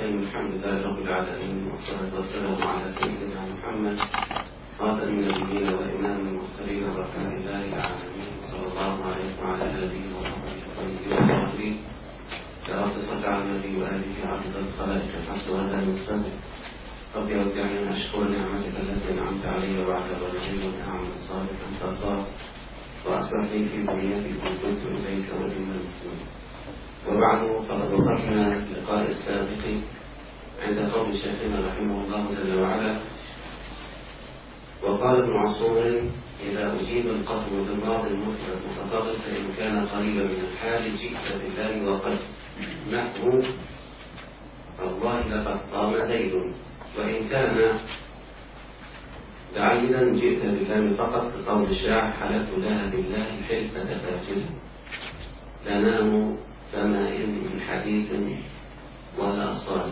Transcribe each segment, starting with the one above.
الرحيم. الحمد لله رب العالمين، والصلاة والسلام على سيدنا محمد خاتم النبيين وإمام المرسلين ورحمة الله العالمين، صلى الله عليه وعلى آله وصحبه الطيبين الطاهرين. يا رب صل على النبي وآله عبد الخلائق الحق وهذا المستمع. رب أوزعني أن أشكر نعمتك التي أنعمت علي وعلى والدي وأن أعمل صالحا ترضاه، وأصلح لي في دنيتي كنت إليك وإلى المسلمين. وبعد، فقد وقفنا في اللقاء السابق عند قول شيخنا رحمه الله جل وعلا: وقال ابن عاشور: إذا أجيب القسم بالماضي المفرد المتصرف فإن كان قريبا من الحال جئت بالله وقد نحو الله لقد قام زيد، وإن كان بعيدا جئت بالله فقط، كقول الشاعر: حلفت لها بالله حلفة فاجر، تنام فما إن من حديث ولا صالح.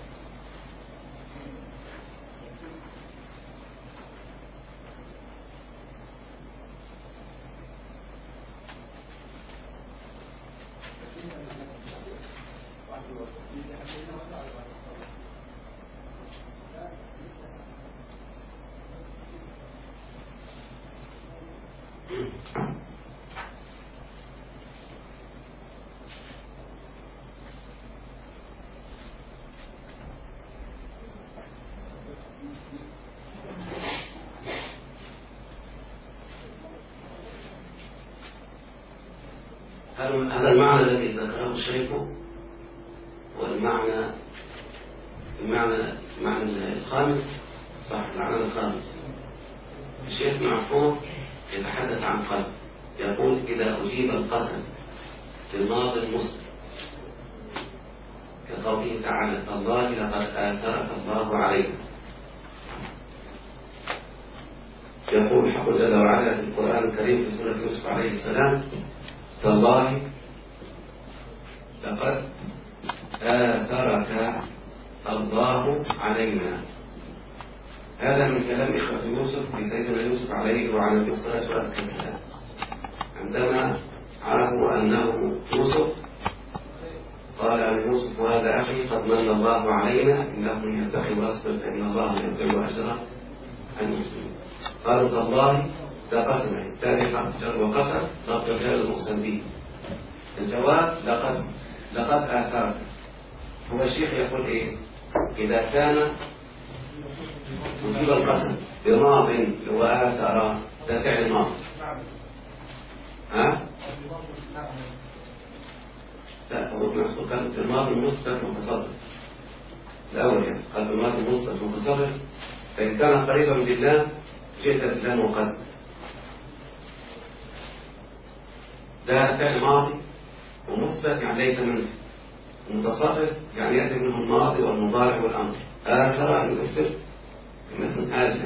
هذا المعنى الذي ذكره الشيخ هو المعنى الخامس، صح، المعنى الخامس. الشيخ معصوم يتحدث عن قلب، يقول: إذا أجيب القسم بالماضي المسلم كقوله تعالى: تالله لقد آثرك الله علينا. يقول الحق جل وعلا في القرآن الكريم في سورة يوسف عليه السلام: تالله لقد آثرك الله علينا. هذا من كلام إخوة يوسف لسيدنا يوسف عليه وعلى الصلاة والسلام، عندما عرفوا أنه يوسف قال عن يوسف: وهذا أخي قد من الله علينا إنه من يتقي ويصبر فإن الله يؤجر أجر المحسنين. قالوا: تالله، ده قسم ثاني حرف جر وقسم ضبط غير المقسم. الجواب: لقد آثرك. هو الشيخ يقول إيه؟ إذا كان وجوب القسم بماض هو آثر، ده فعل ماضي. لا، هو نفسه كان في الماضي المثبت متصرف الأول، يعني قال في الماضي المثبت متصرف، فإن كان قريبا من الله جئت بالله وقد. ده فعل ماضي ومثبت يعني ليس منه، متصرف يعني يأتي منه الماضي والمضارع والأمر. آثر أن يؤثر مثل آثر،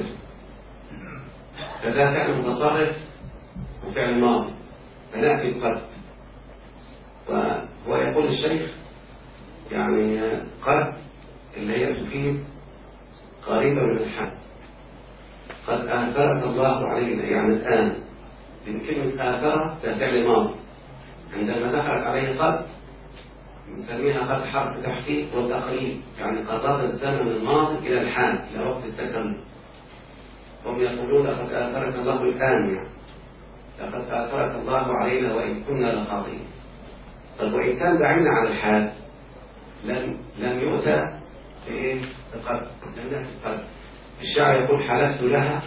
فده فعل متصرف وفعل ماضي، فنأتي بقد. وهو يقول الشيخ يعني قد اللي هي تفيد قريبا من الحال. قد آثرك الله علينا يعني الآن، بكلمة آثر ده فعل ماضي، عندما دخلت عليه قد نسميها قد حرف تحقيق والتقريب، يعني قربت الزمن الماضي إلى الحال، إلى وقت التكلم. هم يقولون: لقد آثرك الله الآن، يعني لقد آثرك الله علينا وإن كنا لخاطئين. طيب وإن كان بعيدا عن الحال لم يؤتى بإيه؟ بقد، لم يأتي بقد. الشاعر يقول: حلفت لها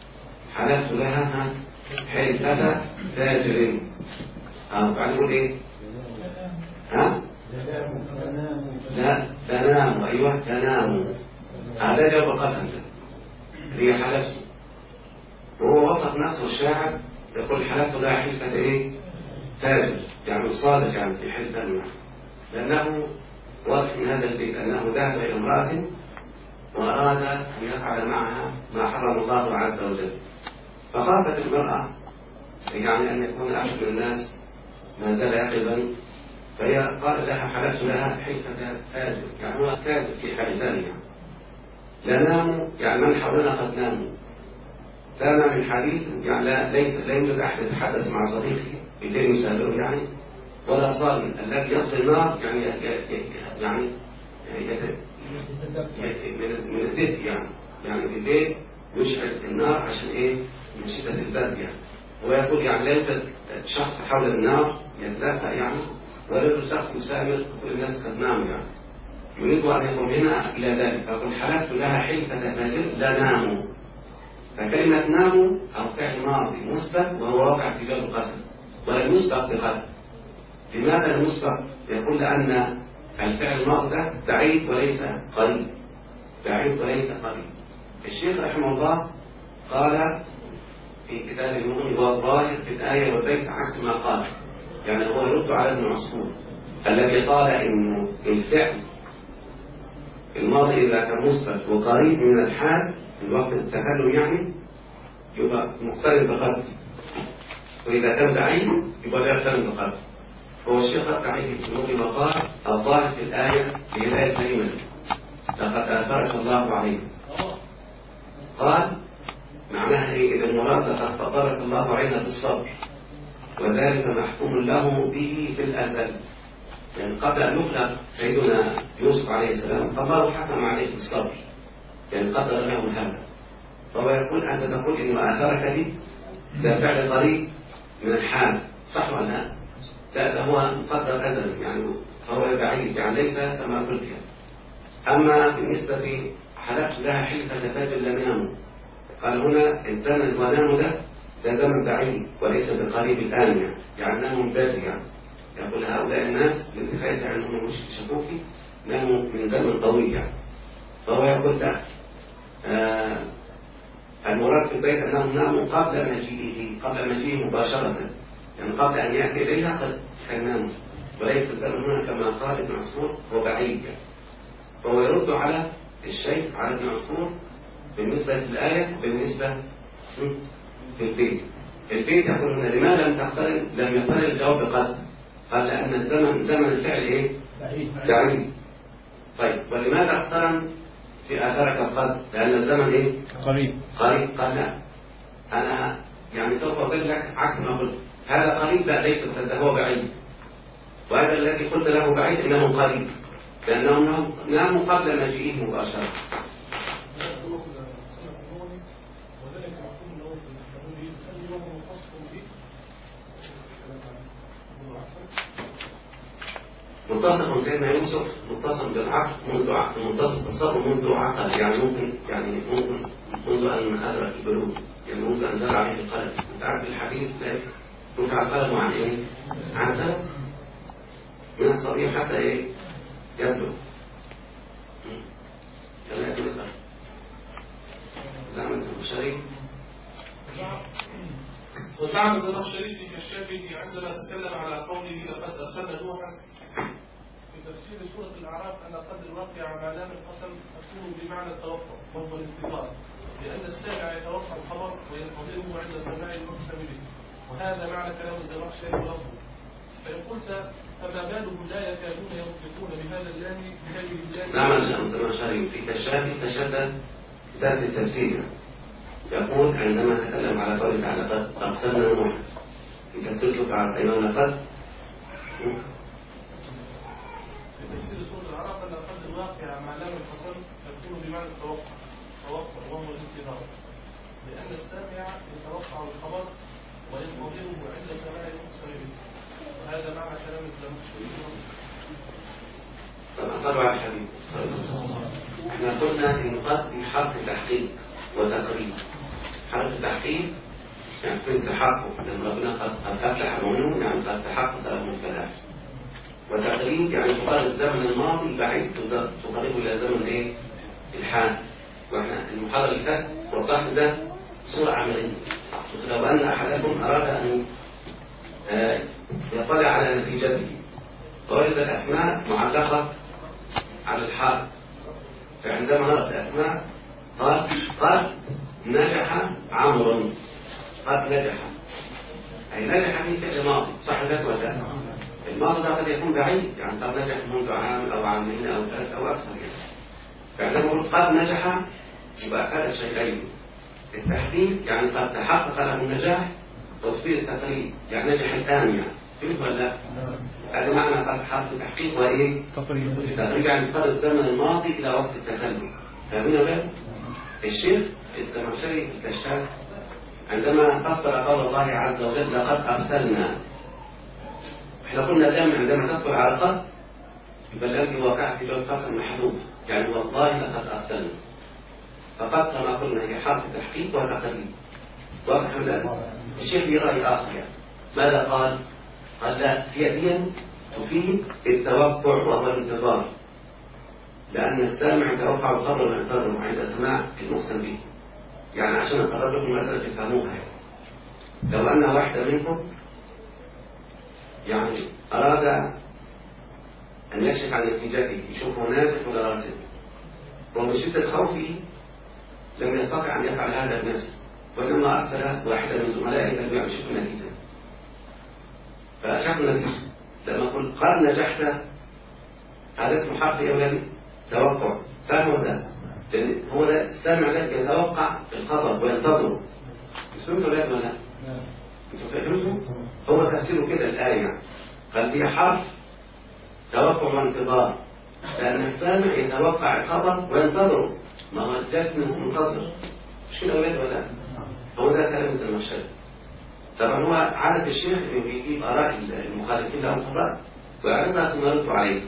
حلفة فاجر. بعد يقول إيه؟ لا، تنام. أيوة، تنام. هذا جاب قسم اللي هي حلفت، وهو وصف نفسه الشاعر يقول: حلفت لها حلفة إيه؟ فاجر، يعني صادق، يعني في حلفة المعنى، لأنه واضح من هذا البيت أنه ذهب إلى امرأة وأراد أن يفعل معها ما حرم الله عز وجل، فخافت المرأة يعني أن يكون أحد الناس ما زال يقظا، فهي قال لها: حلفت لها حلفة فاجر، يعني هو كاذب في حلفان، يعني لا ناموا، يعني من حولنا قد ناموا. لا من حديث، يعني لا يوجد أحد يتحدث مع صديقه بكي يسافره، يعني ولا صائم الذي يصل النار، يعني الدفء يعني في البيت يشعل النار عشان إيه؟ من شدة البرد يعني. هو يقول يعني لا يوجد شخص حول النار يتدفأ يعني، ولا يوجد شخص يسامر كل الناس قد ناموا يعني. يريد أن يقوم هنا إلى ذلك، فقل حلفت لها حلفة فاجر لا ناموا. فكلمة ناموا أو فعل ماضي مسبق وهو واقع في جواب القسم ولم يسبق بقدر. لماذا لم يسبق؟ يقول لأن الفعل الماضي ده بعيد وليس قريب، بعيد وليس قريب. الشيخ رحمه الله قال في كتاب المؤمن والظاهر في الآية والبيت عكس ما قال، يعني هو يرد على ابن مسعود الذي قال إنه الفعل الماضي إذا كان مثبت وقريب من الحال في وقت التكلم يعني يبقى مقترن بقدر، وإذا كان بعيد يبقى لا يقترن بقدر. هو الشيخ رد عليه في المؤمن وقال الظاهر في الآية في الآية الكريمة لقد آثرك الله عليه. قال معناها إيه؟ إذا المراد لقد فضلك الله علينا بالصبر وذلك محكوم له به في الأزل. يعني قبل أن يخلق سيدنا يوسف عليه السلام فالله حكم عليه بالصبر، يعني قدر له الهمة. فهو يقول أنت تقول إنه آثارك دي ده فعل قريب من الحال، صح ولا لا؟ لا ده هو مقدر أزل يعني، فهو بعيد يعني ليس كما قلت يعني. أما بالنسبة حلفت لها حلفة فاجر لم ينام، قال هنا الزمن ونام ده زمن بعيد وليس بقريب الآن يعني نام بدري يعني. يقول هؤلاء الناس اللي خايف عنهم مش شكوكي ناموا من زمن طويل يعني. فهو يقول لا، المراد في البيت أنهم ناموا قبل مجيئه مباشرة، يعني قبل أن يأتي إليها قد كان ناموا، وليس الزمن هنا كما قال ابن عصفور هو بعيد يعني. فهو يرد على الشيء على ابن عصفور بالنسبة للآية بالنسبة للبيت. البيت يقول هنا لماذا لم يقترن الجواب بقدر؟ قال لأن الزمن زمن الفعل إيه؟ بعيد. طيب ولماذا اقترن في آثارك القدر؟ لأن الزمن إيه؟ قريب. قال لا، أنا يعني سوف أقول لك عكس ما قلت، هذا قريب لا ليس ده هو بعيد، وهذا الذي قلت له بعيد إنه قريب لأنهم ناموا قبل مجيئه مباشرة. متصف سيدنا يوسف متصف بالعقل متصف بالصبر منذ عقل يعني ممكن منذ أن أدرك البلوغ، يعني منذ أن جرى عليه القلم. أنت عارف الحديث لا يرفع القلم عن إيه؟ عن ثلاث، من الصبي حتى إيه؟ يبلغ. لا يأتي بالقلم. زعم الشريك وزعم الزمخشري في كشافه عندما تكلم على قوله لقد أرسلنا نوحا في تفسير سورة الأعراف أن قد الواقع مع لام القسم تكون بمعنى التوقع وهو الانتظار، لأن السامع يتوقع الخبر وينتظره عند سماع المقسم به، وهذا معنى كلام الزمخشري ولفظه. فإن قلت فما بالهم لا يكادون ينطقون بهذا اللام بهذه اللام. نعم الزمخشري في كشافه كشف كتاب التفسير يقول عندما تكلم على قوله تعالى قد أرسلنا نوحا في تفسير سورة الأعراف أيضا لقد في تفسير سورة الأعراف أن قد الواقع مع لام القسم تكون بمعنى التوقع وهو الانتظار، لأن السامع يتوقع الخبر وينتظره عند سماع المقسم به، وهذا معنى كلام الزمخشري. طب صلوا على الحبيب. احنا قلنا ان قد دي حرف تحقيق وتقريب. حرف تحقيق يعني في تحقق، لما ربنا قد أفلح المؤمنون يعني قد تحقق لهم الفلاح. وتقريب يعني تقرب الزمن الماضي البعيد تقربه الى زمن ايه؟ الحال. واحنا المحاضرة اللي فاتت وضحت ده صورة عملية. لو أن أحدكم أراد أن يطلع على نتيجته ووجد الأسماء معلقة على الحال، فعندما نرى الأسماء قد نجح عمرو، قد نجح، أي نجح في فعل ماضي، صح ذلك ولا لا؟ الماضي ده قد يكون بعيد، يعني قد نجح منذ عام أو عامين أو ثلاث أو أكثر يعني. فعندما نقول قد نجح يبقى أفاد شيئين، التحقيق يعني قد تحقق له النجاح، وتفيد التقريب يعني نجح الآن يعني، فهمت ولا لا؟ هذا معنى قد حرف التحقيق وإيه؟ تقريب يعني قد الزمن الماضي إلى وقت التكلم. فاهمين يا ولاد؟ الشيخ الزمخشري في الكشاف عندما فسر قول الله عز وجل لقد أرسلنا، احنا قلنا الآن عندما تدخل على قد يبقى الآن واقع في جواب قسم محذوف، يعني والله لقد أرسلنا. فقد كما قلنا هي حرف تحقيق وتقريب. واضح ولا؟ الشيخ لي رأي آخر يعني. ماذا قال؟ قال لا، هي دي تفيد التوقع وهو الانتظار، لأن السامع يتوقع الخبر وينتظر عند سماع المقسم به. يعني عشان أقرب لكم المسألة تفهموها يعني. لو أن واحدة منكم يعني أراد أن يكشف عن نتيجته، يشوفه نازل ولا راسل، ومن شدة خوفه لم يستطع أن يفعل هذا بنفسه، وإنما أرسل واحدة من زملائه لم يشوف النتيجة. فشاف النتيجة لما قلت قد نجحت، هذا اسمه حق يا أولادي توقع. فهو ده، لأن هو ده السامع ده يتوقع الخبر وينتظره. فهمتوا أولاد ولا لا؟ أنتوا فهمتوا؟ هو تفسيره كده الآية يعني. قال هي حرف توقع وانتظار، لأن السامع يتوقع الخبر وينتظره. ما هو الجالس منتظر، مش كده أولاد ولا لا؟ هو ده كلام الزمخشري. طبعا هو عادة الشيخ إنه بيجيب آراء المخالفين لهم خبر ويعرضها ثم يرد عليه.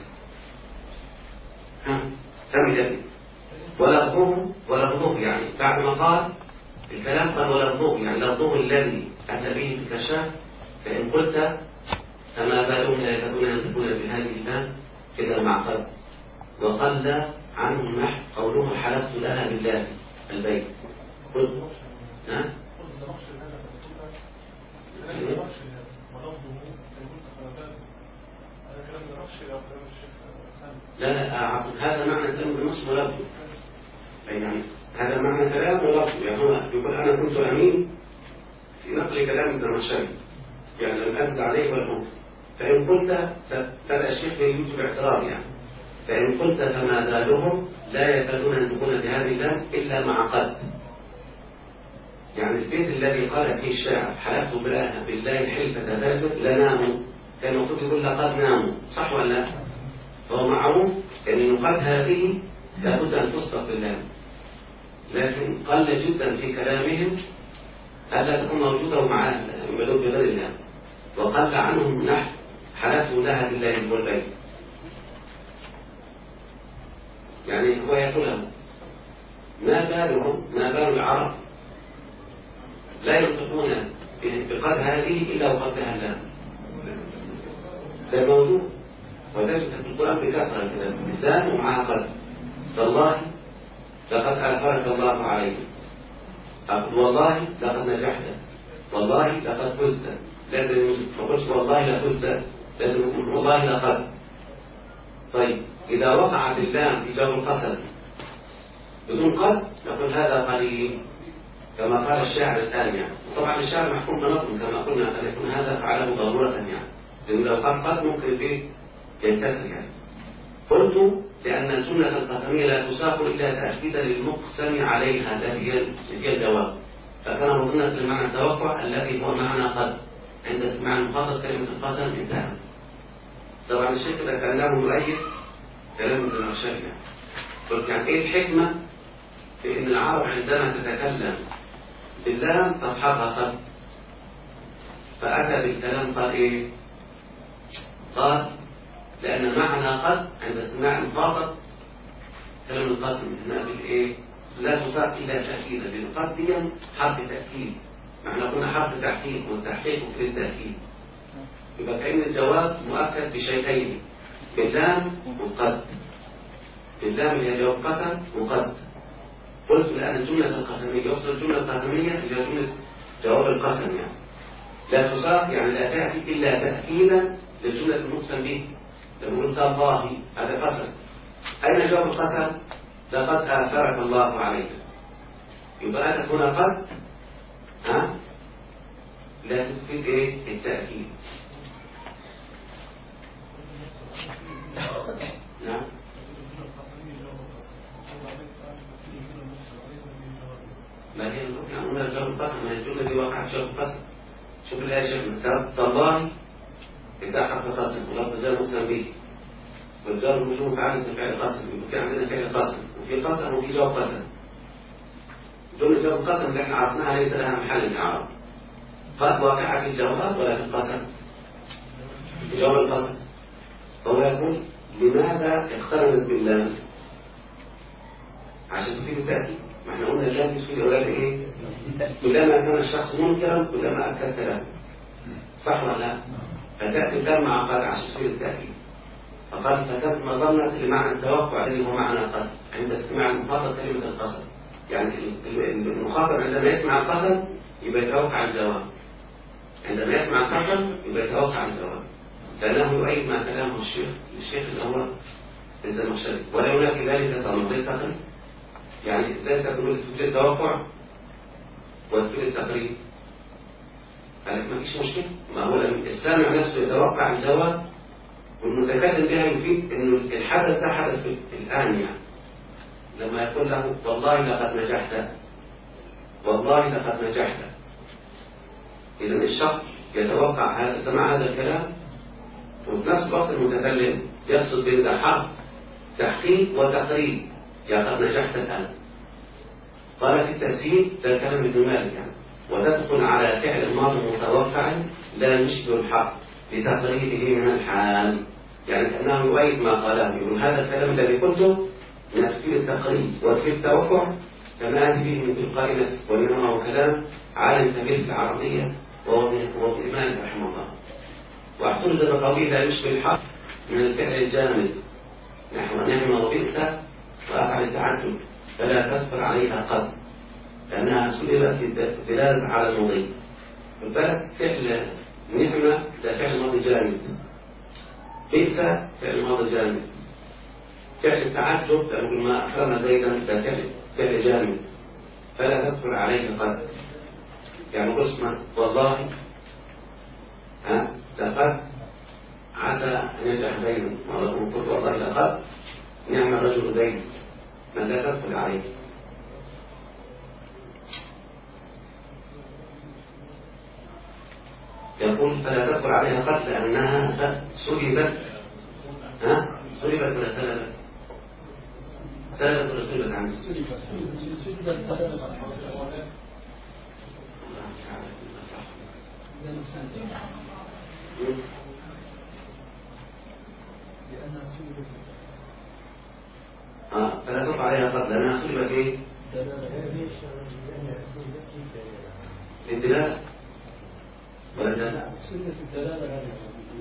كم جديد ولفظه يعني بعد ما قال الكلام قال ولفظه يعني لفظه الذي أتى به في الكشاف. فإن قلت فما بالهم لا يكادون ينطقون بهذه اللام إلا معقد. وقل عنه النحو قوله حلفت لها بالله البيت. قلت ها؟ لا هذا معنى كلام النص ولفظه، يعني هذا معنى كلام ولفظه. يعني هو يقول أنا كنت أمين في نقل كلام الزمخشري، يعني لم أزد عليه ولا أنقص. فإن قلت فهذا الشيخ يجوز باعتراض يعني. فإن قلت فما بالهم لا يكادون ينطقون بهذه اللام إلا مع قد. يعني البيت الذي قال فيه الشاعر حلفت بالله حلفة ذاته لناموا، كان المفروض يقول لقد ناموا، صح ولا لا؟ فهو معروف أن قد هذه لابد أن تصدق بالله، لكن قل جدا في كلامهم ألا تكون موجودة مع الملوك بغير الله. وقل عنهم نحو حلفت لها بالله والبيت. يعني هو يقول ما بال العرب لا ينطقون بقد هذه إلا وقدها اللام. ده موجود وتجد في القرآن بكثرة باللام ومعها قد. فالله لقد آثرك الله عليك، والله لقد نجحت، والله لقد فزت. لازم ما تقولش والله لا فزت، لازم تقول والله لقد. طيب إذا وقع باللام في جواب القسم بدون قد نقول هذا قليل كما قال الشاعر الآن يعني. وطبعا الشاعر محكوم بنظم كما قلنا قد يكون هذا فعله ضرورة يعني، لأن لو قد ممكن البيت ينكسر يعني. قلت لأن الجملة القسمية لا تساق إلا تأكيدا للمقسم عليها التي هي الجواب، فكان مظنة المعنى التوقع الذي هو معنى قد عند سماع المخاطب كلمة القسم انتهى. طبعا الشيخ إذا كان له يؤيد كلام الزمخشري يعني. قلت يعني إيه الحكمة في إن العرب عندما تتكلم باللام تصحبها قد، فأتى بالكلام قال إيه؟ قال لأن معنى قد عند سماع المخاطب كلام القسم هنا بالإيه؟ لا تساق إلى تأكيدا، لأن قد دي حرف تأكيد، معنى قلنا حرف تحقيق والتحقيق في التأكيد، يبقى كأن الجواب مؤكد بشيئين باللام وقد. باللام اللي هي جواب قسم وقد. قلت لأن الجملة القسمية يوصل الجملة القسمية إلى جملة جواب القسم يعني لا تساق، يعني لا تأتي إلا تأكيدا للجملة المقسم به. لما قلت الله هذا قسم، أين جواب القسم؟ لقد آثرك الله عليك. يبقى أتت هنا قد لا تفيد إيه؟ التأكيد. نعم. ما هي هنا جواب القسم، ما هي الجملة دي وقعت جواب القسم. شوف الآية شكل تالله إذا حرف قسم ولفظ جاء مقسم به. والجار والمجرور متعلق بفعل قسم، يبقى في عندنا فعل قسم وفي قسم وفي جواب قسم. جملة جواب القسم اللي احنا عرفناها ليس لها محل الإعراب. قد وقع في الجواب ولا في القسم؟ في جواب القسم. فهو يقول لماذا اقترنت باللام؟ عشان تفيد التأكيد. ما احنا قلنا اللام تفيد أولاد ايه؟ كلما كان الشخص منكرا كلما أكد كلامه. صح ولا لا؟ فتأتي اللام مع قد عشان تفيد التأكيد. فقد فكانت مظنة لمعنى التوقع الذي هو معنى قد عند استماع المخاطب كلمة القسم. يعني المخاطب عندما يسمع القسم يبقى يتوقع الجواب. عندما يسمع القسم يبقى يتوقع الجواب. لأنه يؤيد ما كلامه الشيخ اللي هو الزمخشري. ولا هناك ذلك تنظير تقريب. يعني ازاي تقول تفيد التوقع وتفيد التقريب؟ قالك ما فيش مشكلة. ما هو السامع نفسه يتوقع الجواب والمتكلم بها يفيد انه الحدث ده حدث الآن. يعني لما يقول له والله لقد نجحت، والله لقد نجحت، إذا الشخص يتوقع هذا سمع هذا الكلام، وفي نفس الوقت المتكلم يقصد بأن حرف تحقيق وتقريب. يا قد نجحت الآن. قال في التسهيل ده كلام ابن مالك يعني. وتدخل على فعل الماضي متوقع لا يشبه الحق لتقريبه من الحال. يعني كأنه يؤيد ما قاله، يقول هذا الكلام الذي قلته من تفيد التقريب وتفيد التوقع كما أتي به من تلقاء نفسه، وإنما هو كلام عالم كبير في العربية وهو ابن مالك رحمه الله. واحترز بقوله لا يشبه الحق من الفعل الجامد نحو نعم وبئس وأفعل التعجب فلا تدخل عليها قد، لأنها سلبت الدلالة على المضي. بالك فعل نعمة ده فعل ماضي جامد، بئس فعل ماضي جامد، فعل التعجب لأنه ما أكرم زيدا ده فعل جامد فلا تدخل عليه قد. يعني قسمة والله لقد عسى أن ينجح زيد، ولكن قلت والله لقد نعم الرجل زيد، من لا تدخل عليه. يقول فلا تدخل عليها قد لأنها سلبت. سلبت ولا سلبت؟ سلبت ولا سلبت عنه؟ فلا تدخل عليها قد لأنها سلبت ايه؟ الدلالة ولا لا؟ سنة الدلالة هذه.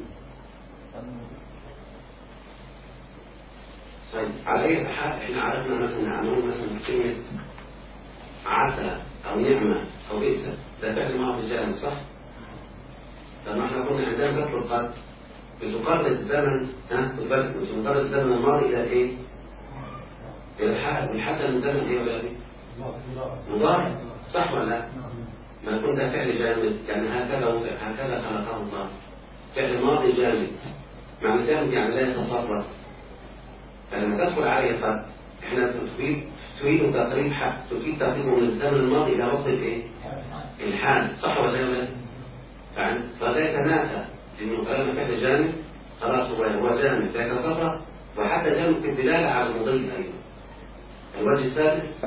طيب على أي حال احنا عرفنا مثلا عنهم مثلا كلمة عسى أو نعمة أو بئس ده فعل ماضي جامد صح؟ فما احنا قلنا عندنا ذكر القد بتقرب الزمن بتقرب الزمن الماضي إلى إيه؟ إلى الحال، والحال من زمن إيه ولا إيه؟ مضارع صح ولا لا؟ ما يكون ده فعل جامد يعني هكذا خلقه الله، فعل ماضي جامد. معنى جامد يعني لا يتصرف. فلما تدخل عليه قد احنا تريد تقريب حق، تفيد تقريبه من الزمن الماضي الى وقت الايه؟ الحال صح ولا لا؟ فده يتنافى لانه طالما فعل جامد خلاص هو جامد لا يتصرف، وحتى جامد في الدلاله على المضي ايضا. الوجه السادس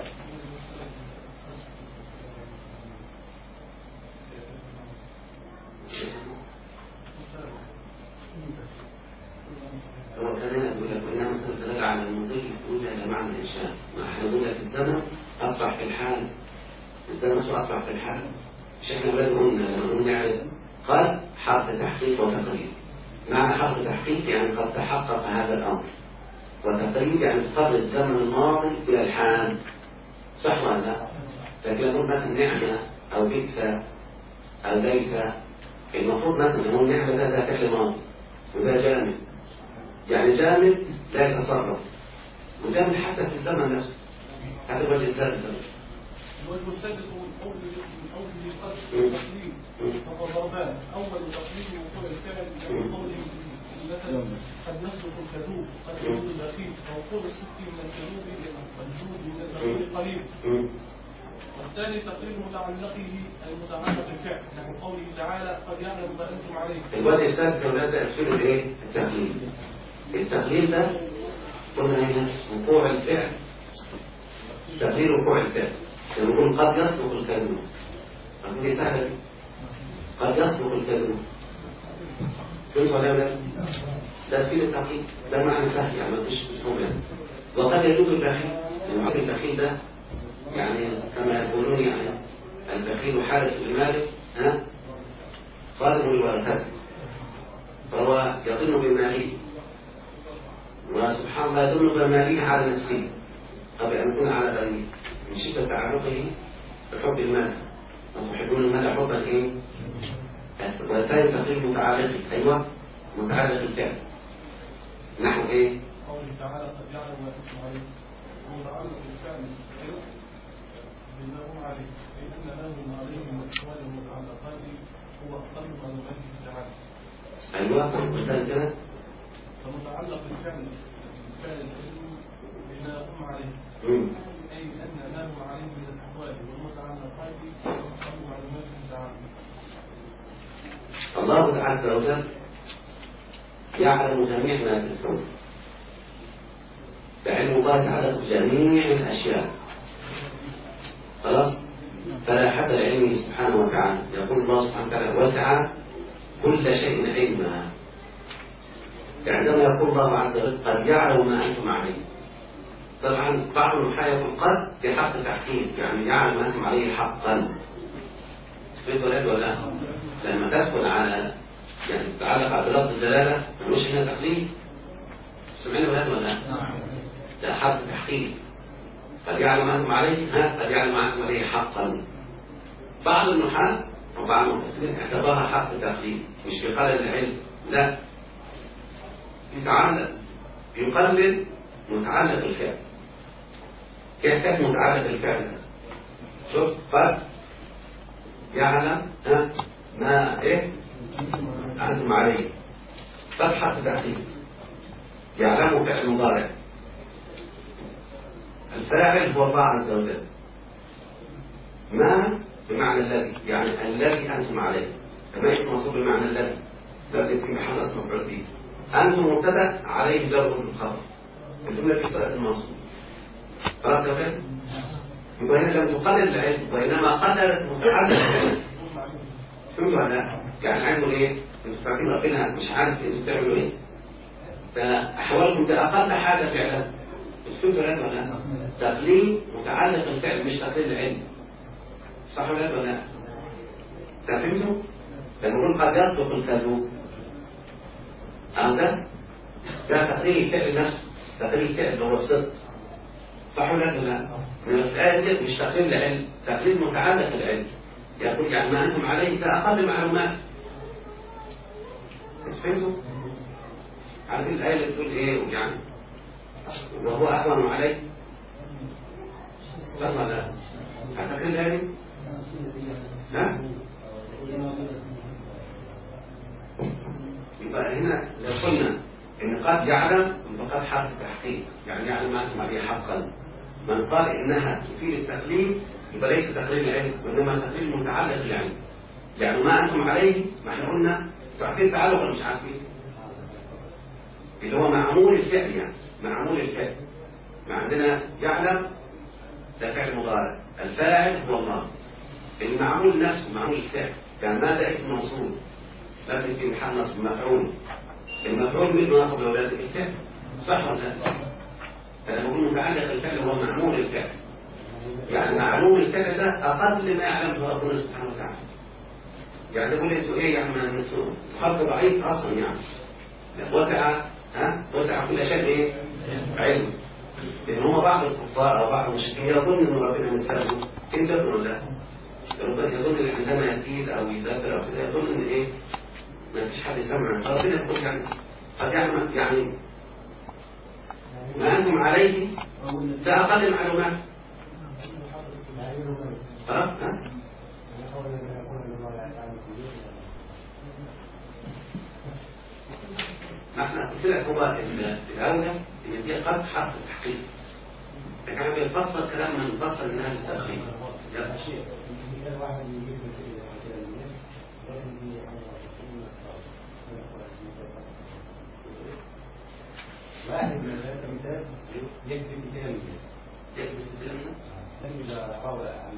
هو كان يقول لك انها مثلا تدل على المضي تقول على معنى الانشاء. ما احنا نقول لك الزمن اصبح في الحال، الزمن شو اصبح في الحال؟ مش احنا اولاد قلنا لما قلنا نعرف قد حرف تحقيق وتقريب. معنى حرف تحقيق يعني قد تحقق هذا الامر، وتقريب يعني تقرب الزمن الماضي الى الحال صح ولا لا؟ لكن نقول مثلا نعمه او بئس او ليس، المفروض مثلا نقول نعمه ده فعل ماضي وده جامد، يعني جامد لا يتصرف، وجامد حتى في الزمن نفسه. هذا الوجه السادس. الوجه السادس هو القول بالتقليد فهو ضربان. اول تقليد وقوع الفعل من قوله مثلا قد نسلك الكذوب قد يكون الاخير، ووقوع الصدق من الكذوب والجود من الكذوب القليل. والثاني تقليد متعلقه المتعلق بالفعل نحو قوله تعالى قد يعلم ما انتم عليه. الوجه السادس هو ده تأثير الايه؟ التقليد. التقليل ده قلنا هنا وقوع الفعل، تقليل وقوع الفعل. لما نقول قد يصدق الكلمة، هذه سهلة دي. قد يصدق الكلمة، فهمت ولا لا؟ ده تفيد التقليد، ده معنى سهل يعني ما فيش اسمه يعني. وقد يجوز البخيل، يعني البخيل ده يعني كما يقولون يعني البخيل حارس المال خادم لورثته، فهو يظن بماله، وسبحان الله يظن بماله على نفسه قبل أن يكون على غيره من شدة تعلقه بحب المال. وتحبون المال حبا إيه؟ والثاني تقليل متعلقه، أيوه متعلق الفعل نحو إيه؟ قوله تعالى قد يعلم ما تكتم عليه، ومتعلق بالفعل بالله عليه، فإن له عليه من الأحوال المتعلقات هو أقل معلوماته تعالى. أيوه مثال كده. فمتعلق بالفعل العلم بما هم عليه، أي أن له عليه من الأحوال والمتعلقات هو أقل معلوماته تعالى. الله عز وجل يعلم جميع ما في الكون، فعلم الله تعالى جميع الأشياء، خلاص؟ فلا حد لعلمه سبحانه وتعالى. يقول الله سبحانه وتعالى وسع كل شيء علما. عندما يقول الله عز وجل قد يعلم ما أنتم عليه، طبعا بعض النحاة يقول قد في حق تحقيق، يعني يعلم ما أنتم عليه حقا. فهمت ولا لا؟ لما تدخل على يعني تتعلق على لفظ الدلالة ملوش هنا تقليد. سمعنا ولا لا؟ ده حق تحقيق. قد يعلم ما أنتم عليه قد يعلم ما أنتم عليه حقا. بعض النحاة أو بعض المفسرين اعتبرها حق تقليد، مش في قلل العلم، لا، يتعلق يقلل متعلق الفعل. كيف كان متعلق الفعل؟ شوف قد يعلم ما إيه أنتم عليه، قد حق تحقيق يعلم فعل مضارع. الفاعل هو الله عز وجل. ما بمعنى الذي، يعني الذي أنتم عليه، كما اسم موصول بمعنى الذي في محل اسم مفعول به. أنتم مبتدأ عليه جر الخبر، الجملة في صيغة الموصول. خلاص يا ولد؟ يبقى هنا لم تقلل العلم وإنما قللت متعلق العلم. فهمتوا ولا لا؟ يعني عايزوا إيه؟ أنتوا فاكرين ربنا مش عارف أنتوا بتعملوا إيه؟ ده أحوالكم ده أقل حاجة فعلا. فهمتوا ولا لا؟ تقليل متعلق الفعل مش تقليل العلم. صح ولا لا؟ فهمتوا؟ لما نقول قد يصدق الكذوب أو ده تقليل الفعل نفسه، تقليل الفعل اللي هو الصدق. صح ولا لا؟ من الآية دي مش تقليل العلم، تقليل متعلق العلم. يقول يعني ما أنتم عليه ده أقل معلومات. فهمتوا؟ عارفين الآية اللي بتقول إيه يعني؟ وهو أهون عليه. صح ولا لا؟ هتقليل العلم؟ ها؟ يبقى هنا لو قلنا إن قد يعلم فقد حق تحقيق، يعني يعلم ما أنتم عليه حقا. من قال إنها تفيد التقليل يبقى ليس تقليل العلم وإنما تقليل متعلق العلم. يعني ما أنتم عليه ما احنا قلنا تعرفين تعلق ولا مش عارفين؟ اللي هو معمول الفعل، يعني معمول الفعل. ما عندنا يعلم ده فعل مضارع، الفاعل هو الله. المعمول نفسه معمول الفعل، كان ماذا اسم موصول لكن في محل نصب مفعول. المفعول منه نصب لأولاد الفعل، صح ولا لا؟ فلما نقول متعلق الفعل هو معمول الفعل، يعني معلوم الفعل ده أقل ما يعلمه ربنا سبحانه وتعالى. يعني يقول انتوا ايه يعني خلق ضعيف اصلا، يعني وسع كل شيء ايه؟ علم. لان هم بعض الكفار او بعض المشركين يظن ان ربنا مستغني. انت تظن ولا لا؟ ربنا يظن ان عندما يكيد او يذكر او كده يظن ان ايه؟ ما فيش حد يسمع. فربنا يقول يعني قد يعلم يعني ما انتم عليه ده اقل معلومات. خلاص نحن قلت لك هو الأولى إن دي قد حق التحقيق، لكن احنا بنفسر كلام من نفسر إنها للتدقيق. واحد من الأمثال يكذب كثير من الناس. يكذب كثير من الناس؟ لم إذا روى عن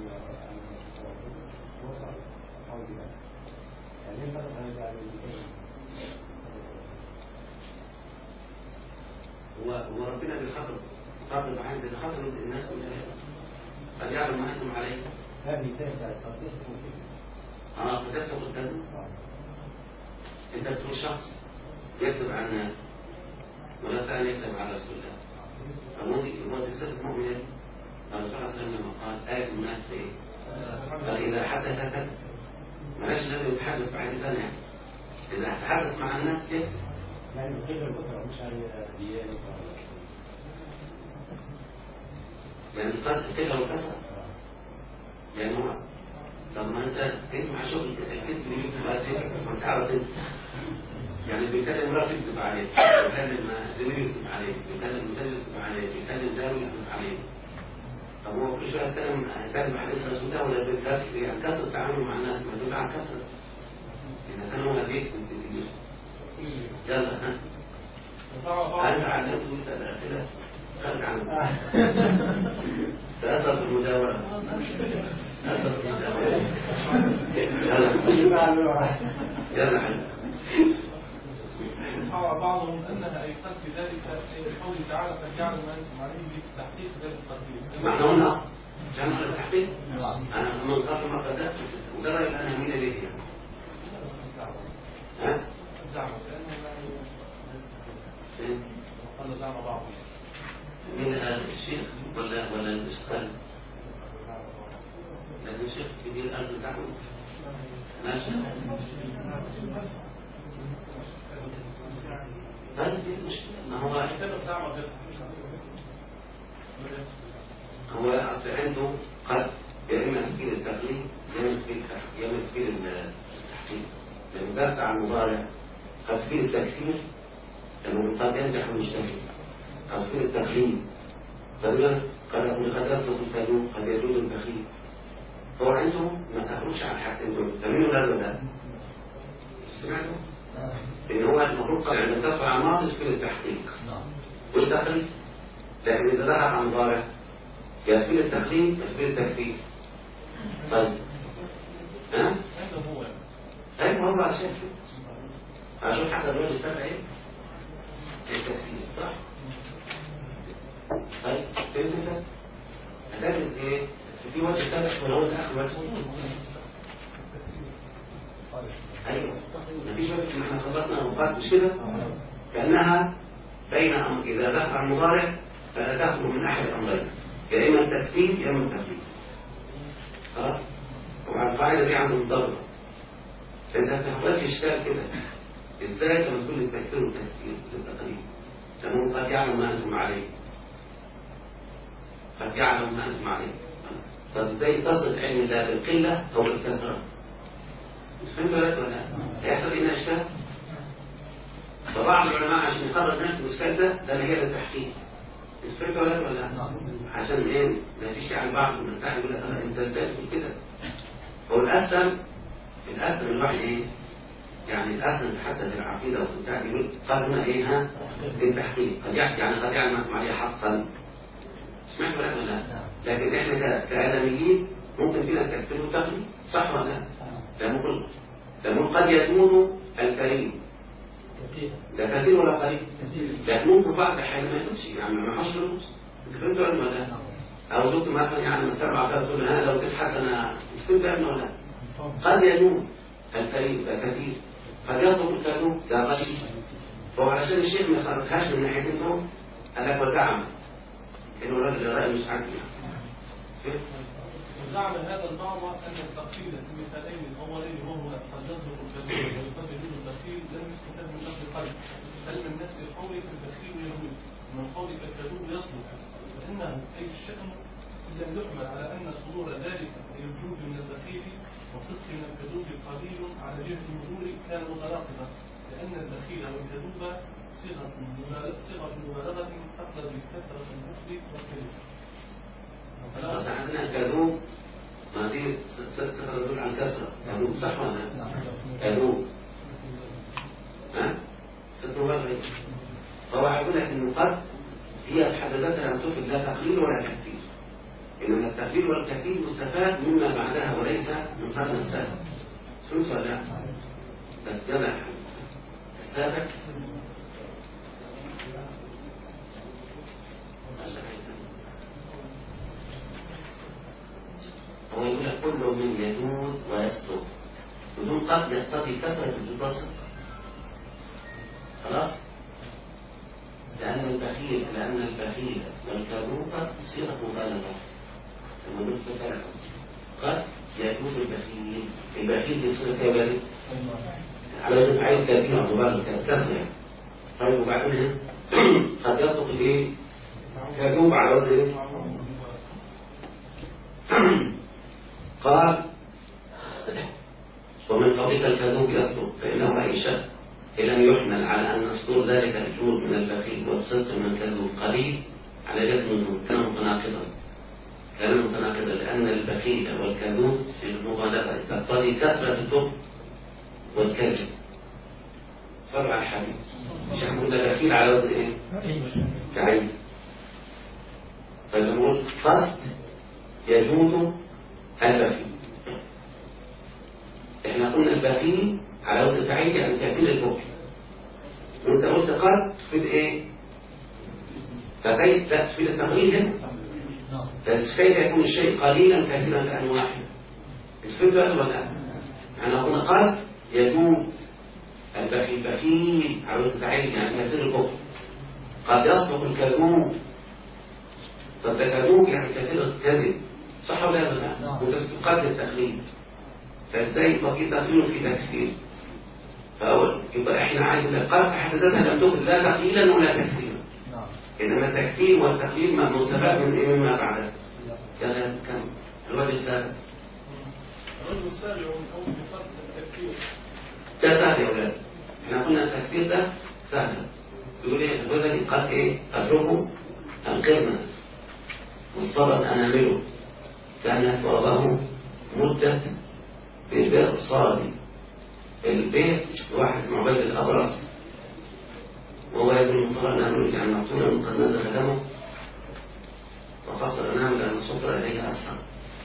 هو صعب جدا. يعني الفرق هذا عن هو ربنا بيخاطب معانا بيخاطب الناس كلها. قد يعلم ما أنتم عليه. هذه تسعة قد تسمو فيه. قد تسمو قدامه. أنت بتقول شخص يكذب على الناس ولا سأل يكذب على رسول الله. هو تصدق مؤمن. الرسول صلى الله عليه وسلم لما قال آية المنافق إيه؟ قال إذا حدث كذب. ملاش لازم يتحدث بعد سنة يعني. إذا تحدث مع الناس يكذب. يعني بقدر البكرة مش على ديانة. يعني القدر والكسر. يعني هو طب ما انت مع شغل الكذب اللي يكذب عليك ما تعرف انت. يعني بيتكلم مرات يكذب عليك، بيتكلم زميل يكذب عليك، بيتكلم مسجل يكذب عليك، بيتكلم جاره يكذب عليك. طب هو كل شويه يتكلم حديث رسول الله ولا بيتكلم يعني كسر التعامل مع الناس ما تدل على كسر. إذا كان هو بيكذب كتير. يلا ها. أنا علمته يسأل أسئلة. خلق عنه. تأثر في المجاورة. تأثر في المجاورة. يلا بعضهم أنها أيقظ بذلك بقوله تعالى فجعلوا ما أنتم عليه بتحقيق ذلك التقدير. معنى هنا كان التحقيق. أنا من قبل ما بدأت وجرى الآن مين ليه؟ ها؟ زعم كأنه قال زعم بعضهم. من الشيخ ولا الاشتغال؟ لكن الشيخ كبير أرض دعوه ماشي. هذه المشكلة ما هو أصل عنده قد يا إما تفكير التقليد يا إما تفكير التحقيق. لما درت عن المضارع قد تفكير التكثير لأنه قد ينجح المجتهد. قد تفكير التقليد قد يكون قد يسقط الكذوب قد يجوز البخيل. هو عنده ما تخرجش عن الحاجتين دول. تمين ولا لا؟ سمعتوا؟ إن هو المفروض عند تدخل على الماضي تفكير التحقيق والتقليد. لكن إذا دخل على المضارع يا تفكير التقليد يا تفكير التكفير. طيب ها؟ أيوة هو عشان عشان حتى الوجه السابع إيه؟ التفسير صح؟ طيب فهمت كده؟ هتجد إيه؟ في وجه سابق ولا وجه آخر وجه؟ أيوة مفيش وجه إن إحنا خلصنا الأوقات مش كده؟ كأنها بين أمر إذا دخل على المضارع فلا تخرج من أحد الأمرين يا إما التكفير يا إما التكفير. خلاص؟ وعلى القاعدة دي عنده مضاربة. فأنت هتحتاج إشكال كده إزاي لما تقول التكفير والتكفير للتقليد؟ لأنه قد يعلم ما أنتم عليه. قد يعلم ما أنتم عليه. طب إزاي تصل علم الله بالقلة أو بالكثرة؟ مش فهمت ولا لا؟ هيحصل لنا إشكال؟ فبعض العلماء عشان يخرج نفس الإشكال ده اللي هي التحقيق. مش فهمت ولا لا؟ عشان إيه؟ ما فيش عن بعض من البتاع يقول لك أنت إزاي تقول كده؟ هو الأسلم الواحد إيه؟ يعني الأسلم حتى في العقيدة والبتاع يقول قال هنا إيه ها؟ التحقيق قد يعني قد يعلم أنتم عليه حقا. سمعت ولا لا؟ لكن إحنا كآدميين ممكن فينا التكفير والتقليد صح ولا لا؟ لأنه قد يكون الكريم ده كثير ولا قليل؟ لكن ممكن بعض الأحيان ما يكونش يعني ما معهوش فلوس. أنت فهمت ولا لا؟ أو دكتور مثلا يعني مستربع كده تقول أنا لو تضحك أنا فهمت ولا لا؟ قد يكون الكريم ده كثير قد يصدق الكذوب ده قليل. فهو علشان الشيخ ما يخرجهاش من ناحيتين دول قال لك وزعم إنه الراجل الرأي مش عاجبني. زعم هذا البعض أن التقليد في المثالين الأولين وهو قد يصدق الكذوب ويقد يجوز البخيل لم يستفاد من نفس القلب بل من نفس القول في البخيل يجوز من قولك الكذوب يصدق فإنه أي الشأن لم يحمل على أن صدور ذلك الوجود من البخيل وصدق من الكذوب قليل على جهة المرور كان متناقضا لأن البخيل والكذوب صيغة مبالغة تقتضي بكثرة البخل والكذب. بس عندنا الكذوب ما دي صفة تدل على الكسرة. كذوب صح ولا لا؟ كذوب ها؟ صفة مبالغة. فهو هيقول لك إن قد هي بحد ذاتها لم تفد لا تقليل ولا تكثير، إنما التقليل والكثير مستفاد مما بعدها وليس من قد نفسها. فهمت ولا لا؟ بس جمع السابع هو يقول لك كل من يجود ويسلك بدون قد يقتضي كثرة وجود وصف. خلاص؟ لأن البخيل والكروب صيغة مبالغة. لما نقول كفاءة قد يجود البخيل دي صيغة كبيرة على وجه فعيل كبيرة مبالغة كسر. طيب وبعدين قد يصدق الايه؟ كذوب على وجه ايه؟ قال ومن قبلك الكذوب يصدق فإنه أي شك إن لم يحمل على أن صدور ذلك الجود من البخيل والصدق من الكذوب قليل على جسم كان متناقضا لأن البخيل والكذوب صيغة مبالغة تقتضي كثرة الكذب والكذب. صلوا على الحبيب. مش هنقول بخيل على وزن ايه؟ كعيد. فنقول قد يجود البخيل. احنا قلنا البخيل على وزن فعيل يعني كثير البخل. وانت قلت قد تفيد ايه؟ فكيف تفيد التقليل هنا؟ فكيف يكون الشيء قليلا كثيرا لأن واحد. تفيد ولا لا؟ احنا قلنا قد يجود البخيل على وزن فعيل يعني كثير البخل. قد يصدق الكذوب. فالكذوب يعني كثير الكذب. صح ولا لا؟ وانت تقدر التقليد. فازاي يبقى في تقليل وفي تكسير؟ فأول يبقى احنا عايزين القلب حتى ذاتها لم تكن لا تقليلا ولا تكسيرا. انما التكسير والتقليل مستفاد من مما بعده. كم الوجه السابع. الوجه السابع من أول فرق التكسير. ده سهل يا ولاد. احنا قلنا التكسير ده سهل. يقول ايه الوزن قال ايه؟ اتركه القرن مصطبا انامله كانت وراءه مدة بالبيت الصادي. البيت واحد اسمه عبيد الأبرص وهو يقول مصطبا انامله يعني مقتولا قد نزل دمه وقصر انامل لأن الصفر اليه اسرع.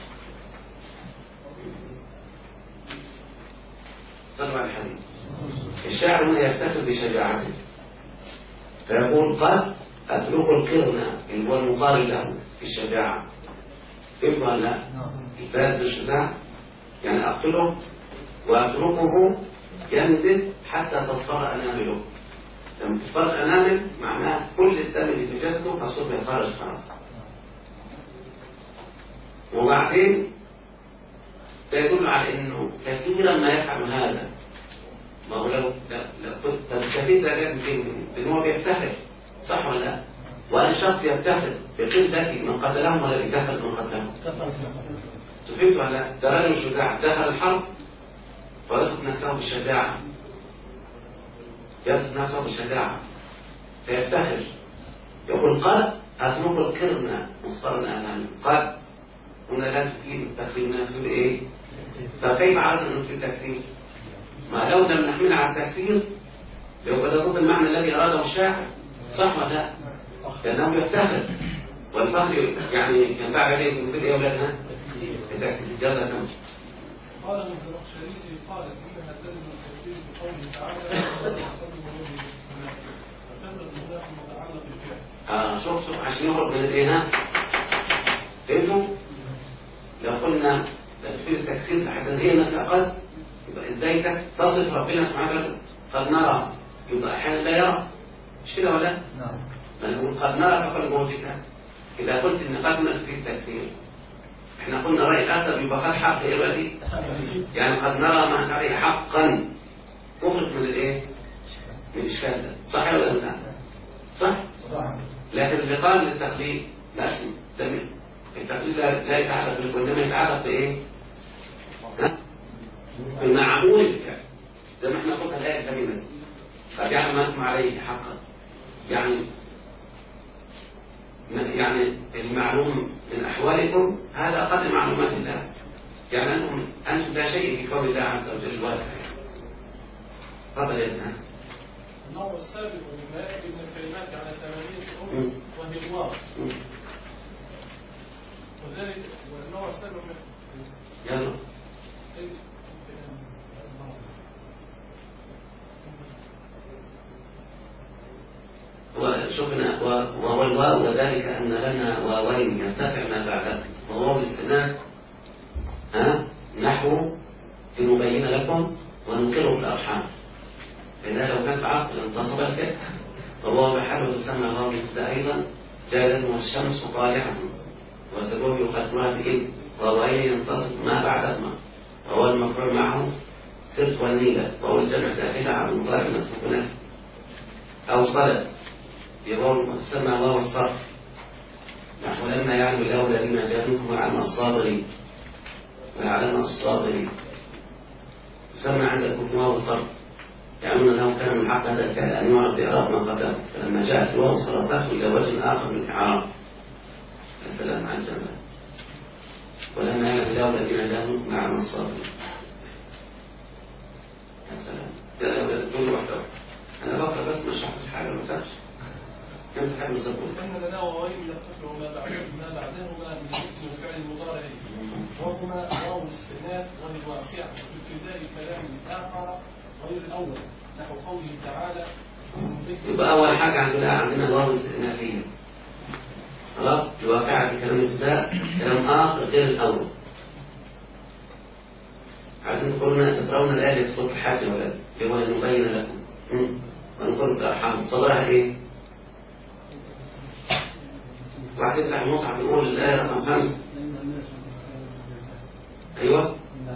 صلوا على الحبيب. الشاعر هنا يفتخر بشجاعته فيقول قد أترك القرن اللي هو المقارن له في الشجاعة. كيف ولا لا؟ الفارس الشجاع يعني أقتله وأتركه ينزل حتى تصفر أنامله. لما تصفر الأنامل معناه كل الدم اللي في جسده فالصوت يخرج خلاص. وبعدين يدل على انه كثيرا ما يفعل هذا. ما هو لو كنت الكثير ده لازم لان هو بيفتخر. صح ولا لا؟ وان شخص يفتخر بقلة من قتلهم ولا بكثرة من قتلهم. فهمت ولا لا؟ ده رجل شجاع دخل الحرب ويصف نفسه بالشجاعة. يصف نفسه بالشجاعة فيفتخر يقول قد أترك القرن مصطرنا أمامي. قد هنا لا تفيد التفسير نفسه ايه؟ فكيف عرفنا انه في التكسير؟ ما لو لم نحملها على التكسير لو بدأت المعنى الذي اراده الشاعر. صح ولا لا؟ لانه يفتخر والفخر يعني ينبع عليه مثل ايه اولادنا؟ التكسير. يلا كمل. قال الزمخشري قال انها تلزم التكسير بقوله تعالى فتمر المناخ المتعلق بالفعل. شوف عشان يخرج من الايه ها؟ فهمتوا؟ لو قلنا تفسير التكسير حتى هي نفسها قد يبقى ازاي تصف ربنا سبحانه وتعالى قد نرى يبقى احيانا لا يرى. مش كده ولا؟ نعم. ما نقول قد نرى فقد موجودك. اذا قلت ان قد نفي التكسير احنا قلنا راي الاسد يبقى قد حق يبقى دي يعني قد نرى ما نرى حقا مخرج من الايه؟ من الاشكال ده. صح ولا لا؟ صح؟ لكن اللي قال للتخليق لا اسم تمام. التقليد لا يتعلق بالكل انما يتعلق بايه؟ بالمعقول الفعل زي ما احنا قلنا الايه الكريمه قد يعلم ما انتم عليه حقا يعني المعلوم من احوالكم هذا قدر معلومات الله يعني انتم لا شيء في قول الله عز وجل واسع. تفضل يا ابنها. النوع السابق مما يأتي من الكلمات على 8 حروف وهي الواو. وذلك والنوع السابق من يلا وشفنا وهو الواو، وذلك أن لنا واوين يرتفع ما بعده، وهو الاستئناف نحو لنبين لكم وننقره في الأرحام، فإذا لو كانت عقل انتصب الفعل، وهو بحاله تسمى واو الابتداء أيضا جادا والشمس طالعة، وسبب يقدمها بإذ واوين ينتصب ما بعدهما، وهو المفعول معه سرت والنيلة، وهو الجمع داخلة على المضارع مسبوق نفسه أو صلب بواو تسمى واو الصرف، نحو لما يعلم الله الذين جاءوكم ويعلم الصابرين ويعلم الصابرين، تسمى عندكم واو الصرف، يعلمون أنه كان من حق هذا الفعل أن يعرف بإعراب ما قبله، فلما جاءت الواو صرفته إلى وجه آخر من الإعراب. يا سلام على الجمال. ولما يعلم الله الذين جاءوكم ويعلم الصابرين. يا سلام. كل واحدة. أنا بقرأ بس ما شرحتش حاجة ما فهمش. كم في حاجة بالظبط؟ إن لنا واوين يرتفع ما بعدهما من اسم الفعل المضارع، وهما واو الاستئناف وهي واسعة في ابتداء كلام آخر غير الأول، نحو قوله تعالى. يبقى أول حاجة عندنا واو استئنافية. خلاص؟ الواقعة في كلام الابتداء كلام آخر غير الأول. عايزين تقرؤون الآية في سورة الحج يا ولاد، هو نبين لكم. ونقول بالأرحام صدرها إيه؟ واحد يفتح المصحف يقول الآية رقم 5. أيوه.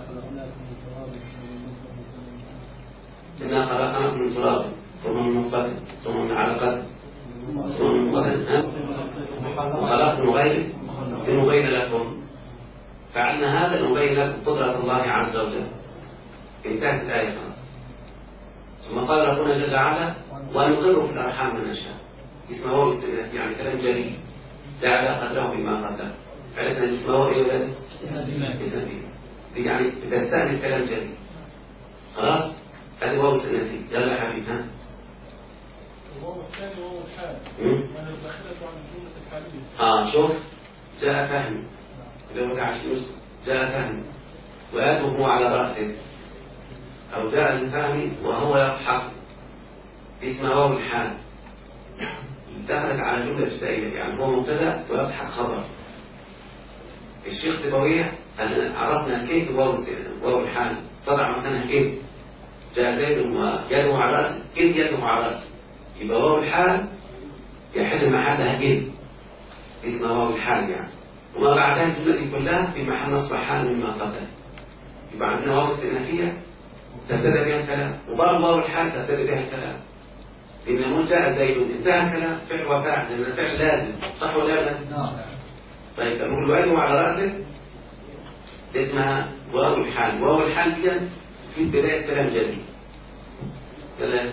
إنا خلقناكم من تراب ثم من نطفة ثم من علقة ثم من مضغة وخلقكم غيره لنبين لكم. فعلنا هذا لنبين لكم قدرة الله عز وجل. انتهت الآية خلاص. ثم قال ربنا جل وعلا ونقر في الأرحام من نشاء. اسمه هو الاستئناف، يعني كلام جليل لا علاقة له بما قبله. عرفنا اسمه هو ايه ولاد؟ استئنافية. يعني بتستأنف كلام جليل. خلاص؟ هذه واو استئنافية. يلا يا حبيبي ها. الواو الثاني واو الحال، وأنا داخلة عن الجملة الحالية. شوف جاء فهم اللي هو 20 يوسف جاء فهم ويده على رأسه، أو جاء الفهم وهو يضحك، اسمه واو الحال. دخلت على جملة ابتدائية، يعني هو مبتدأ ويضحك خبر. الشيخ سيبويه عرفنا كيف واو الحال تضع مكانها كيف. جاء زيد ويده على رأسه، كيف يده على رأسه، يبقى واو الحال يحل محلها كيف، اسمها واو الحال يعني. وما بعدها الجملة دي كلها في محل نصب حال مما قبله. يبقى عندنا واو استئنافية تبتدأ بها الكلام، وبرضه واو الحال تبتدأ بها الكلام. لأن من جاء زيد انتهى الكلام فعل وفاعل، لأن الفعل لازم، صح ولا لا؟ طيب نقول ويده على رأسه اسمها واو الحال. واو الحال دي في بداية كلام جديد. يلا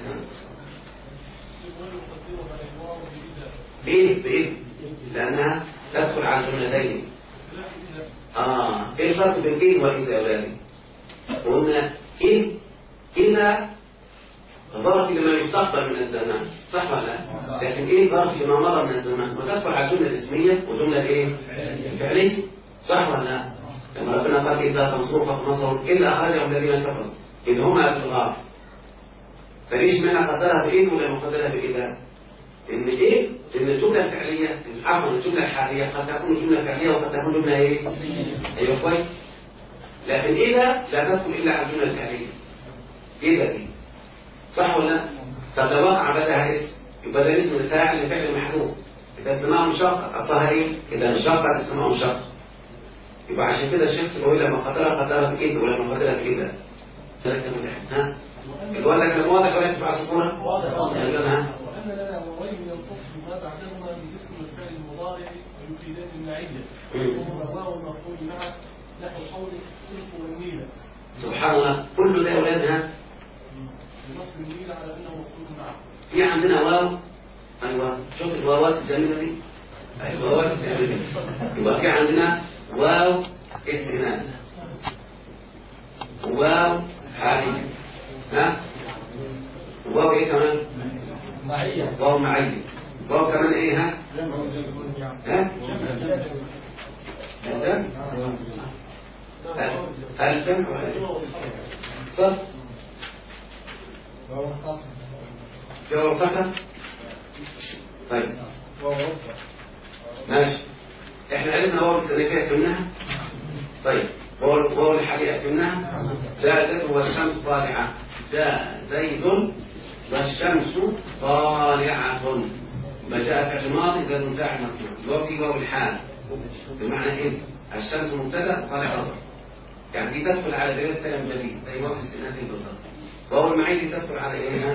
بإذن لأنها تدخل على الجملتين. إيه الفرق بين إيه وإذا يا أولادي؟ قلنا إيه إذا ظرف لما يستقبل من الزمان، صح ولا لا؟ لكن إيه ظرف لما مضى من الزمان، وتدخل على الجملة الاسمية وجملة إيه؟ الفعلية، صح ولا لا؟ لما ربنا قال إذا تنصروا فنصروا إلا أخرجهم الذين كفروا إذ هما في الغار. فليش معنى قدرها بإيه ولا مقدرها بإذا؟ إن إيه؟ إن الجملة الفعلية عفوا الجملة الحالية قد تكون جملة فعلية وقد تكون جملة إيه؟ أيوه كويس. لكن إذا لا تدخل إلا على الجملة الفعلية. إذا دي صح ولا لا؟ طب لو وقع بدها اسم يبقى ده اسم الفاعل لفعل محذوف. إذا اسمها مشقق أصلها إيه؟ إذا انشقت اسمها مشقق. يبقى عشان كده الشيخ سيبويه لما قدرها بإذا ولما قدرها بإذا. ثلاثة من ها؟ الولد كان واضح ولا تبع سكونة؟ واضح. ها؟ وأن لنا واوين ينتصب ما بعدهما من اسم الفعل المضارع ويفيدان المعية، وهما واو المفعول معه نحو قوله سلك والنيلة. سبحان الله كل ده أولادها بنصب النيل على أنه مفعول معه. في عندنا واو. أيوه شوف الواوات الجميلة دي. أيوه الواوات الجميلة دي. يبقى في عندنا واو استئناف واو حالي ها واو ايه كمان؟ معية. واو معين. واو كمان ايه ها؟ ها؟ الجمع صرف واو القسم. طيب ماشي، احنا عرفنا واو السلفية فهمناها. طيب واو الحقيقة فهمناها. جاء زيد والشمس طالعة. جاء زيد والشمس طالعة. ما جاء فعل ماضي زيد فاعل مرفوع. الواو دي واو الحال بمعنى ايه؟ الشمس مبتدا طالع خبر، يعني دي تدخل على دليل كلام جديد زي واو الاستئناف بالظبط. واو المعين دي تدخل على ايه؟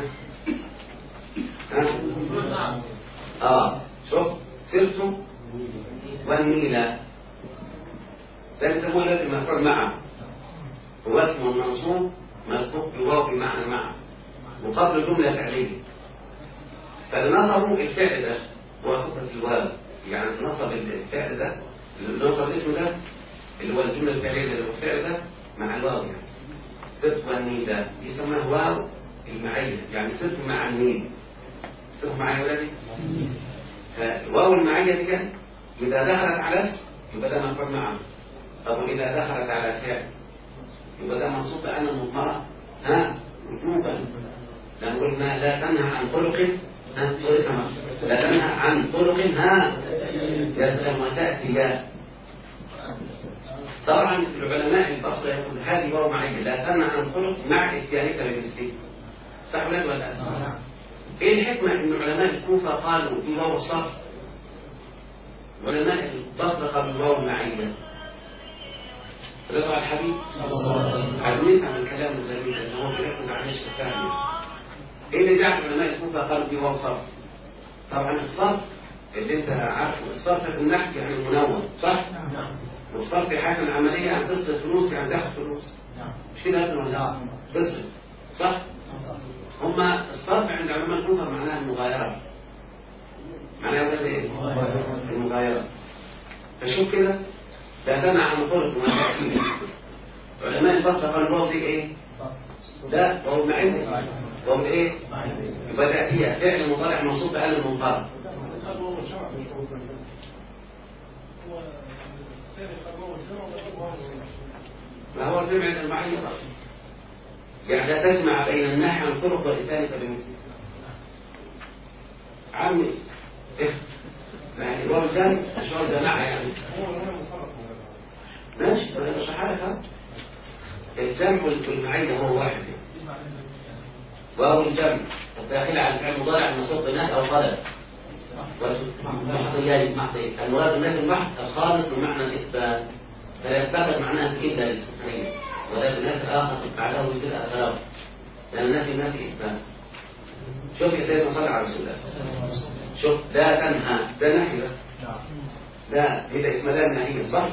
شوف سرت والنيل ده يسموه الذي المفعول معه، هو اسم منصوب مسبوق بواو بمعنى معه وقبل جملة فعلية. فنصبوا الفعل ده بواسطة الواو، يعني نصب الفعل ده، نصب الاسم ده اللي هو الجملة الفعلية اللي هو الفعل ده مع الواو. يعني سرت والنيل ده يسمى واو المعية، يعني سرت مع النيل. سرت معايا يا ولادي؟ فالواو المعية دي إذا دخلت على اسم يبقى ده مفعول معه، أو إذا دخلت على فعل يبقى ده منصوب بأن المضمرة وجوبا. لأن قلنا لا تنهى عن خلق لا تنهى عن خلق يسلم وتأتي. طبعا العلماء البصري يقول هذه واو معية لا تنهى عن خلق مع إتيانك بمثله. صح ولا لا؟ ايه الحكمة ان علماء الكوفة قالوا في واو الصرف، علماء البصرة قالوا واو المعية؟ صلوا على الحبيب. عايزين نفهم الكلام الجميل اللي هو بيركز عليه الشفاهي. ايه اللي جعل علماء الكوفة قالوا في واو صرف؟ طبعا الصرف اللي انت عارفه، الصرف في النحو يعني منون، صح؟ والصرف في حاجة عملية يعني تصرف فلوس، يعني تاخد فلوس، مش كده يا ابني ولا؟ تصرف، صح؟ هما الصرف عند علماء الكوفة معناها المغايرة. معناها ايه؟ المغايرة. فشوف كده لا تنهى عن خلق وتأتي. علماء البصرة قالوا الواو دي ايه؟ ده واو معين. واو ايه؟ يبقى تأتيها فعل مضارع منصوب بأل المنقرض. ما هو الجمع المعين يعني لا تجمع بين النهي عن الخلق والإتانة بمثله. عمي يعني الواو الجمع مش هو الجماعة يعني ماشي. أنا مش حالك الجمع والمعية هو واحد يعني. واو الجمع الداخل على الفعل المضارع المنصوب بناء أو طلب محضيات. المراد بالنهي المحض الخالص بمعنى الإثبات، فلا يتبادل معناها إلا الاستثنائية، ولكن النفي الآخر بعده يصير أثره، لأن النفي إثبات. شوف يا سيدنا صلى على رسول الله. شوف لا تنهى ده نهي لا إذا اسم لا نهي صح؟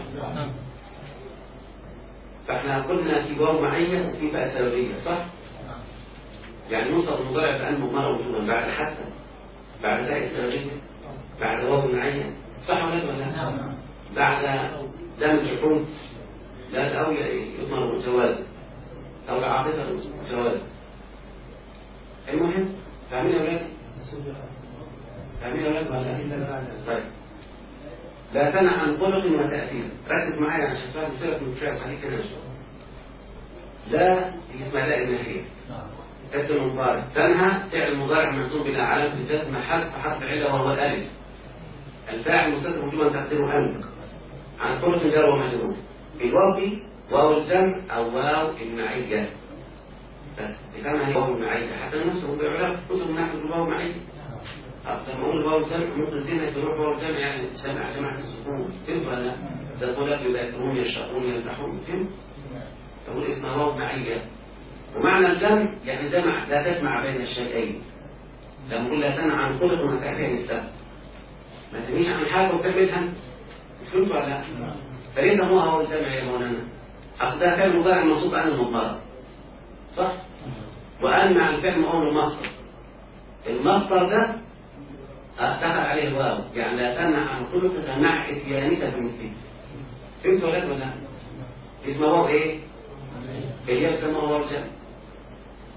فإحنا قلنا في واو معين وفي بقى سببية صح؟ يعني نوصف المضارع بأن مضمرة وجوبا بعد حتى بعد تاء السببية بعد واو معين صح ولا لا؟ بعد لام الجحود لا أو يضمر الجواز أو العاطفة الجواز. المهم فاهمين يا ولاد؟ فاهمين يا ولاد؟ طيب لا تنهى عن خلق وتأثير. ركز معايا عشان تفهم سيرك من الفعل خليك كده شوية. لا اسمها لا النهية اسم مضارع. تنهى فعل مضارع منصوب إلى علامة الجزم حذف حرف علة وهو الألف. الفاعل مستتر وجوبا تقديره أنت عن خلق جار ومجرور. في الواو دي واو الجمع أو واو المعية بس بفهمها هي واو المعية. حتى نفسه بيعرف كتب النحو الواو معية. أصلا نقول واو الجمع ممكن زينة تروح واو الجمع يعني تسمع جماعة السكون فهمت ولا لا؟ تقول لك يذاكرون يشرحون ينجحون فهمت؟ تقول اسمها واو معية. ومعنى الجمع يعني جمع لا تجمع بين الشيئين. لما نقول لا تنهى عن خلق وما تأتي نسبة ما تنهيش عن حاجة وتعملها فهمت ولا لا؟ فليس هو الجمع يا مولانا. أصدها فعل مضارع منصوب أن المضمرة صح؟ وأن مع الفعل مقول المصدر. المصدر ده دخل عليه الواو يعني لا تنهى عن خلقك مع إتيانك بمثله. فهمت ولا لا؟ اسمه واو إيه؟ اللي يسمى واو الجمع.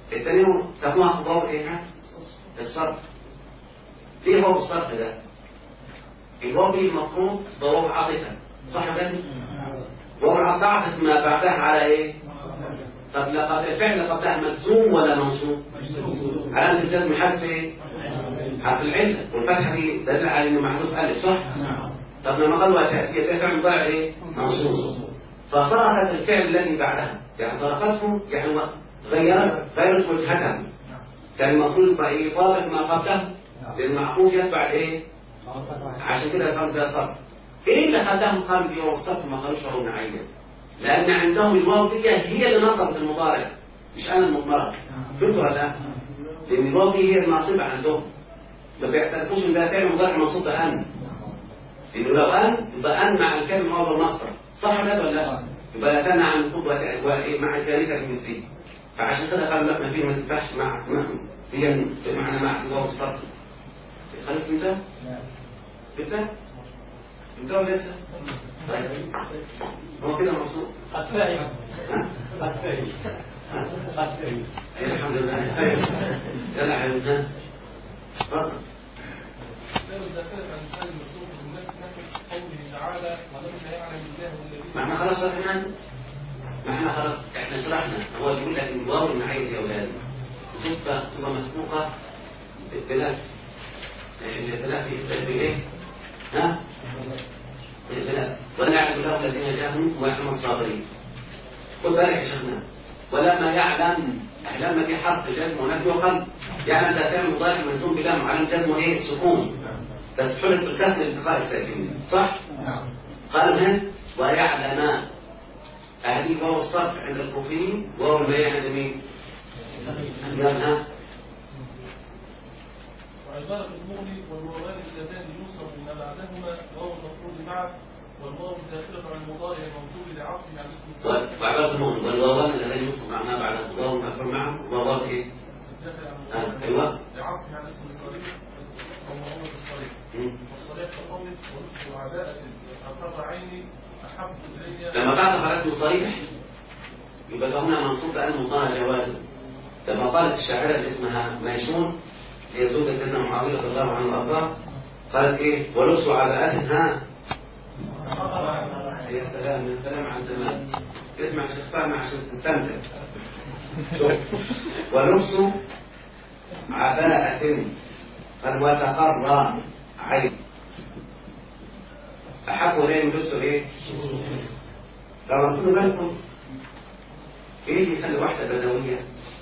الثانية سموها واو ايه؟ الصرف. ليه واو الصرف ده؟ الواو دي المفروض واو عاطفة صح كده؟ واو عاطفة ما بعدها على ايه؟ طب لقد الفعل قبلها مجزوم ولا منصوب؟ علامة الجزم حذف ايه؟ حرف العلة، والفتحة دي دل على انه محذوف ألف صح؟ طب لما قال وتأتي فعل مضارع ايه؟ منصوب. فصرفت الفعل الذي بعدها، يعني صرفته يعني غيرت وجهته. كان المفروض يبقى ايه؟ يطابق ما قبله، لأن المعقوف يتبع الايه؟ عشان كده كان فيها صرف. ايه اللي خلاهم قالوا دي واو صرف ما قالوش واو نعيم؟ لأن عندهم الواو دي هي اللي نصبت المضارع مش أنا المضمرة. فهمتوا ولا لا؟ لأن الواو دي هي الناصبة عندهم. ما بيعترفوش إن ده فعل مضارع منصوب بأن. لأنه لو أن يبقى أن مع الكلمة هو المصدر. صح ولا لا؟ يبقى لا تنهى عن القدوة مع ذلك في مثله. فعشان كده قالوا لا ما فيه ما تنفعش مع هي معنى مع الواو الصرف. خلاص انت؟ انت ولا لسه؟ طيب هو كده مبسوط؟ أسفل الحمد لله. يلا حبيبنا. تفضل. قوله تعالى ولم يعلم الله الذين. ما احنا خلاص شرحنا. احنا شرحنا. هو بيقول لك ان الواو المعين يا اولاد تبقى مسبوقه بلا في ايه؟ ها؟ ولا يعلم الله الذين جاهدوا ويعلم الصابرين. خد بالك يا شيخنا. ولما يعلم لما في حرف جزم ونفي وقلب يعني ده فعل مضارع مجزوم بلام وعلم جزمه ايه؟ السكون بس حرك بالكسر لالتقاء الساكنين صح؟ قال من ويعلم هذه واو الصرف عند الكوفيين واو البيان عند مين؟ يلا وعبارة المغني والواوان اللتان يوصف ما بعدهما واو المفروض معه والواو داخلة على المضارع المنصوب لعطفه على اسم الصرف. وعبارة المغني والواوان اللتان يوصف معناه بعد واو مفعول معه وواو ايه؟ ايوه لعطفه على اسم الصريح أو معوض الصريح. والصريح كقوله ونصف عباءة أقر عيني أحب إلي. لما بعد على اسم الصريح يبقى هنا منصوب بأن مضارع جوازه. لما قالت الشاعرة اللي اسمها ميسون هي زوجة سيدنا معاوية رضي الله عنه وارضاه قالت ايه؟ ولبس عباءتها يا سلام يا سلام على الجمال. اسمع يا شيخ فهمي عشان تستمتع. ولبس عباءة قال وتقر عين أحب إليه من لبسه إيه؟ لو خدوا بالكم إيه اللي يخلي واحدة بدوية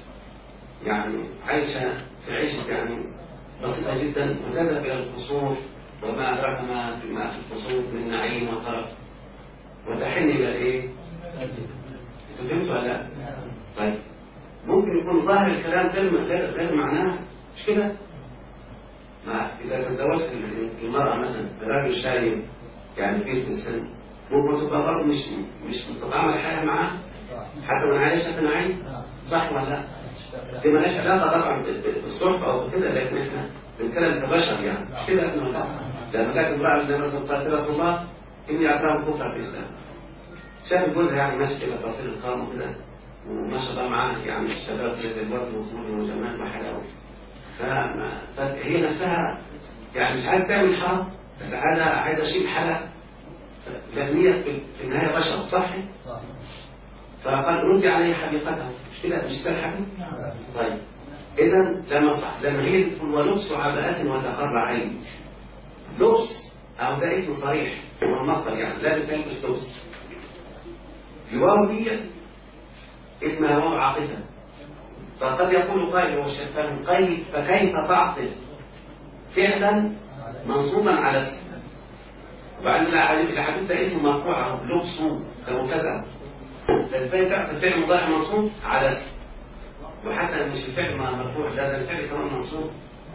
يعني عايشة في عيشة يعني بسيطة جدا وتذهب إلى القصور وما أدراك ما في القصور من نعيم وطرف وتحن إلى الإيه؟ أنتوا فهمتوا ولا لا؟ طيب ممكن يكون ظاهر الكلام غير معناه مش كده؟ ما إذا تزوجت المرأة مثلا الراجل شايب يعني كبير في السن ممكن تبقى برضه مش مستطعمة الحياة معاه حتى من عايشة نعيم صح ولا لا؟ دي مالهاش علاقة طبعا بالصحبة أو كده لكن إحنا بنتكلم كبشر يعني مش كده إحنا لما كانت امرأة من النبي صلى الله عليه وسلم إني أكره الكفر في الإسلام شاف جوزها يعني ماشي كده تصير القامة كده وما شاء الله معاه يعني الشباب زي الورد وطول وجمال وحلاوة فهي نفسها يعني مش عايز تعمل حرام بس عايزة شيء حلال فالنية في النهاية بشر صح؟ فقال ردي عليه حقيقته مش كده مش ده الحديث؟ طيب إذا لما هي تقول ولبس عباءات وتقر عين لبس أو ده اسم صريح هو المصدر يعني لا تسلبس لبس الواو دي اسمها واو عاطفة فقد يقول قائل والشفان فكيف تعطف فعلا منصوبا على اسم وبعدين الحديث ده اسم مرفوع لبسه كمبتدا فازاي تعطف فعل مضارع منصوب على اسم وحتى مش الفعل مرفوع لا ده الفعل كمان منصوب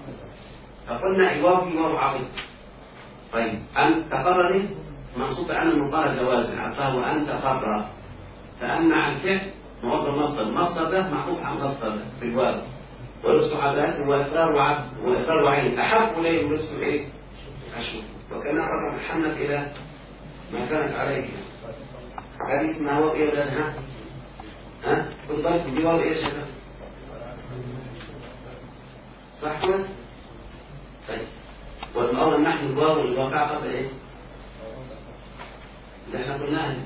فقلنا الواو في واو عاطفة طيب أن تقرر منصوب عن المقارنة جواز عطاه وأن تقرر فأن مع الفعل موضع المصدر ده معطوف على المصدر ده بالواو ولبس عباءات وإقرار وعين أحب إليه من لبس إيه؟ أشوف وكان رفع محمد إلى ما كانت عليه هذه اسمها واو إيه ولاد ها؟ خد بالك دي واو إيه شباب؟ صح كده؟ طيب والأول نحن الواو والواقع قبل إيه؟ اللي احنا قلناها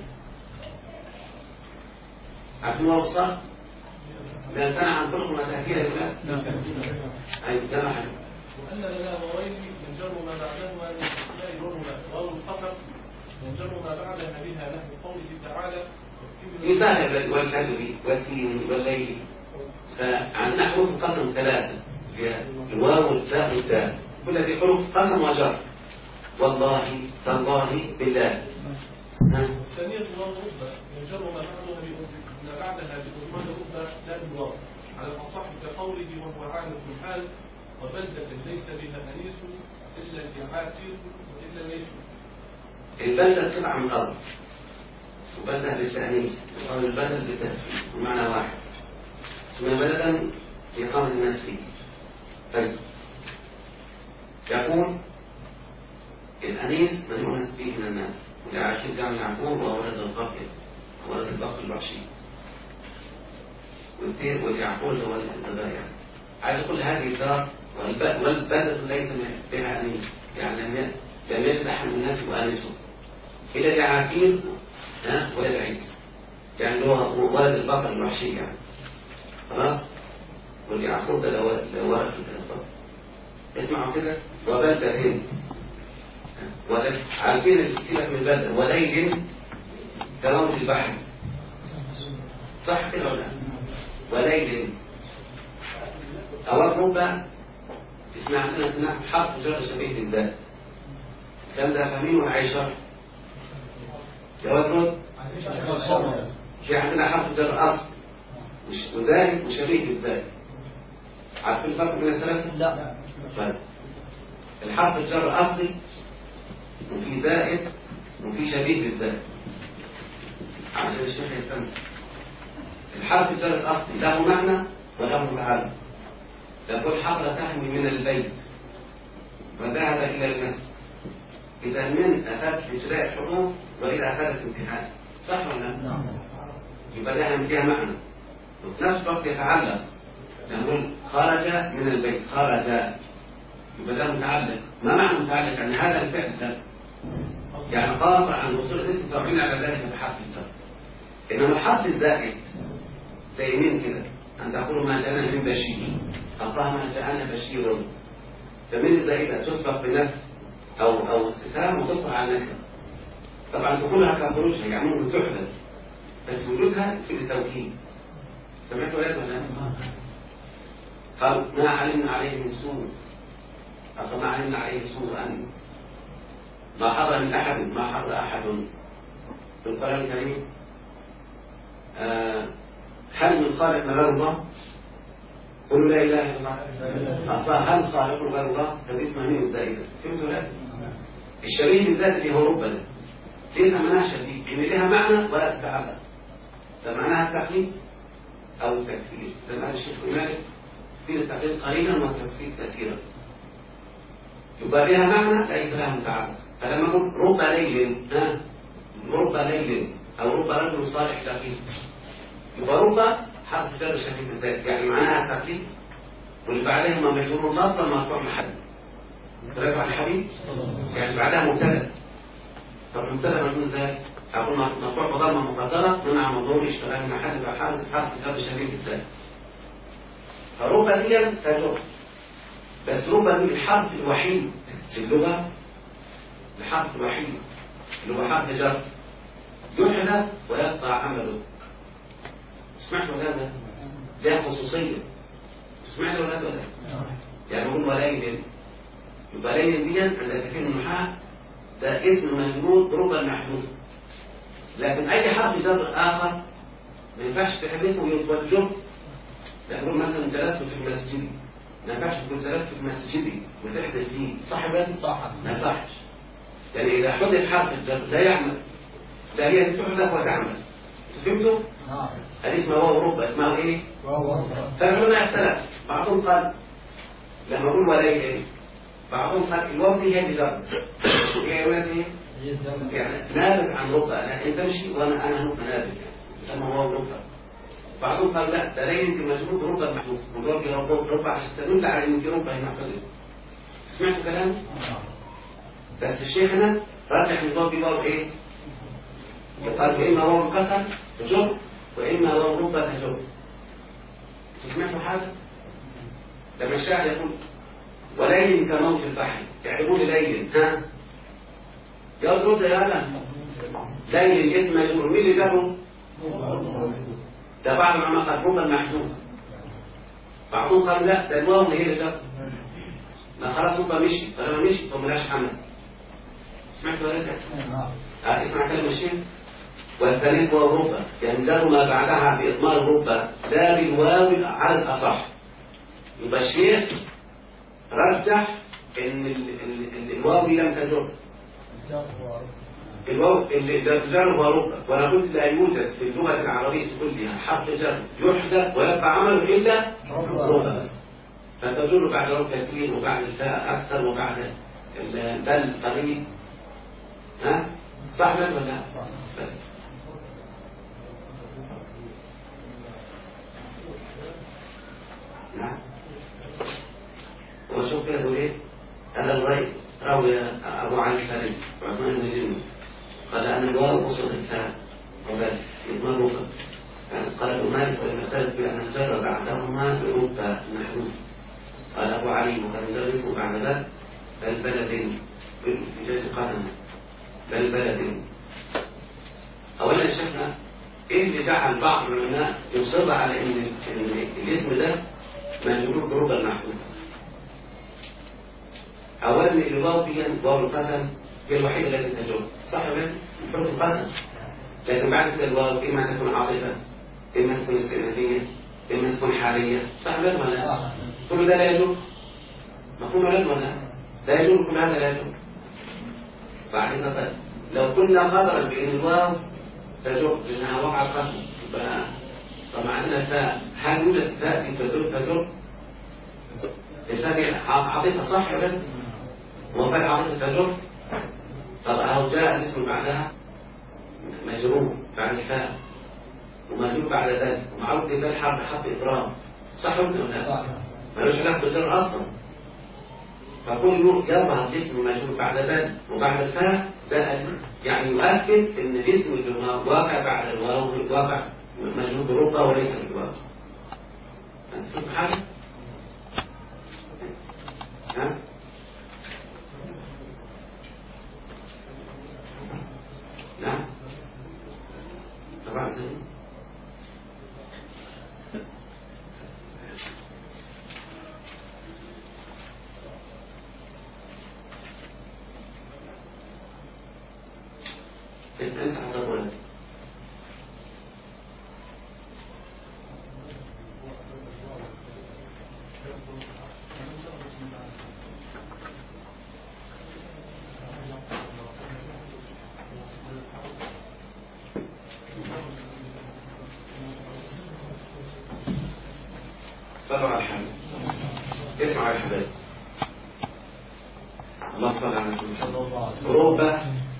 عارفين واو الصرف؟ لا امتنع عن طرق ما تأتيها الآن؟ أي جمع حاجة. وأن لنا واوين ينجر ما بعدهما من الأسماء واو القسم ينجر ما بعدها بها نحو قوله تعالى مثال والفجر والتين والليل. فعن نحو القسم ثلاثة الواو والتاء والتاء كل هذه حروف قسم وجر. والله تالله بالله. الثانية واو ربة ينجر ما بعدها بضمان ربة لا بالواو على الأصح كقوله وهو عالم الحال وبلدة ليس بها أنيس إلا الجعاتر إلا ليس. البلدة تبع من قبل وبلدة بالتأنيث وقال البلدة بالتأكيد بمعنى واحد اسمها بلدا إقامة الناس فيه. طيب يقول الأنيس من يؤنس به من الناس والعاشر جامع يعقوب وولد القافية ولد البقر الوحشي واليعقوب هو الذبائح. عايز يقول هذه الدار والبلدة ليس بها أنيس يعني لم يجد أحد من الناس يؤنسه إلا العاكير ولد عيسى يعني هو ولد البقر الوحشي يعني خلاص. واليعقوب ده ورق في الكلام. اسمعوا كده وبلدة عارفين سيبك من البلدة وليل كرامة البحر صح كده ولا لا؟ وليل أول ربع اسمع عندنا حرف جر شبيه بالذات كان ده فاهمين ولا عايز شرح؟ جواب رد في عندنا حرف جر أصل وذلك وشبيه بالذات. عارفين الفرق بين الثلاثة؟ لا. طيب الحرف الجر أصلي وفي زائد وفي شبيه بالذات عشان الشيخ يستمع. الحرف الجر الأصلي له معنى وله متعلق. تقول حضر تحمي من البيت وذهب إلى المسجد. إذا من أتت لإجراء الحروف وإذا أتت امتحان صح ولا لا؟ يبقى ده فيها معنى وفي نفس الوقت يتعلق. نقول خرج من البيت خرج يبقى ده متعلق. ما معنى متعلق؟ يعني هذا الفعل ده يعني قاصر عن وصول الاسم فعلنا على ذلك بحرف الجر. إنما الحرف الزائد زي مين كده أن تقول ما جاءنا من بشير أصلا ما جاءنا بشير. فمن الزائدة تسبق بنفي أو استفهام وتطلع على نكرة. طبعا دخولها كخروجها يعني ممكن تحدث بس وجودها في التوكيد. سمعتوا ولا لا؟ قال ما علمنا عليه من سوء أصلا ما علمنا عليه سوءا ما حضر من أحد ما حضر أحد في القرآن الكريم. هل من خالق غير الله؟ قولوا لا إله إلا الله. أصلا هل خالق غير الله؟ هذه اسمها مين الزائدة. فهمتوا لا؟ الشبيه بالذات اللي هو ربنا ليس معناها شبيه إن لها معنى ولا تتعلق. ده معناها التقليد أو التكسير. ده معنى الشيخ مالك في التقليد قليلا والتكسير كثيرا. يبقى لها معنى ليس لها متعلق. فلما نقول رب ليل رب ليل أو رب رجل صالح دقيق يبقى رب حرف جر شبيه بالذات يعني معناها التقليد واللي بعدها ما مجرور الله فمرفوع محل. سلام على الحبيب يعني بعدها مبتدا. طب المبتدا مجرور ازاي؟ أقول مرفوع بضمه مقدره منع مضمون اشتغال محل حرف جر شبيه بالذات. فرب دي تجر بس رب دي الحرف الوحيد في اللغه الحرف الوحيد اللي هو حرف جر يحدث ويقطع عمله. سمعت ولا لا؟ ده خصوصيه. سمعت ولا لا؟ يعني نقول وليل يبقى ليل دي عند كثير من النحاة ده اسم مجرور ربا محذوف. لكن اي حرف جر اخر ما ينفعش تحذفه ويتوجه. نقول مثلا جلست في المسجد ما ينفعش تقول جلست في مسجدي وتحذف فيه صح ولا صح؟ ما صحش. يعني اذا حذف حرف الجر لا يعمل ده هي تحذف وتعمل. فهمتوا؟ هذه اسمها واو ربا اسمها ايه؟ واو ربا. فالعلماء اختلف بعضهم قال لما اقول وليل بعضهم قال الواو دي هي اللي جر هي ولاد ايه؟ يعني نابت عن ربا. انا انت تمشي وانا نابت يسمى واو ربا. بعضهم قال لا ده لا يمكن مجرور بربع المحذوف والواو فيه ربع عشان تدل على ان في ربع هنا محذوف. سمعتوا كلامي؟ بس الشيخ هنا راجح ان الواو فيه واو ايه؟ قال واما واو القسم تجر واما واو ربع تجر. سمعتوا حاجه؟ لما الشاعر يقول وليل كموج البحر يعرفون ليل ها؟ يرد يا هلا ليل اسم مجرور مين اللي جابه؟ ده بعض العلماء قال ربع محذوف. بعضهم قال لا ده الواو هي اللي جابه. ما خلاص ربع مشي فلما مشي فملاش حمل. سمعتوا ولا لا؟ اسمع كلام الشيخ. والثالث هو الربع ينزل ما بعدها بإضمار الربع لا بالواو على الأصح. يبقى الشيخ رجح ان الواو دي لم تجر. الواو اللي جر هو ربع وانا قلت لا يوجد في اللغه العربيه كلها حرف جر يحذف ويبقى عمله الا ربع بس. فتجر بعد ربع كثير وبعد الفاء اكثر وبعد البل قليل. ها صح ولا لا؟ بس نعم. وشوف كده يقول ايه؟ هذا الغيب روي ابو علي الفارسي وعثمان بن جني قال ان الواو قصد الفاء وبال يضمن ربع. قال ابن مالك ولم يختلف بان الجر بعدهما بربع محذوف. قال ابو علي وكان يدرسه بعد ذلك بل بلد في جلد قدم بل بلد. اولا شفنا ايه اللي جعل بعض العلماء يصر على ان الاسم ده مجرور بربع المحذوف. اولا الواو دي واو القسم هي الوحيده التي تجر صح ولا لا؟ حروف القسم. لكن بعد كده الواو اما تكون عاطفه اما تكون استئنافيه اما تكون حاليه صح ولا لا؟ كل ده لا يجر. مفهوم ولا لا؟ لا يجر كل هذا لا يجر. بعد كده لو كنا قدرا بان الواو تجر لانها وقع القسم طبعا عندنا فاء هل يوجد فاء في تجر؟ الفاء عاطفه صح ولا لا؟ وفاء عاطفه تجر. طب اهو جاء الاسم بعدها مجرور بعد الفاء ومجرور بعد ذلك ومعروف بذلك حرف اضراب صح ولا لا؟ ملوش علاقه بالجر اصلا. فكل يظهر الاسم مجرور بعد ذلك وبعد الفاء ده يعني يؤكد ان الاسم اللي واقع بعد الواو واقع مجرور بربع وليس بالواو. هتفهم حاجه؟ ها؟ نعم؟ طبعا سليم. الناس حسب ولا صلوا على الحبيب. اسمع يا حبايبي. اللهم صل على سيدنا ربع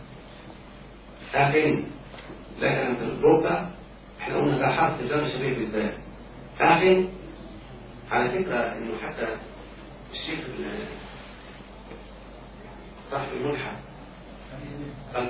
أخن. لكن الربع احنا قلنا ده حرف جر شبيه بالذات. أخن على فكرة انه حتى الشيخ صاحب الملحد قال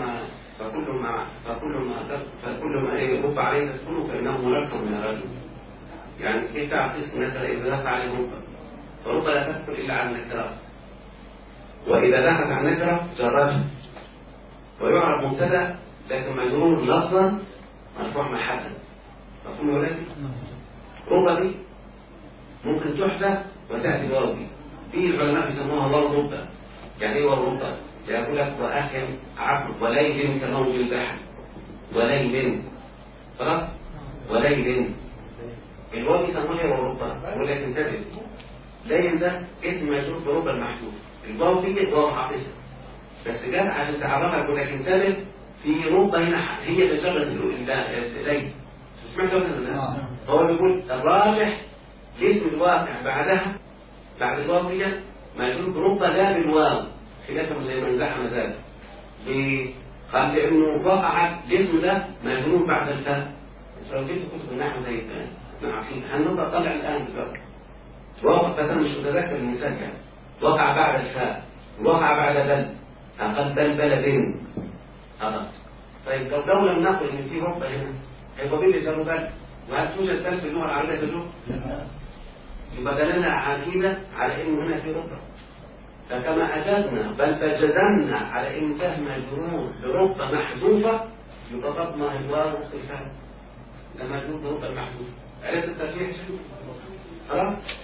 فكل ما يرب عليه تدخله فإنه مركب من الرجل. يعني كيف تعرف اسم نكرة إذا دخل عليه ربع؟ فربع لا تدخل إلا على النكرات. وإذا دخلت على النكرة جرت ويعرف مبتدأ لكن مجرور لفظا مرفوع محلا. مفهوم يا ولادي؟ ربع دي ممكن تحذف وتأتي واو دي. في العلماء بيسموها واو ربع. يعني ايه واو ربع؟ يقول لك وأخن عفو وليل كموج البحر. وليل خلاص؟ وليل الواو بيسموها واو ربع. يقول لك انتبه ليل ده اسم مجرور بربع المحذوف. الواو دي واو عاطفة بس جت عشان تعرفها. يقول لك انتبه في ربع هنا هي اللي جرت الليل. سمعت ولا لا؟ هو بيقول الراجح الاسم الواقع بعدها بعد الواو دي مجرور بربع لا بالواو خلافا لمن زعم ذلك. ليه؟ قال لانه وقع الاسم ده مجرور بعد الفاء لو جبت كتب النحو زي الآن هنبقى طلع الآن دلوقتي وقع مثلا مش متذكر المثال يعني وقع بعد الفاء وقع بعد بل أقل بلد طيب لو لم نقل إن في رب هنا هيبقى بين ده بل وهل توجد بل في اللغة العربية تجربة؟ يبقى دلنا عقيدة على إن هنا في رب فكما أجزنا بل فجزمنا على إن فهم مجرور برب محذوفة يبقى ضبنا الواو في الفهم لما جرور برب محذوفة عرفت الترجيح خلاص؟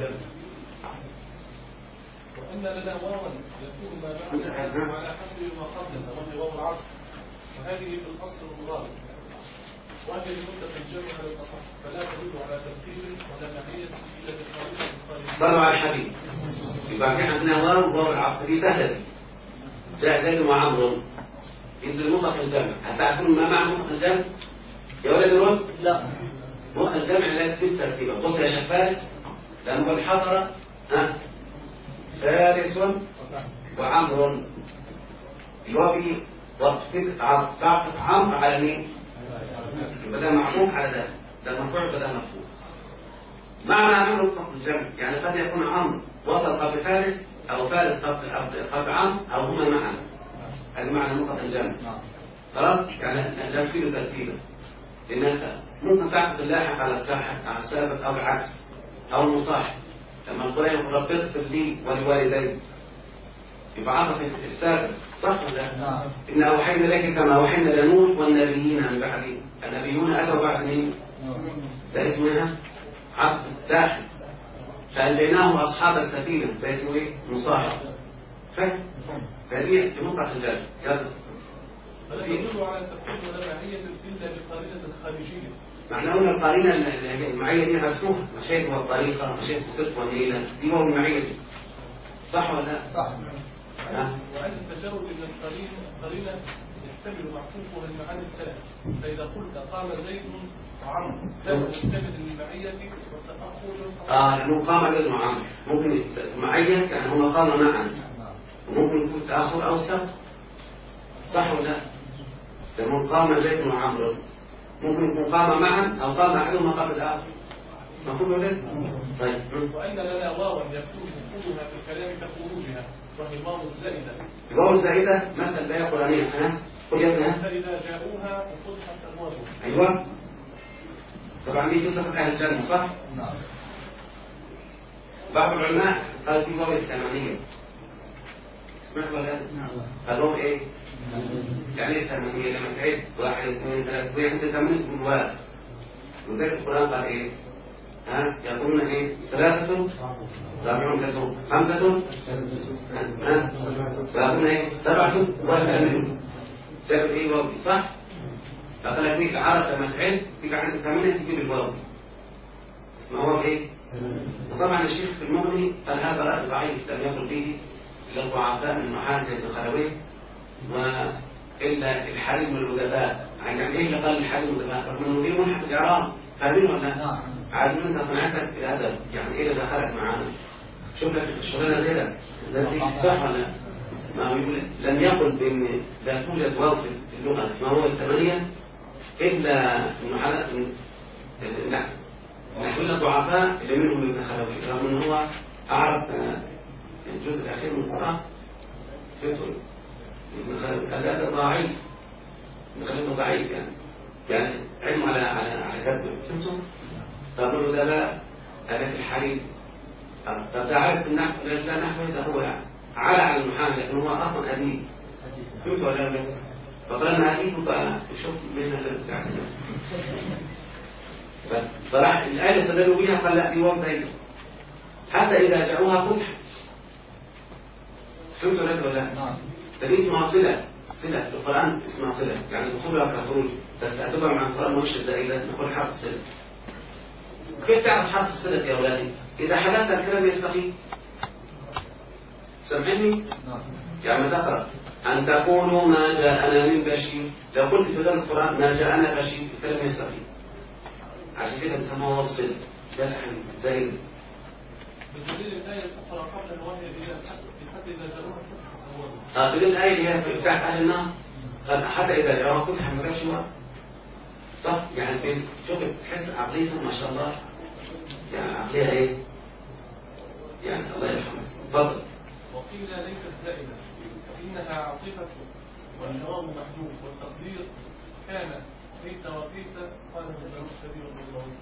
وأن لنا واوا يكون ما بعد على حسب ما قبلنا وهي واو العرض وهذه في الأصل المضارع وهذه المدة الجمع للأصح فلا تدل على ترتيب ولا نهاية إلا بالقرينة صلوا على الحبيب يبقى في عندنا واو العرض دي سهلة دي جاء زيد وعمر ينزل مطلق الجمع هتعرفون ما معنى مطلق الجمع؟ يا ولد الرد؟ لا مطلق الجمع لا يكتب ترتيبا بص يا شيخ فارس لما قال حضر فارس وعمر الوابي وقت عطف عمرو على مين؟ يبقى ده معطوف على ده مرفوع يبقى ده مرفوع معنى عمرو مطلق الجمع يعني قد يكون عمرو وصل قبل فارس او فارس قبل عمرو او هما معا هذا معنى مطلق الجمع خلاص يعني لا تفيد ترتيبا لانك ممكن تعطف اللاحق على السابق او العكس او المصاحب لما القرآن مربط في اللي والوالدين يبقى عرف السابق صح ولا إن أوحينا لك كما أوحينا لنوح والنبيين من بعده النبيون أتوا بعد مين؟ ده اسمها عبد لاحق فأنجيناه أصحاب السفينة ده اسمه إيه؟ مصاحب فاهم؟ فدي مطلق الجد يلا فلا يدل على التفكير ولا معية إلا بالقرينة الخارجية معناه ان القرينه المعيه دي مفتوحه مشايخ والطريقه مشايخ الصدق والنيله دي هو المعيه دي صح ولا لا؟ صح وعند التجرد من القرينه يحتمل معطوفها المعاني الثلاث فاذا قلت قام زيد وعمرو لا تحتمل المعيه والتاخر لانه قام زيد وعمرو ممكن المعيه يعني هما قاموا معا وممكن يكون تاخر او سبق صح ولا لا؟ لما قام زيد وعمرو ممكن يكون قام معا او قام احدهما قبل الاخر مفهوم ولا طيب وان لنا واوا يكون دخولها في الكلام كخروجها وهي الواو الزائده الواو الزائده مثل لا قرانيه قل يا ابنها فاذا جاءوها فتحت ابوابها ايوه طبعا دي قصه اهل الجنه صح؟ نعم بعض العلماء قال في واو الثمانيه سمعت ولا لا؟ قال لهم ايه؟ يعني ايه ثمانية لما تعد 1 2 3 وانت ثمانية من واحد وذلك القرآن قال ايه؟ يقولون ايه؟ 3 4 5 ويقولون ايه؟ 7 وثامنون جاب ايه واو صح؟ فقال لك العرب لما تعد تيجي عند 8 تجيب الواو اسمه واو ايه؟ وطبعا الشيخ في المغني قال هذا رأي ضعيف لم يقل به إلا الضعفاء من محمد بن خلوي وإلا الحليم والأدباء يعني إيه اللي قال الحليم والأدباء؟ رغم إنه ليه ملحق الإعراب فاهمين ولا لا؟ عايزين أنت قناعتك في الأدب يعني إيه اللي دخلك معانا؟ شوف لك الشغلانة غيرك التي صح ولا ما يقول لم يقل بأن لا توجد واو في اللغة اسمها واو الثمانية إلا إنه على نحن الضعفاء اللي منهم ابن خلوي رغم إنه هو أعرف الجزء الأخير من القرآن فهمتوا؟ ابن خلوي هذا ضعيف ابن خلوي ضعيف يعني علم على كتبه فهمتوا؟ فأقول له ده بقى ألف الحريم طب ده عارف النحو لا نحو ده هو على المحامي لكن هو أصلا أديب فهمتوا ولا لا؟ فطالما أديب بقى شوف منها اللي بس صراحة الآية استدلوا بيها قال لا دي واو زيد حتى إذا جاءوها فتح فهمتوا ولا لا؟ فدي اسمها صلة القرآن اسمها صلة يعني دخولها كخروج بس أتبع مع القرآن مش الزائدة نقول حرف صلة كيف تعرف حرف الصلة يا أولادي؟ إذا حدثت الكلام يستقيم سمعني؟ يعني ذكر أن تقولوا ما جاءنا من بشير لو قلت في القرآن ما جاءنا بشير الكلام يستقيم عشان كده بيسموها واو صلة ده الحين زائد بدليل الآية الأخرى قبل الوحي حتى إذا جاءوها فتحت تقول الآية اللي هي بتاعت أهل النار حتى إذا جاءوها فتح ما جابش واو صح؟ يعني شوف تحس عقليته ما شاء الله، يعني عقلية إيه؟ يعني الله يرحمه. تفضل. وقيل ليست زائدة فإنها عاطفة والجواب محذوف والتقدير كان كيف وكيف قال ابن الرشد رضي الله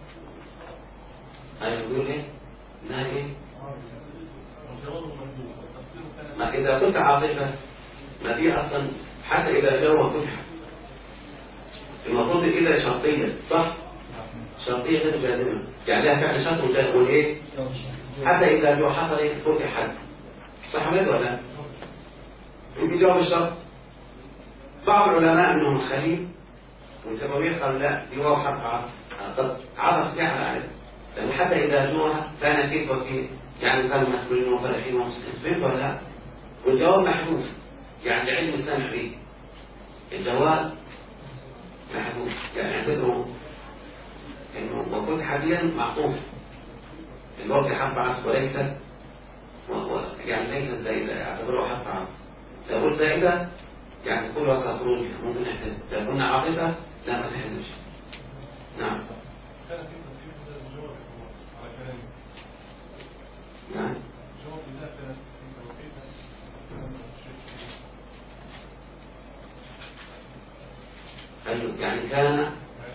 عنه. أيوه بيقول إيه؟ إنها إيه؟ والجواب محذوف والتقدير كان. ما إذا قلت عاطفة ما في أصلا حتى إذا جاء فتح المفروض إذا شرطية صح؟ شرطية غير جازمة يعني لها فعل شرط والإيه؟ حتى إذا جو حصل إيه؟ فتحت صح ولا لا؟ أنت جواب الشرط. بعض العلماء منهم الخليل والسبوية قال لا دي واو حرف عطف فيها على علم لأن حتى إذا جوها كان كيف وكيف يعني كانوا مسؤولين وفرحين ومسلمين ولا لا؟ والجواب محذوف يعني لعلم السامع به الجواب محذوف يعني اعتبره انه وكل حاليا معطوف الوقت حرف عطف وليس يعني ليست زائده يعتبره حرف عطف لو قلت زائده يعني كلها كخروج ممكن نحذف لو قلنا عاطفه لا ما تحذفش. نعم كان في تفسير الجواب على كلامه. نعم جواب لا كان كيف وكيف. أيوه يعني كان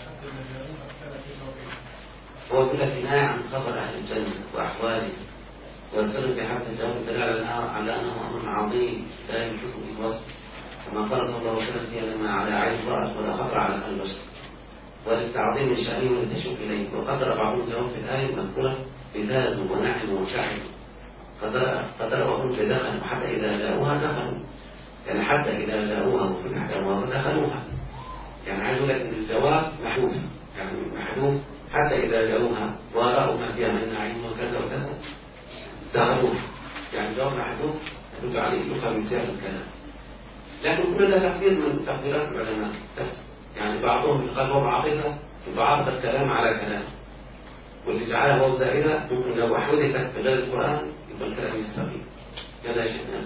هو يقول لك كناية عن خبر أهل الجنة وأحواله والسر في حرف الجواب الدلالة على أنه أمر عظيم لا يمكن به الوصف كما قال صلى الله عليه وسلم فيها لما على عين رأت ولا خطر على البشر وللتعظيم الشأني وللتشوف إليه وقدر بعضهم الجواب في الآية المذكورة بفازوا ونعموا وسعدوا قدر بعضهم في دخلوا حتى إذا جاءوها دخلوا يعني حتى إذا جاءوها وفتحت أبوابها دخلوها يعني عايز أقول لك إن الجواب محذوف يعني محذوف حتى إذا جاءوها ورأوا ما فيها من نعيم وكذا وكذا دخلوها يعني الجواب محذوف يدل عليه يفهم من سياق الكلام لكن كل ده تقدير من تقديرات العلماء بس يعني بعضهم قال هو عاطفة يتعارض الكلام على كلام واللي جعلها واو زائدة ممكن لو حذفت في غير القرآن يبقى الكلام يستقيم. يلا يا شيخنا.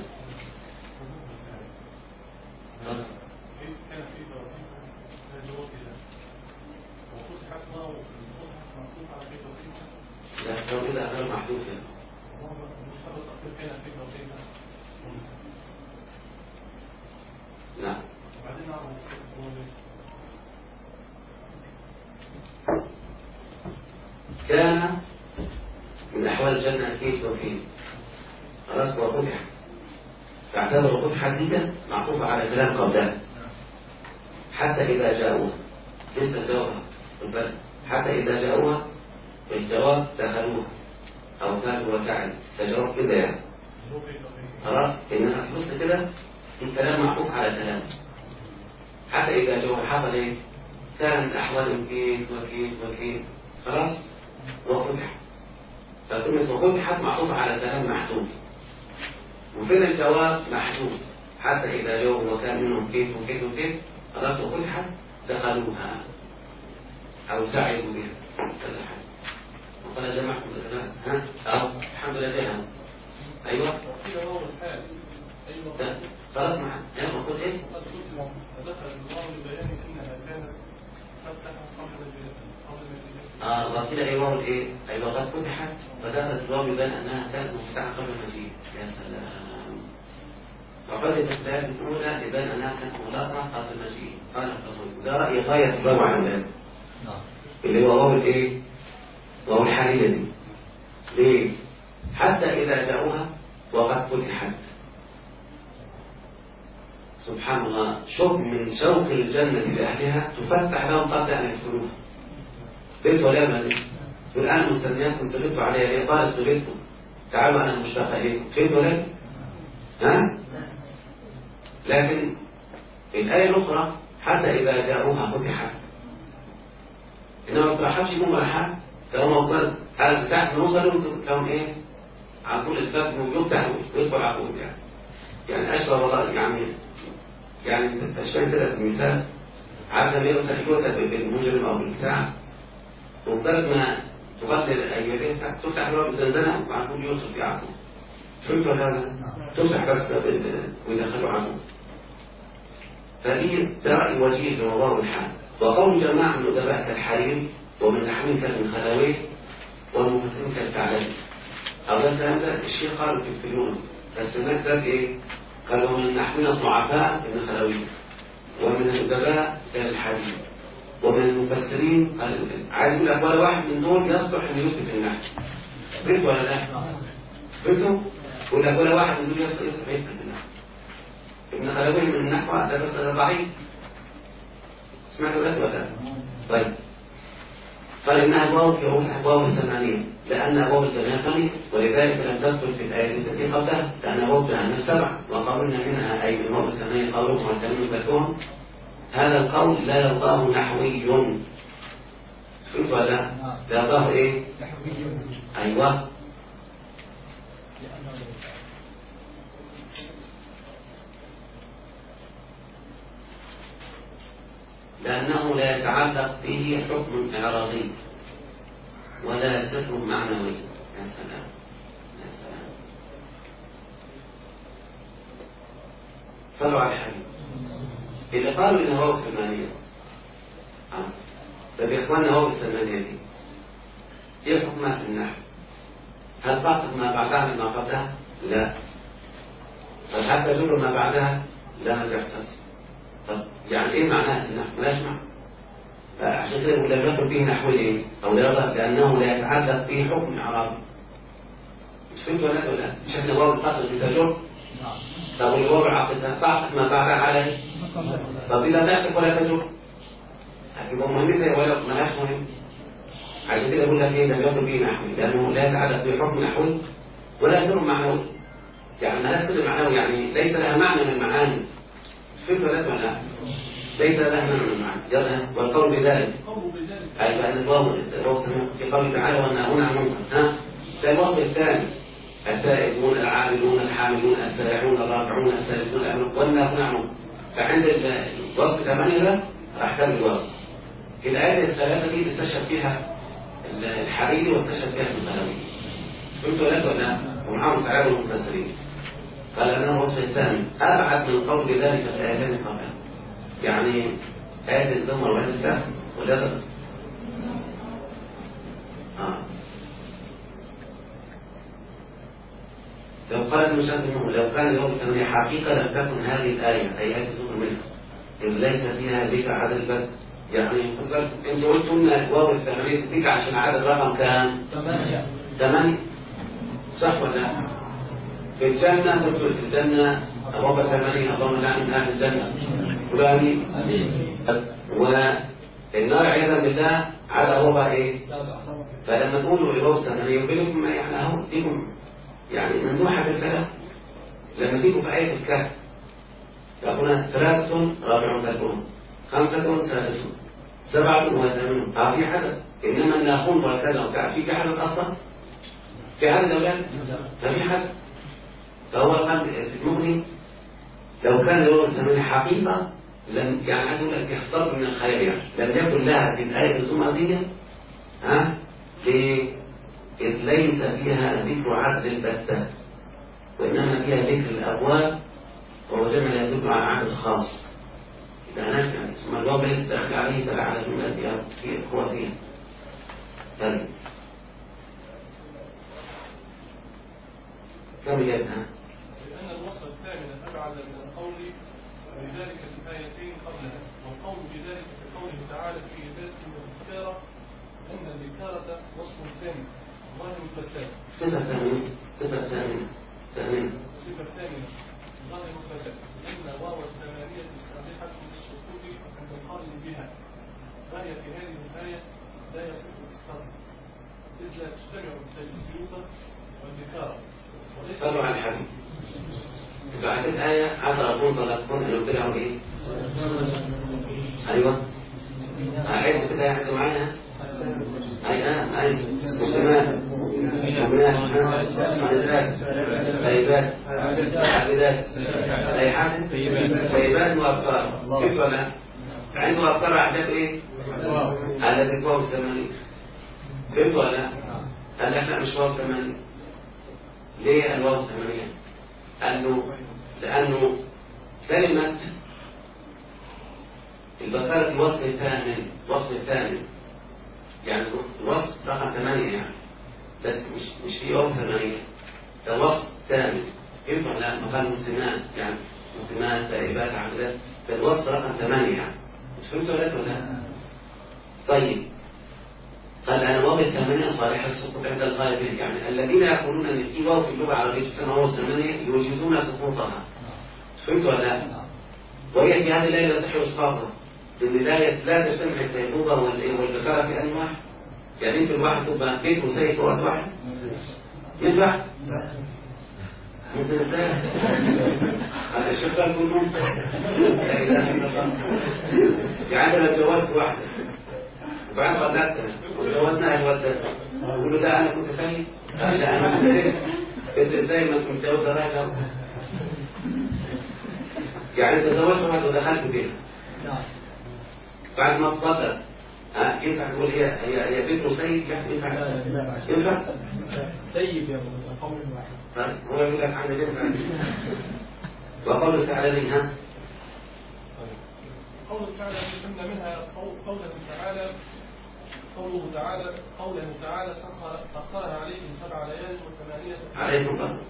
كان في جواب لا وفتحت واو مفتوح على كيف وكيف. لا لو كده غير محذوف يعني. مشترط أكثر كان كيف وكيف. نعم. وبعدين نعرف كان من أحوال الجنة كيف وكيف خلاص وفتح تعتبر فتحة جديدة معطوفة على كلام قبلها حتى إذا جاءوها لسه جوابها حتى إذا جاءوها الجواب دخلوها أو فاتوا وسعد تجاوب كده يعني خلاص إنها تحس كده الكلام معطوف على كلام حتى إذا جاءوها حصل إيه كانت أحوالهم كيف وكيف وكيف خلاص وفتح فكلمة وفتحت معطوفة على كلام محذوف وفين الجواب محذوف حتى إذا جاءوا وكان منهم كيف وكيف وكيف خلاص وفتحت دخلوها أو سعدوا بها كذا حاجة وقال جماعكم الكلام ها أو الحمد لله جاءهم أيوة وقيل هو الحال أيوة خلاص معنا أنا بقول إيه قد ختم ودخل الله لبيان أنها كانت فتحت قبل الجنة وقيل أيوة الإيه أيوة قد فتحت فدخلت الواو يبان أنها كانت مفتوحة قبل المجيء يا سلام وقد الأسباب الأولى يبان أنها كانت مغلقة قبل المجيء قال القضوي ده رأي غاية الروعة عندنا اللي هو واو الإيه واو الحالية دي ليه حتى إذا جاءوها وقد فتحت سبحان الله شوف من شوق الجنة لأهلها تفتح لهم قبل أن يدخلوها بيت ولا مالك تقول أنا مستنياكم تغبتوا علي ليه قالت تغبتوا تعالوا أنا مشتاق إليكم بيت ولا ها لكن الآية الأخرى حتى إذا جاءوها فتحت إنما ما ترحبش مو مرحب فهم أفضل على ساعة ما وصلوا لهم إيه على طول الباب يفتح ويدخل على طول يعني أشبه والله يعني تشبه كده بمثال عارف لما يفتح بالمجرم أو بالبتاع ومجرد ما تغلل أيديه تفتح الباب بالزنزانة وعلى طول يوصل في عقله فهمت ولا لا؟ تفتح بس ويدخلوا عنه فدي ده رأي وجيه لموضوع الحال. وقول جماعة من الأدباء كالحريم ومن نحوين كالمنخلوي والمفسرين كالثعلبي أو ده الكلام ده الشيخ قالوا في الفيلون، بس هناك زاد إيه؟ قالوا من نحوين الضعفاء المنخلوي ومن الأدباء كالحريم ومن المفسرين عايز يقول لك ولا واحد من دول يصلح أن يفتي في النحو. فهمت ولا لا؟ فهمتوا؟ يقول لك ولا واحد من دول يصلح في النحو. ابن خلوي من النحو ده بس ضعيف. سمعتوا ده ولا لا؟ طيب قال إنها الواو في روح أبواب الثمانية لأن أبواب التنافل ولذلك لم تدخل في الآية التي قبلها لأن أبواب جهنم 7 وقولنا منها أي أبواب الثمانية قولهم والتنين ذكرهم. هذا القول لا يرضاه نحوي. فهمت ولا لا؟ لا يرضاه إيه؟ أيوه لأنه لا يتعلق به حكم إعراضي ولا سر معنوي. يا سلام يا سلام. صلوا على الحبيب. إذا قالوا إن هو الثمانية طيب يا إخواننا هو الثمانية دي إيه حكمها في النحو؟ هل تعطف ما بعدها مما قبلها؟ لا. طب هل تجر ما بعدها؟ لا ما تحصلش. طب يعني ايه معناه النحو؟ لا يسمع. عشان كده يقول لم يكن فيه نحو ايه؟ او لا لانه لا يتعلق فيه حكم اعرابي. مش فهمت ولا لا؟ مش احنا واو القصر بتجر؟ طب والواو العاطفه تعطف ما بعدها على ايه؟ طب اذا تعطف ولا تجر؟ هتبقى مهمه ولا مالهاش مهم؟ عشان كده يقول لك ايه لم يكن فيه نحو لانه لا يتعلق فيه حكم نحوي ولا سر معنوي. يعني ما لا سر معنوي يعني ليس لها معنى من المعاني. فهمت ولا لا؟ ليس لها معنى من المعنى. يلا والقول بذلك أي بأن الواو في قوله تعالى والناهون عن المنكر. ده الوصف الثاني التائبون العابدون الحامدون السائحون الراكعون الساجدون والناهون عن المنكر. فعند الوصف الثاني ده أحكام الواو. الآية الثلاثة دي استشهد فيها الحريري واستشهد فيها ابن خلوي. فهمت ولا لا؟ ومعهم سعاد المفسرين. قال أنه الوصف الثاني أبعد من قول ذلك في الآيتين قبلها. يعني آية الزمر وآية الكهف ولا لو قال المشاهد لو كان الواو الثانية حقيقة لم تكن هذه الآية أي آية زمر منها إذ ليس فيها ذكر عدد البدء. يعني أنت قلت لنا الواو الثانية ذكر عشان عدد رقم كام؟ 8 صح ولا لا؟ في الجنة قلت في الجنة أبواب 8 اللهم اجعلنا من أهل الجنة فلاني والنار عياذا بالله على أبوابها إيه؟ فلما تقولوا الأبواب 8 يقول يعني أهو فيكم يعني ممنوحة في الكلام. لما تيجوا في آية الكهف يقولون 3 رابع كلبهم 5 سادسهم 7 وثامنهم في عدد. إنما الناخون وكذا وكذا في عدد أصلا؟ في عدد أولاد؟ ما في حد. فهو قال في المغني لو كان الواو الثمانية حقيقة لم يعني عايز اقول لك يختار من الخيال يعني لم يكن لها في الآية الزمرة دي ليه؟ إذ ليس فيها ذكر عدد البتة وإنما فيها ذكر الأبواب ووجدنا لا يدل على عدد خاص. إذا هناك يعني ثم الواو ليس داخل عليه تبع على الجملة هو فيها. طيب كم يدها؟ لأن الوصف الثامن أبعد من القول بذلك في الآيتين قبلها والقول بذلك في قوله تعالى في ذات الذكارة أن الذكارة وصف ثاني ظاهر الفساد. صفة ثامنة ظاهر الفساد لأن واو الثمانية سابحة للسقوط عند القائل بها وهي في هذه الآية لا يصح إسقاطها إذ لا تجتمع التجربة والذكارة. صلوا على الحبيب. بعد الآية عسى أكون طلقكم أن يبتلعوا إيه؟ أيوة أعيد كده يحكوا معانا أي مسلمات مؤمنات صالحات طيبات عابدات سيحات طيبات وأبكار. كيف ولا؟ عنده أبكار أحداث إيه؟ على ذكر واو 80. كيف ولا؟ قال لك لا مش واو 80. ليه الواو 8؟ قال له لأنه كلمة البكارة دي وصف الثامن يعني الوصف رقم 8 يعني، بس مش في وصف 8، ده وصف ثامن. ينفع لا مقال مسلمات يعني مسلمات تائبات عابدات، فالوصف رقم 8 يعني. مش فهمتوا ولا لا؟ طيب قال أنا واو 8 صالح السقوط عند الغالبين، يعني الذين يقولون أن في واو في اللغة العربية تسمى واو 8 يوجدون سقوطها. فهمتوا ولا لا؟ وهي في هذه الآية لا يصح إسقاطها، لأن الآية لا تجتمع الفيضوبة والذكارة في آن واحد. يعني يمكن الواحد تبقى بيت مسيء في وقت واحد؟ ينفع؟ ممكن ازاي؟ هذا الشيخ قال كل ممكن. لا إله إلا الله. يعني أنا تجوزت واحدة وبعدين غلقتها وتجوزنا الوالدة، يقول له لا أنا كنت سيء؟ لا أنا كنت ازاي ما كنت متجوز راجل؟ يعني تجوزت واحدة ودخلت بيها بعد ما تطلق، ينفع تقول هي بنت سيد؟ يعني ينفع؟ سيد يا قول واحد. طيب هو يقول لك عن بنت وقول تعالى منها قوله تعالى فهمنا منها قوله تعالى سخرها عليكم 7 ليال و8 عليكم بقى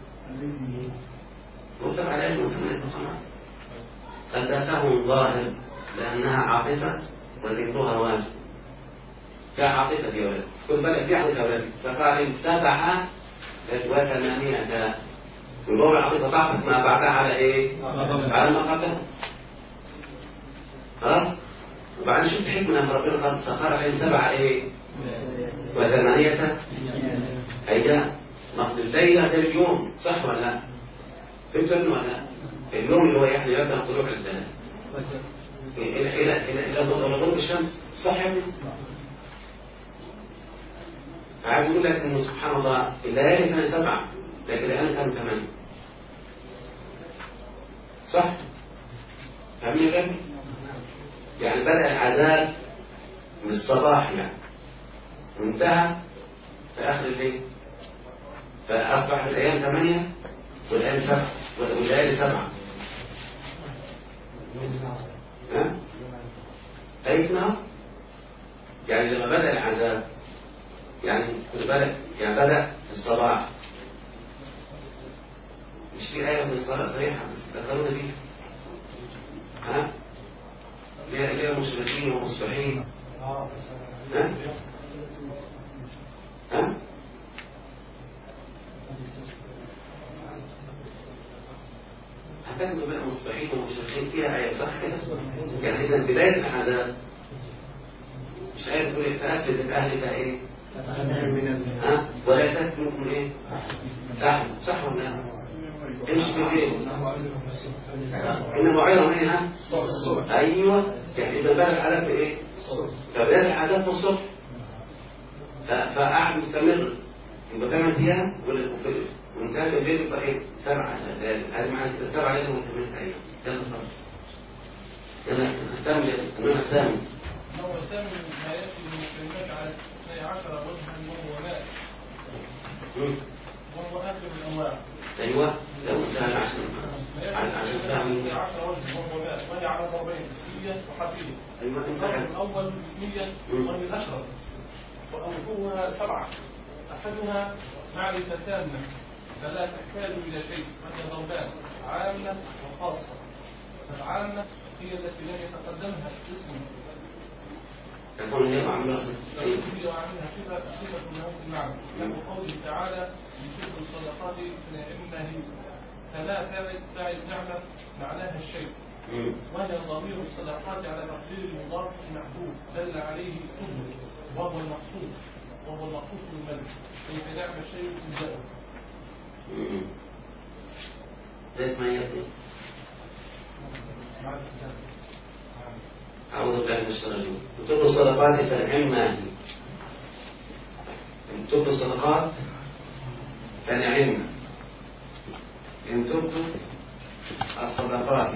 و7 ليال و8 خمس. قدسهم ظاهر لأنها عاطفة وذكرها واجب. كعاطفة يا ولد، خد بالك في عاطفة يا ولد. سخر عليهم 7 و8 والواو العاطفة تعطف ما بعدها على إيه؟ على ما قبلها. خلاص؟ وبعدين شوف حكمة لما ربنا قال سخر عليهم 7 إيه؟ و8 أيام. أصل الليلة ده اليوم، صح ولا لا؟ فهمت ولا لا؟ اليوم اللي هو يعني يبدأ طلوع إلى غروب الشمس، صح يا ابني؟ فعايز يقول لك إنه سبحان الله الليالي كانت 7 لكن الآن كانوا 8. صح؟ فاهمين يا ابني؟ يعني بدأ العذاب من الصباح يعني وانتهى في آخر الليل، فأصبح الأيام 8 والليالي 7 والليالي 7. ها؟ أي نعم؟ يعني لما بدأ العذاب يعني خد بالك يعني بدأ في الصباح، مش في آية من الصلاة صريحة بس تذكرون دي؟ ها؟ ليه مشركين ومصبحين؟ ها؟ ها؟ هتجدوا بقى مصبحين ومشركين فيها آية صح كده؟ يعني إذا بداية العذاب مش آية تقول فأفسد أهلك إيه؟ ها؟ ولا تكلكم إيه؟ أحد صح ولا لا؟ امشي في الليل إن موعظهم إيه ها؟ أيوه يعني إذا بدأ العذاب في إيه؟ فبدأ العذاب في الصبح فقعد مستمر يبقى 8 أيام وانتهى الليل يبقى إيه؟ 7 ليالي. هذه معنى كده 7 ليالي و8 أيام. يلا صح. يلا نكمل النوع الثامن. النوع الثامن ما يأتي من الكلمات على 12 وجها وهو ماء وهو آخر الأنواع. أيوه لو سهل عشان فهم 12 وجه وهو ماء وهي على ضربين اسمية وحرفية. أيوه الضرب الأول اسمية وهي الأشرف وأوجهها 7. أحدها معرفة تامة فلا تحتاج إلى شيء وهي ضربان عامة وخاصة. العامة هي التي لم يتقدمها اسم يكون هي معمولة وعنها صفة من هذا المعنى. وقوله تعالى يحب الصدقات فنعمها فلا فاعل نعمة معناها الشيء وهي ضمير الصدقات على تقدير المضاف المحبوب دل عليه كله وهو المخصوص بالملك كيف نعم الشيء تجزأه. ده اسمها ايه؟ أعوذ بالله من الشيطان الرجيم. تبدو الصدقات فنعمها هي. إن تبدو الصدقات فنعمها. إن تبدو الصدقات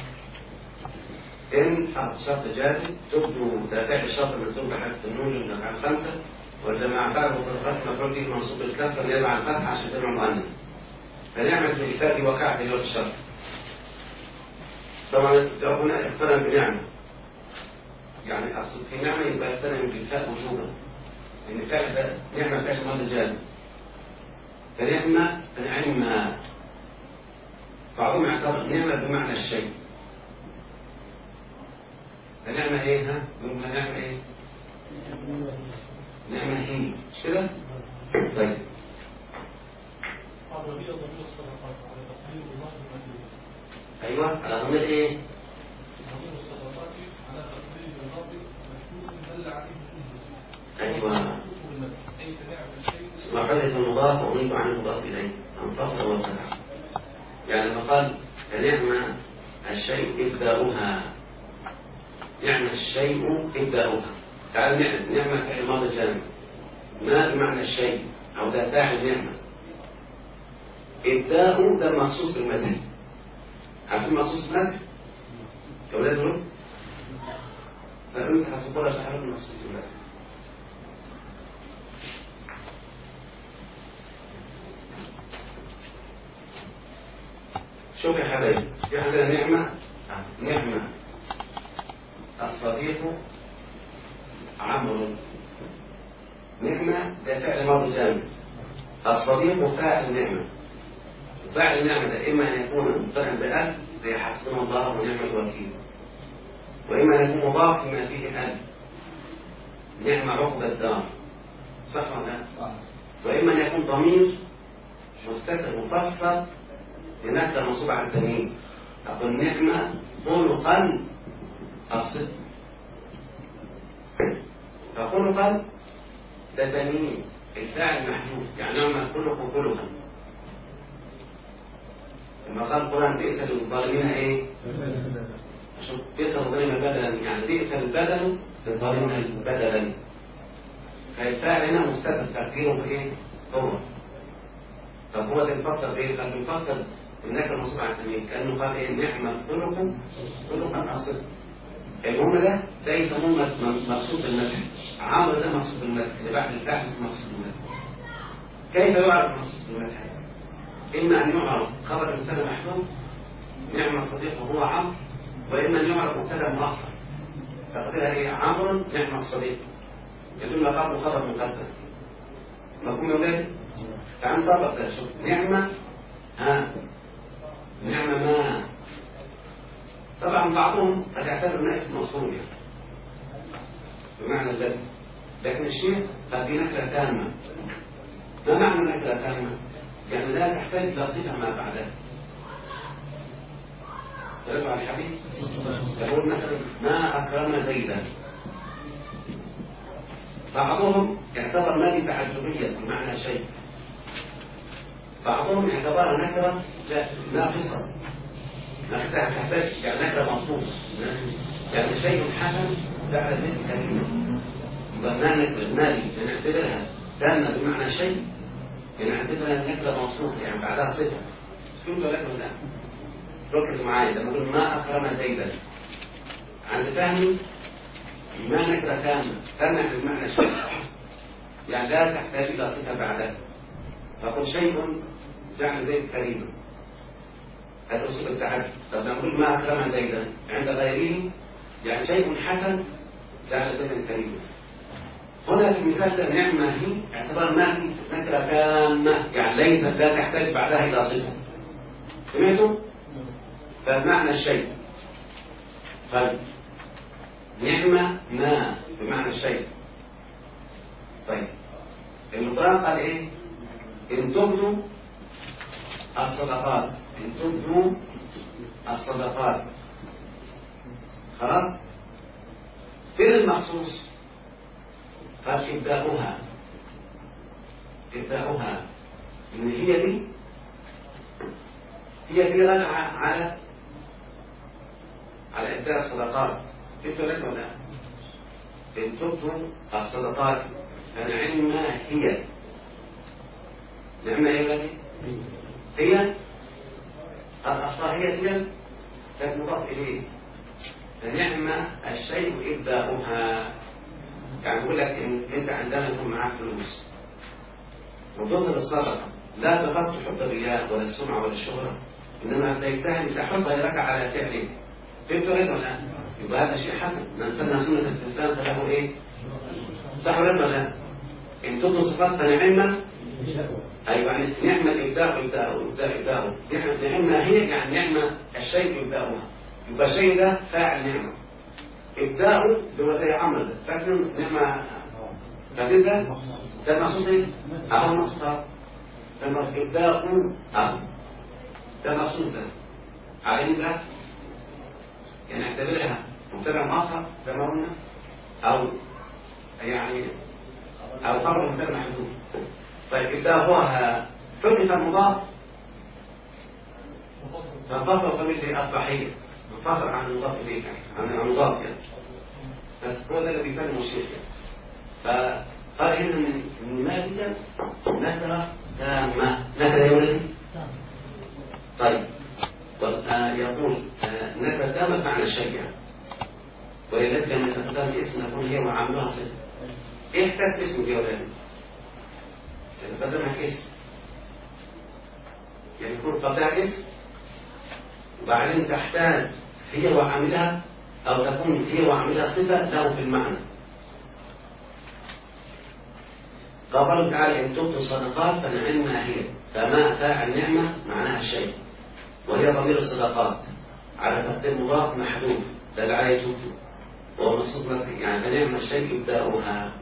إن حرف شرط جاري تبدو دافع الشرط المنصوب بحذف النون للأفعال 5 والجماعة فعل الصدقات مفعول به منصوب بالكسر يدل على الفتح عشان تجمع مؤنث. فنعمة الإفاء وقع في جواب الشرط. طبعا هنا اقترن بنعمة يعني أقصد في نعمة يبقى يقترن بالفاء وجوبا، لأن فعل نعمة فعل ماضي جامد، فنعمة فنعم. بعضهم يعتبر نعمة بمعنى الشيء، فنعمة إيه ها؟ يقول نعمة إيه؟ نعمة هي، مش كده؟ طيب. وهي ضمير الصدقات على تقدير الله المدين. أيوه على ضمير إيه؟ ضمير الصدقات على تقدير الله مشهور دل عليه الجزء. أيوه. أي تنعم الشيء. وحدث المضاف وأضيف عن المضاف إليه انفصل وفتح. يعني لما قال نعم الشيء إبداؤها، نعم الشيء إبداؤها. تعال نعمة فعل ماضي جامد، ما بمعنى الشيء أو ده فاعل نعمة. إبداء ده مخصوص بالمدح. عارفين مخصوص بالمدح؟ يا ولاد دول؟ فأمسح الصبورة شحرة مخصوص بالمدح. شوف يا حبايبي، في عندنا نعمة الصديق عمرو. نعمة ده فعل ماضي جامد، الصديق فاعل نعمة. فاعل النعمة ده إما أن يكون مقترن بأل زي حسبنا الله ونعم الوكيل، وإما أن يكون مضاف لما فيه أل، نعمة عقبى الدار، صح ولا لا؟ صح. وإما أن يكون ضمير مستتر مفسر لنكتة منصوبة على التمييز. أقول نعمة خلقا الصدق، فخلقا ده تمييز، الفاعل محذوف، يعني نعمة خلقا. لما قال القرآن بئس للظالمين ايه؟ شوف بئس للظالمين بدلا، يعني بئس البدل للظالمين بدلا. فالفاعل هنا مستتر تقديره بايه؟ هو. طب هو ده يفسر بايه؟ قال بيفسر النكره المنصوبه على التمييز، كانه قال ايه؟ نعمة خلقا الصدق. المهم ده يسموه مقصود بالمدح. عمرو ده مقصود بالمدح، اللي بعد الفاعل اسمه مقصود بالمدح. كيف يعرف مقصود بالمدح؟ إما أن يعرف خبر المبتدأ محذوف نعم الصديق وهو عمرو، وإما أن يعرف مبتدأ مؤخر تقديرها إيه؟ عمرو نعم الصديق، يدل قبل خبر مقدم. مفهوم يا ولاد؟ تعال نطبق ده. شوف نعمة نعمة ما، طبعا بعضهم قد يعتبر انها اسم موصول يعني بمعنى الذي، لكن الشيء قد في نكرة تامة. ما معنى نكرة تامة؟ يعني لا تحتاج إلى صفة ما بعدها. سلام على الحبيب. يقول مثلا ما أكرم زيدا، بعضهم يعتبر ما دي تعجبية بمعنى شيء، بعضهم يعتبرها نكرة لا ناقصة. ناقصة تحتاج يعني نكرة مطلوبة، يعني شيء حسن بعد ذلك كلمة. برنامج نعتبرها تامة بمعنى شيء، نعتبرها نكرة موصوفة يعني بعدها صفة. فهمتوا لكم لا؟ ركزوا معايا لما أقول ما أكرم زيدا، عند فهمي ما نكرة تامة بمعنى شيء، يعني لا تحتاج إلى صفة بعدها. فقل شيء جعل زيد كريما، هذا أسلوب التعدي. طب لما نقول ما أكرم زيدا عند غيره يعني شيء حسن جعل زيدا كريما. هنا في المثال ده نعمة هي اعتبار ما دي نكرة تامة، يعني ليست لا تحتاج بعدها إلى صفة. سمعتم؟ فمعنى الشيء. طيب نعمة ما بمعنى الشيء. طيب القرآن قال إيه؟ إن تبدوا الصدقات، إن تبدوا الصدقات. خلاص؟ فين المخصوص؟ قال إبداؤها، إبداؤها إن هي دي راجعة على إبداء الصدقات. فهمتوا لك ولا لا؟ إن تبدوا الصدقات فنعم هي، نعم إيه هي الأصلا هي كانت مضاف إليه، فنعم الشيء إبداؤها. يعني بقول لك إن أنت عندما يكون معاك فلوس وتصل الصدقة لا بقصد حب الرياء ولا السمعة ولا الشهرة، إنما تجتهد تحط غيرك على فعله. فهمتوا لك ولا لا؟ يبقى هذا شيء حسن. من سن سنة الإسلام فله إيه؟ صح ولا لا؟ إن تبدو صفات فنعمة. أيوة يعني نعمة إبداء نعمة هي يعني نعمة الشيء إبداؤها. يبقى الشيء ده فاعل نعمة. إبداؤه اللي هو زي عمل فاكر نعمة. فاكر ده مخصوص إيه؟ أهو مخصوص لما إبداؤه ده مخصوص ده على ده يعني اعتبرها مبتدأ مؤخر كما قلنا أو يعني أو خبر مبتدأ محذوف. طيب إبداؤها حذف المضاف فانفصل ضمير أصبحية منفصل عن المضاف إليه يعني عن المضاف يعني. بس هو ده اللي بيفهم الشيء يعني. فقال هنا من مادة نكرة تامة. نكرة يا ولدي؟ طيب يقول نكرة تامة معنى الشيء يعني. ولذلك لما تقدم اسم نقول هي وعاملها صفة. ايه حكاية اسم يا ولدي؟ تقدمها اسم يعني يكون قبلها اسم وبعدين تحتاج هي وعاملها أو تكون هي وعاملها صفة له في المعنى. قال تعالى إن تبدوا الصدقات فنعمها هي. فما فاعل نعمة معناها الشيء وهي ضمير الصدقات على تقدير مضاف محذوف دل عليه تبدو وهو مقصود يعني فنعم الشيء يبدأها.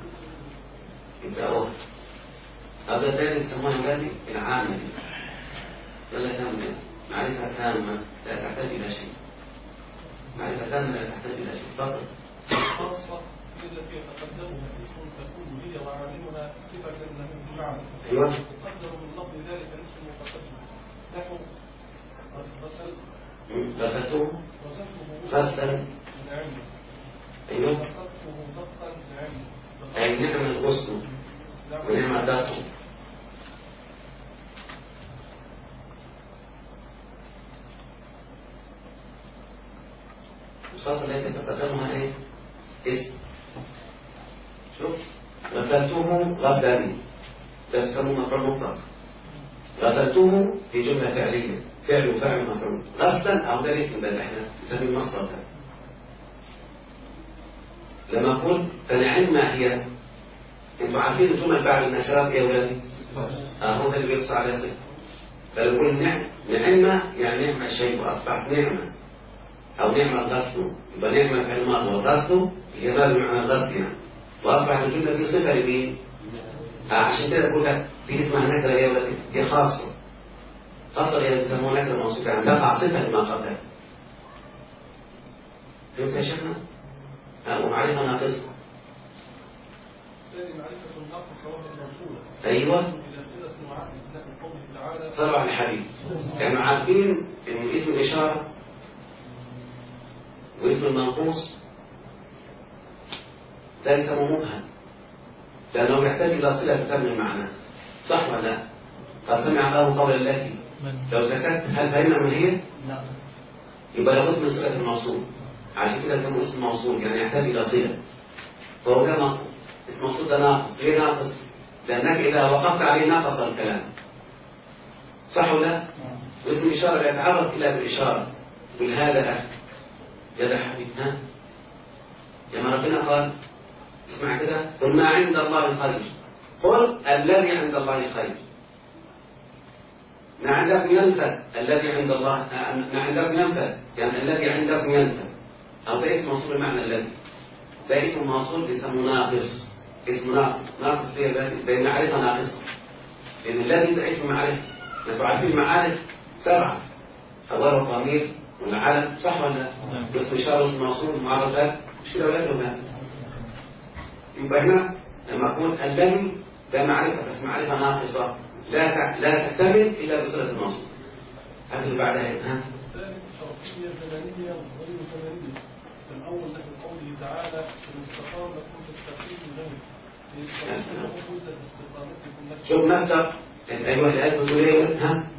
هذا ذلك يسمونه ذلك العامل ولا تامة. معرفة تامة لا تحتاج إلى شيء. معرفة تامة لا تحتاج إلى شيء. فقط خاصة التي يتقدمها اسم تكون هي وعاملها صفة له بمعنى. أيوة. يقدر من لفظ ذلك اسم متقدم نحو غسلته غسلا. أيوة. أي نعم الغسل ونعم الدفع. الخاصة التي تقدمها ايه؟ اسم. شوف غسلته غسلا ده بيسموه مفعول مطلق. غسلته في جملة فعلية فعل وفاعل مفعول. غسلا أو ده الاسم ده اللي احنا نسميه المصدر ده. لما أقول فنعم ما هي انتوا عارفين الجمل بعد النكرات ايه يا ولادي؟ هو ده اللي بيقص على صفة. فلو يقول نعمة يعني نعمة الشيء وأصبحت نعمة أو نعمة الغسل يبقى نعمة في الماضي والغسل هي معنى الغسل يعني. وأصبحت الجملة دي صفة لمين؟ عشان كده بقول لك دي اسمها نكرة يا ولادي دي خاصة. خاصة اللي بيسموها نكرة موصوفة يعني تقع صفة لما قبلها. فهمت يا شيخنا؟ ومعرفة ناقصة. معرفة الناقص وهي الموصولة. أيوة. إلى صلة وعقد نحو قوله تعالى. صلوا على الحبيب. يعني عارفين إن اسم الإشارة واسم المنقوص ده يسمى مبهم لأنه يحتاج إلى صلة تتم المعنى. صح ولا لا؟ قد سمع الله قول التي لو سكت هل فهمنا من هي؟ لا. يبقى لابد من صلة الموصول. عشان كده يسمى اسم موصول يعني يحتاج إلى صلة. فهو ده ناقص. اسم موصول ده ناقص. ليه ناقص؟ لأنك إذا وقفت عليه ناقص الكلام. صح ولا لا؟ واسم الإشارة لا يتعرض إلا بالإشارة. تقول هذا أخي يا حبيب ها؟ لما ربنا قال اسمع كده قل ما عند الله خير. قل الذي عند الله خير. ما عندكم ينفد الذي عند الله ما عندكم ينفد يعني الذي عندكم ينفد. أو ده اسم موصول بمعنى الذي. ده اسم موصول بيسموه ناقص. اسم ناقص. ناقص لأن معرفة ناقصة. لأن الذي ده اسم معرفة. نحن عارفين المعارف 7 خبر وضمير والعلم صح ولا لا؟ اسم إشارة واسم موصول معرفات مش كده ولا كده؟ يبقى هنا لما أقول الذي ده معرفة بس معرفة ناقصة لا تكتمل إلا بصلة الموصول. هذا اللي بعدها ها؟ ذلك شرطية زمنية وغير زمنية. الأول نحو قوله تعالى إن استقام لكم فاستقيموا له. شوف مصدر أيوة الآية بتقول إيه ها؟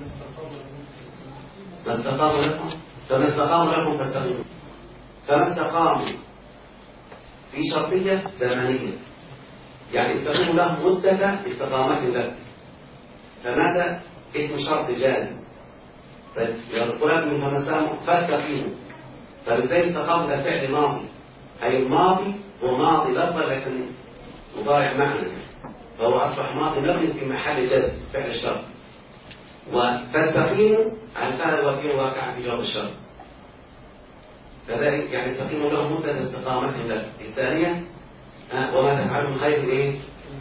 ما استقاموا لكم فما استقاموا لكم فاستقيموا. فما استقاموا في شرطية زمنية يعني استقيموا لهم مدة استقامة لك. فماذا اسم شرط جازم. فيقول لكم فما استقاموا فاستقيموا طب ازاي استقام ده فعل ماضي؟ أي الماضي هو ماضي لفظ لكن مضارع معنى، فهو أصبح ماضي مبني في محل جزم فعل الشرط. وتستقيم الفعل وفيه واقع في جواب الشرط، فذلك يعني استقيم له مدة استقامته له. الثانية وما تفعل من خير ايه؟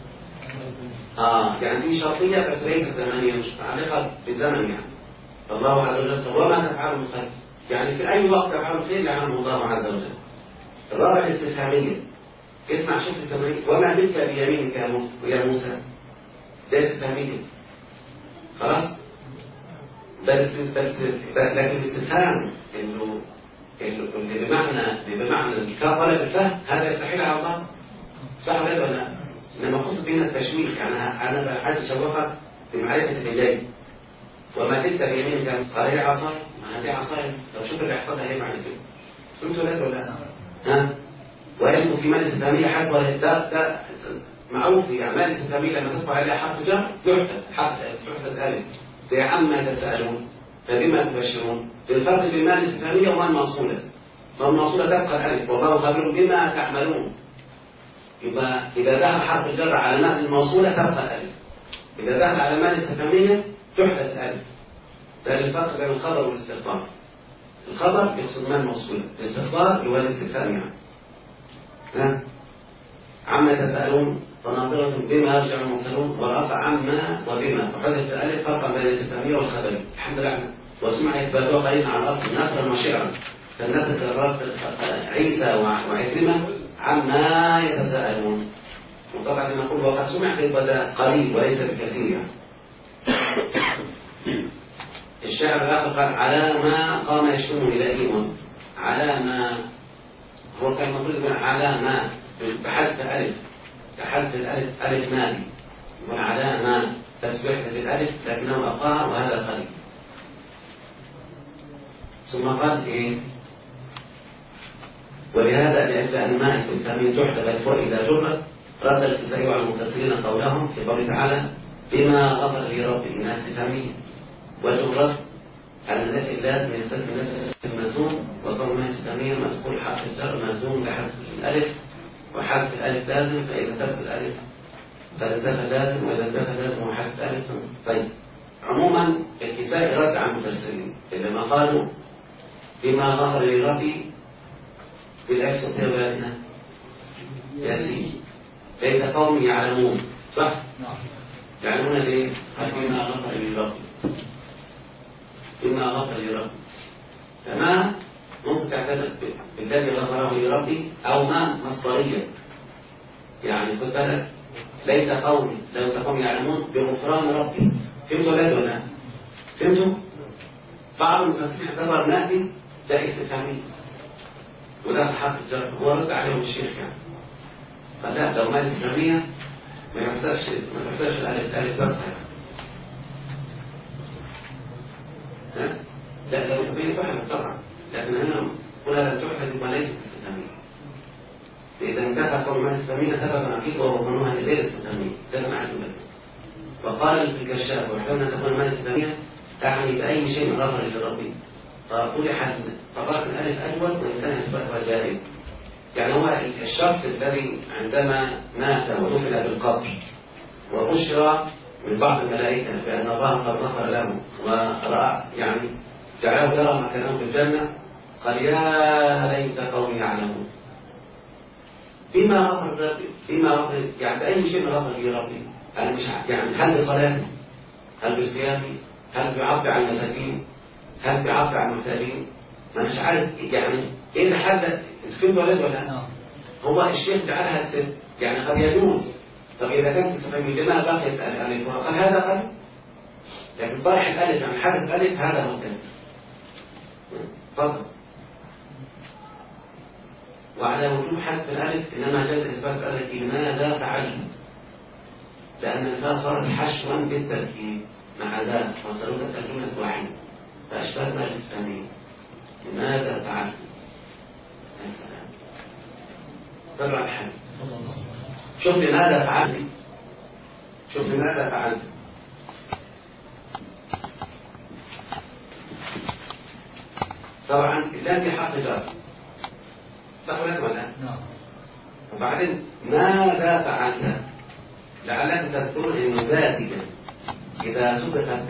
يعني دي شرطية بس ليست زمنية، مش متعلقة بزمن يعني. فالله عز وجل وما تفعل من خير، يعني في أي وقت تفعل خير يعلمه الله عز وجل. الرابع الاستفهامية، اسمع شوف الزمنية، وما تلك بيمينك يا موسى، ده استفهامية خلاص. بس لكن الاستفهام اللي بمعنى الفهم ولا بالفهم هذا يستحيل على الله، صح ولا لا؟ انما قصد بين التشويق، يعني انا عايز اشوقك بمعرفه الجاي. وما تلك بيمينك قال هي عصاي، ما هذه عصاي، طب شوف اللي يحصل هي بعد كده. فهمتوا ولا ها؟ ويدخل في مال استفهاميه حرف ولا ده معروف في اعمال استفهاميه لما تدخل عليها حرف جر يحدث الف، زي عما تسالون فبما تبشرون. الفرق بين مال الاستفهاميه وما الموصوله. ما الموصوله تبقى الالف، والله خبير بما تعملون. يبقى اذا دخل حرف الجر على مال الموصوله تبقى الالف، اذا دخل على مال الاستفهاميه تحدث الالف. ده الفرق بين الخبر والاستخبار. الخبر يقصد مال الموصوله، الاستخبار هو الاستفهام يعني. عما تسألون فناظرة بما يرجع المرسلون، ورفع عما وبما، وحدث الألف فرقا بين الاستفهامية والخبرية. الحمد لله. وسمع إثباتها قليلا على الأصل نقلا وشعرا، فالنقل الرافع عيسى وعكرمة عما يتساءلون. وطبعا لما نقول وقد سمع يبقى قليل وليس بكثير يعني. الشاعر الآخر قال على ما قام يشتمني لئيم، على ما هو كان المفروض يكون على ما بحذف ألف، بحذف الألف ألف مادي، يكون على ما بس بحذف الألف لكنه أقع وهذا قليل. ثم قال إيه؟ ولهذا لأجل أن ما استفهامية تحدث الفوق إذا جرت رد الكسائي على المفسرين قولهم في قوله تعالى بما غفر لي ربي إنها استفهامية، وجرت على النفي اللازم يستلزم نفي الملزوم، وكون ما استفهامية مدخول حرف الجر ملزوم بحذف الألف، وحذف الألف لازم، فإذا دخل الألف فالدخل لازم، وإذا الدخل لازم وحذف الألف. طيب عموما الكسائي رد على المفسرين لما قالوا بما غفر لي ربي بالعكس تبعنا ياسين ليت قوم يعلمون، صح؟ يعلمون ليه؟ بما غفر لي ربي، بما غفر لي ربي. تمام؟ ممكن تعتبر بالذي غفره لي ربي أو ما مصدرية، يعني خد بالك ليت قومي لو قوم يعلمون بغفران ربي. فهمتوا ولا لا؟ فهمتوا؟ بعض المفسرين اعتبر نادي ده استفهامي وده في حرف الجر، هو رد عليهم الشيخ يعني. فلا لو ما استفهامية ما يحتاجش الألف درسها يعني. لا لو استفهامية تحدث طبعا، لكن هنا قلنا لن تحدث ما ليست استفهامية. إذا انتهى قول ما استفهامية ثبت فيه وهو ظنوها غير استفهامية، ده معنى ذلك. وقال الكشاف واحتمل أن تكون ما استفهامية تعني بأي شيء غفر لربي، فطرح طبقات الألف أجود وإن كان إثباتها جائز. يعني هو الشخص الذي عندما مات ودفن بالقبر وبشر من بعض الملائكة بأن الله قد غفر له ورأى يعني جعله يرى مكانه في الجنة، قال يا ليت قومي يعلمون بما غفر ربي، بما غفر يعني بأي شيء غفر لي ربي. أنا مش يعني هل بصلاتي؟ هل بصيامي؟ هل بعفو عن المساكين؟ هل بعفو عن المحتاجين؟ ما أناش عارف يعني إيه اللي حدد الفيلم ولا لا؟ هو الشيخ جعلها السر يعني قد يجوز. طب إذا كانت تستفهم لما بقيت الألف وقال هذا قلب، لكن طرح الألف يعني حدث الألف هذا هو الكسر. تفضل. وعلى وجوب حذف الألف إنما جاز إثبات الألف لماذا فعلت؟ لأن الفاء صارت حشوا بالتركيب مع ذا وصارت الجملة واحدة فأشبهتها الاستفهامية لماذا فعلت؟ يا سلام. صلوا على الحبيب. شوف لماذا فعلت؟ شوف لماذا فعلت؟ طبعا اللام دي حرف جر، صح ولا لا؟ نعم. وبعدين ماذا فعلت؟ لعلك تذكرون ان ذاتك اذا سبقت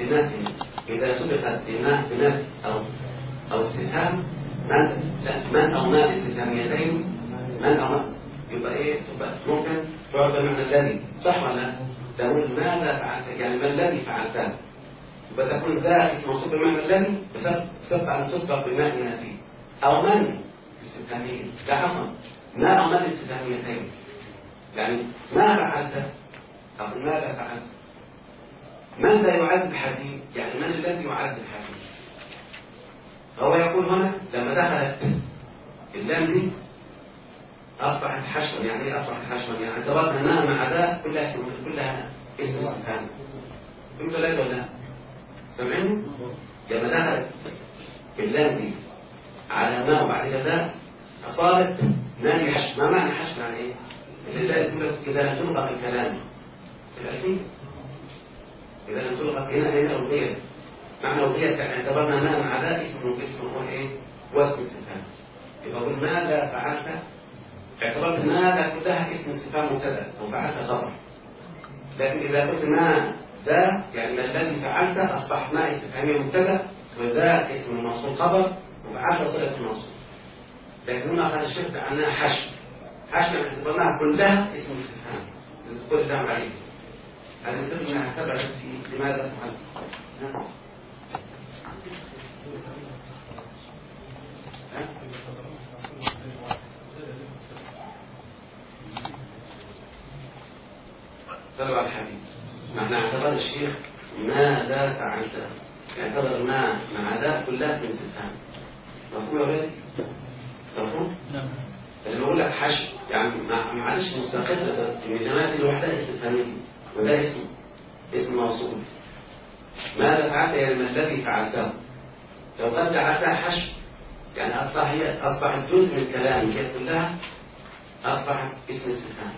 بنفي او استفهام من او ما الاستفهاميتين، من او ما، يبقى ايه؟ تبقى ممكن تعرف بمعنى الذي، صح ولا لا؟ تقول ماذا فعلت يعني ما الذي فعلته، يبقى تكون ذا اسم موصول بمعنى الذي بسبب ان تسبق بماء نافي او من استفهاميه، لا عفوا ما او ما الاستفهاميتين، يعني ما فعلت او ماذا فعلت. من ذا يعد الحديث؟ يعني من الذي يعد الحديث؟ فهو يقول هنا لما دخلت اللام دي اصبحت حشوا. يعني ايه اصبحت حشوا؟ يعني اعتبرنا ما مع ذا كلها اسم استفهام. فهمت ولا لا؟ سامعين؟ لما دخلت اللام دي على ما وبعد كده صارت نادي حشو. ما معنى حشو؟ يعني ايه؟ إذا لم تلغى الكلام الأكيد، إذا لم تلغى هنا أوضية، معنى أوضية اعتبرنا ما مع ذا اسم هو إيه؟ واسم استفهام. يبقى قل ماذا فعلت، اعتبرت ماذا كلها اسم استفهام مبتدأ أو فعلت خبر. لكن إذا قلت ما ذا يعني ما الذي فعلت أصبح ما استفهامية مبتدأ وذا اسم موصول خبر وفعلت صلة الموصول. لكن هنا أخذ الشرك عنها حشو. حشو يعني اعتبرناها كلها اسم استفهام للدخول اللام عليه. هذا يصير منها سبعة في لماذا فعلت. صلوا على الحبيب. معنى اعتبر الشيخ ماذا فعلت، اعتبر ما مع ذا كلها اسم استفهام. مفهوم يا ولادي؟ مفهوم؟ نعم. فلما اقول لك حشو يعني معلش مستقله ان الجماعه دي لوحدها استفهاميه وده اسم موصول. ماذا فعلت يعني ما الذي فعلته. لو قد جعلتها حشو يعني اصبحت جزء من كلامك كلها، اصبحت اسم استفهام.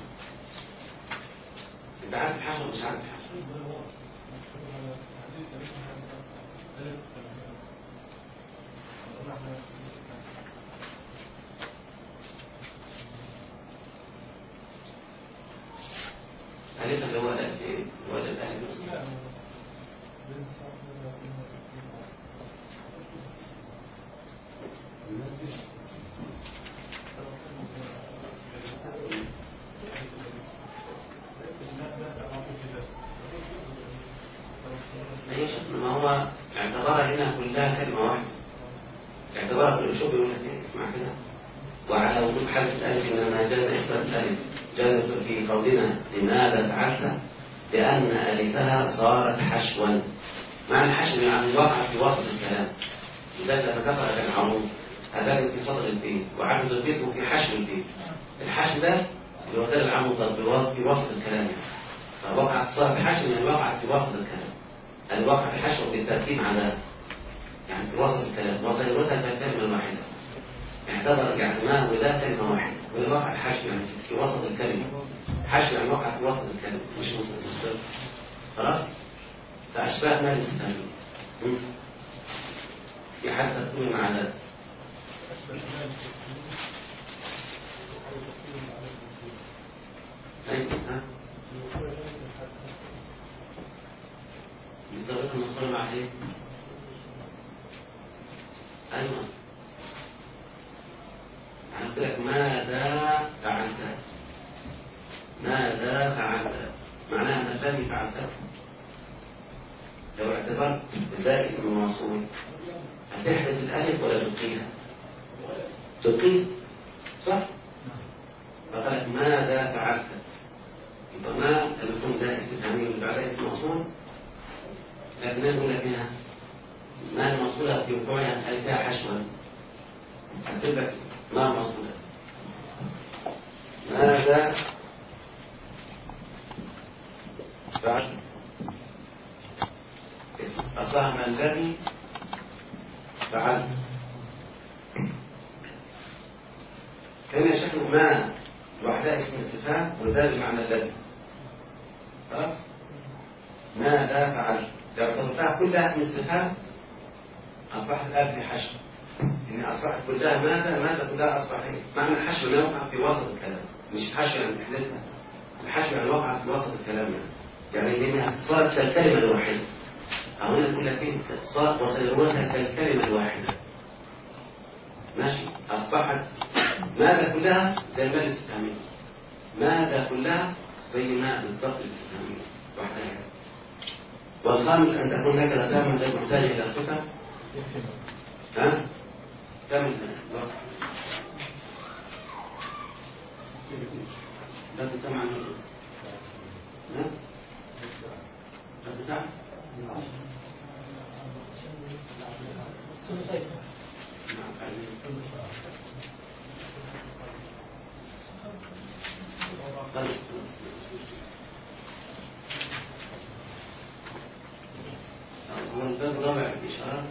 انت عارف الحشو مش عارف الحشو؟ ألف اللي هو الألف ولا الألف؟ ما هو اعتبرها هنا كلها كلمة واحدة، اعتبرها كل شو بيقول لك اسمع كده. وعلى وجود حذف الألف إنما جاز إثبات الألف جاز في قولنا لماذا فعلت لأن ألفها صارت حشوا. معنى الحشو يعني الواقع في وسط الكلام. لذلك لما تقرأ العروض هتجد في صدر البيت وعرض البيت وفي حشو البيت. الحشو ده اللي هو غير العمود في وسط الكلام، فوقعت صارت حشو يعني وقعت في وسط الكلام. الواقع الحشو بالترتيب على يعني في وسط الكلام، وصيرتها كلمة واحدة. اعتبر يعني ما ولا كلمة واحدة، والواقع الحشو يعني في وسط الكلمة. حشو يعني وقع في وسط الكلمة مش مستقل. خلاص؟ فأشباه ما الاستفهامية. في حد تكون مع ذلك. ها؟ بصورة المصطلح مع ايه؟ أيوة. يعني قلت لك ماذا فعلت؟ ماذا فعلت؟ معناها ما الذي فعلته؟ لو اعتبرت ذا اسم موصول هتحدث الألف ولا تلقيها؟ تلقيها صح؟ فقالت ماذا فعلت؟ يبقى ما لما يكون ذا استفهامي اللي بعدها اسم موصول، لكن نقول لك فيها ما الموصولة في وقوعها ألفها حشوا. أكتب لك ما موصولة. ماذا فعلت؟ أصلها ما الذي فعلت. هنا شكل ما لوحدها اسم استفهام وذلك معنى الذي. خلاص؟ ماذا فعلت؟ لو اعتبرتها كلها اسم استفهام أصبحت الآن في حشو. إن يعني أصبحت كلها ماذا كلها أصبح إيه؟ معنى الحشو لا يوقع في وسط الكلام، مش الحشو يعني إحداثها، الحشو يعني وقع في وسط الكلام يعني لأنها صارت كالكلمة الواحدة. أو هنا نقول لك إيه؟ صارت وسيرونها كالكلمة الواحدة. ماشي؟ أصبحت ماذا كلها زي المال الاستفهامية، ماذا كلها زي ما بالضبط الاستفهامية وحدها. والخامس أن تكون نكرة تامة غير محتاجة إلى صفة. ها؟ كمل الوقت. لا تسمع عنه. ها؟ لا تسمع؟ هو الباب الرابع الإشارات.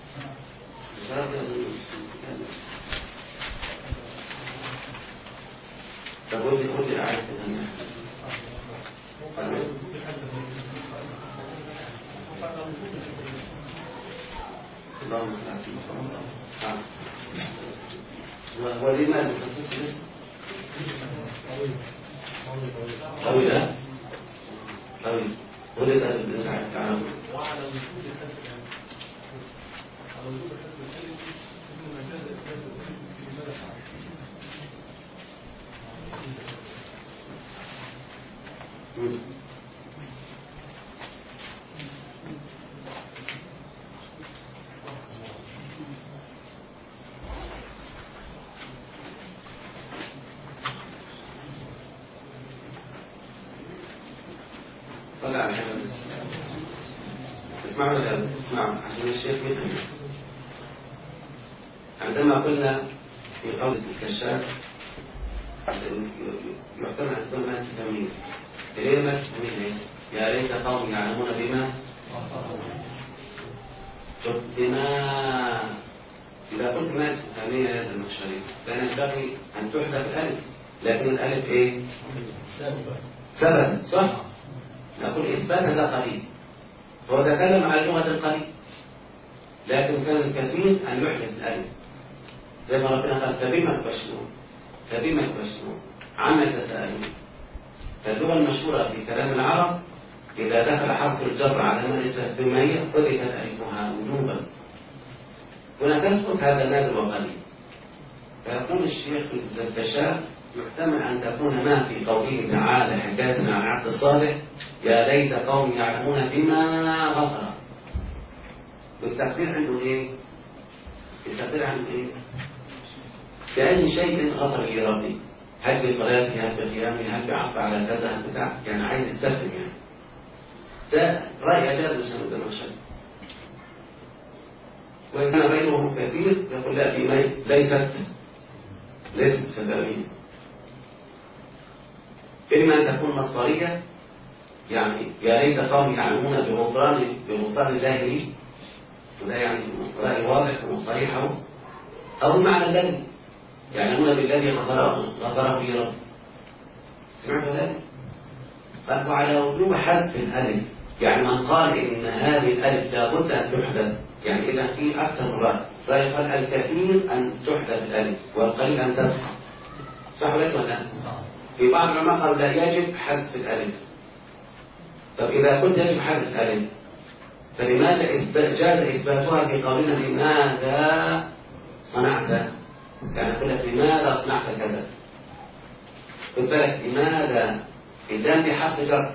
تقول لي قل لي أعرف أن اللهم صل على سيدنا ولما التخصيص لسه طويل طويل ولد بالإنسان تعالى وعلى وجود الحذف على وجود الحذف الكلمي ثم مجال إثبات الكلمة في ماذا فعل. صلى على النبي. اسمعوا ولا اسمعوا عشان الشيخ يفهم. عندما قلنا في قول الكشاف يحتمل أن تكون ما استفهامية. ليه ما استفهامية؟ يا ريت قوم يعلمون بما إذا قلت ما استفهامية يا المشاريع كان ينبغي أن تحذف الألف، لكن الألف إيه؟ سبب صح؟ نقول إثباتا لا قليل. هو تكلم على لغة القليل، لكن كان الكثير أن يحدث الألف زي ما ربنا قال فبما تبشرون عما يتساءلون. فاللغة المشهورة في كلام العرب إذا دخل حرف الجر على ما ليس بما هي حذفت ألفها وجوبا. هنا تسقط هذا نادر وقليل. فيقول الشيخ الزكشاف يحتمل أن تكون ما في قوله تعالى حكاية عن عبد الصالح يا ليت قوم يعلمون بما غفر. والتقدير عنده إيه؟ التقدير عنده إيه؟ كأي شيء غفر لي ربي، هل بصلاتي هل بقيامي هل بعفو على كذا هل بتاع، يعني عايز يستخدم يعني. ده رأي أجاد السند المشهد. وإن كان غيره كثير يقول لا في ليست سببية. إما أن تكون مصدرية يعني يا ليت قوم يعلمون بغفران الله لي، وده يعني رأي واضح وصريح، أو المعنى الذي يعلمون بالذي غفره لي رب. سمعت ذلك؟ قال وعلى وجوب حذف الألف، يعني من قال إن هذه الألف لابد أن تحذف، يعني إذا في أكثر من رأي قال الكثير أن تحذف الألف والقليل أن تبقى. صح ولا لا؟ في بعض العلماء قالوا لا يجب حذف الألف. طب إذا كنت يجب حذف الألف فلماذا جاز إثباتها في قولنا لماذا صنعت؟ يعني أقول لك لماذا صنعت كذا؟ خد بالك لماذا اللام بحرف جر،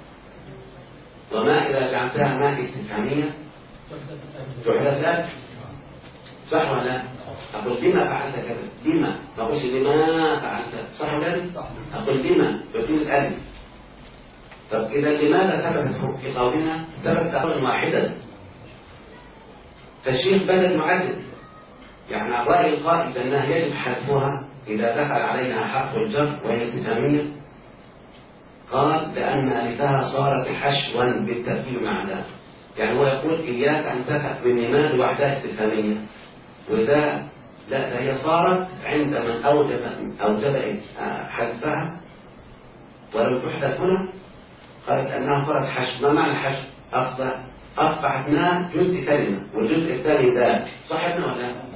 وما إذا جعلتها ما استفهامية تحذف لك. صح ولا لا؟ أقول لما فعلت كذا؟ لما؟ ما أقولش لما فعلت. صح ولا لا؟ أقول لما بدون الألف. طب إذا لماذا ثبتت في قولنا؟ ثبت قولا واحدا. فالشيخ بدل معدل، يعني الرأي القائل بأنها يجب حذفها إذا دخل عليها حرف الجر وهي استفهامية، قال لأن ألفها صارت حشوا بالترتيب مع ذلك. يعني هو يقول إياك أن تفهم بالنماذج وحدها استفهامية، وإذا لا هي صارت عند من أوجب حذفها ولم تحذف هنا قالت أنها صارت حشو. ما معنى حشو؟ أصبحت ما جزء كلمة والجزء الثاني ذات. صح ابن ولا؟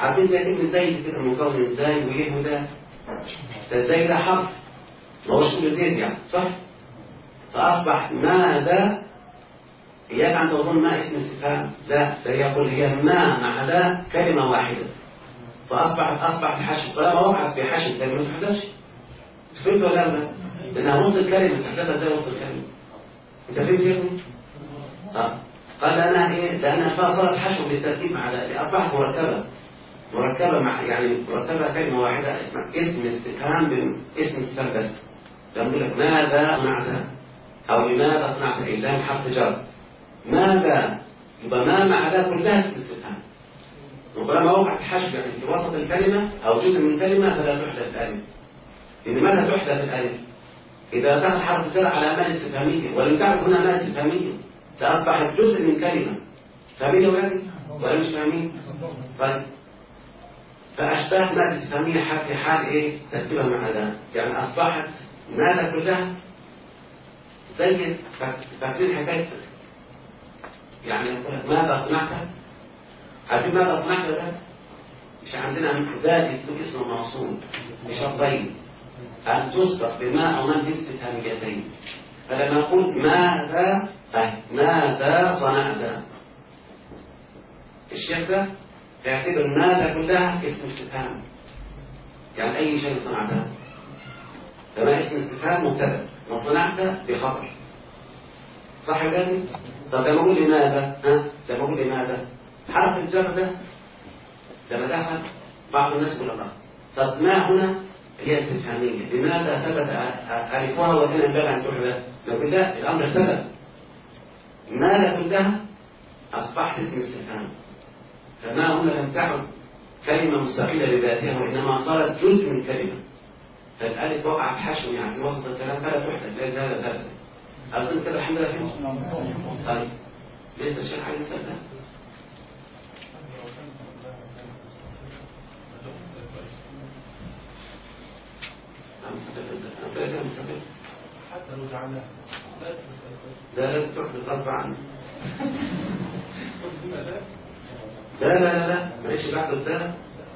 عارفين زي كلمة زيد كده مكون من زي ويه وده. زي ده حرف ما هوش كل زيد يعني صح؟ فأصبح ماذا إياك أن تظن ما اسم استفهام، لا ده يقول هي ما مع ذا كلمة واحدة، فأصبحت حشو، طالما وقعت في حشو كلمة ما تحذفش. فهمت ولا لا؟ لأنها وسط الكلمة، تحذفها ازاي وسط الكلمة؟ أنت فهمت يا ابني؟ قال أنا إيه؟ لأنها صارت حشو بالتركيب مع ذا، أصبحت مركبة مع يعني مركبة كلمة واحدة اسمها اسم استفهام باسم استفهام بس. لما أقول لك ماذا صنعت أو لماذا صنعت اللام حرف جر، ماذا يبقى ما مع ذا كلها اسم استفهام. وطالما وقعت حشو يعني في وسط الكلمة أو جزء من كلمة فلا تحذف الألف. لماذا تحذف الألف؟ إذا دخل حرف جر على ما استفهامية ولم تعرف هنا ما استفهامية فأصبحت جزء من كلمة. فاهمين يا ولادي؟ ولا مش فاهمين؟ طيب فأشباه ما استفهامية في حال إيه؟ ترتيبها مع ذا، يعني أصبحت ماذا كلها زي فاكرين حكاية يعني ماذا صنعت؟ عارفين ماذا صنعت ده؟ مش عندنا ذات اسم موصول بشرطين أن تصدق بما أو من باستفهاميتين. فلما أقول ماذا صنعت، الشيخ ده يعتبر ماذا كلها اسم استفهام، يعني أي شيء صنعته فما اسم استفهام مبتدأ وصنعت بخبر. صح يا ولادي؟ طب لما أقول لماذا؟ لما أقول لماذا؟ حرف الجر ده لما دخل بعض الناس ولا بعض. طب ما هنا هي استفهامية، لماذا ثبت ألفها وكان ينبغي أن تحذف؟ نقول لا، الأمر ثبت. ماذا كلها أصبحت اسم استفهام، فما هنا لم تعد كلمة مستقلة لذاتها وإنما صارت جزء من كلمة. فالألف وقعت حشو يعني في وسط الكلام فلا تحذف، لأن هذا ثبت. أظن كده الحمد لله فهمت؟ طيب لسه الشيخ عليه السلام ده؟ حتى لو جعلناها لا تحدث أربعا. لا ماليش بعد الثاني.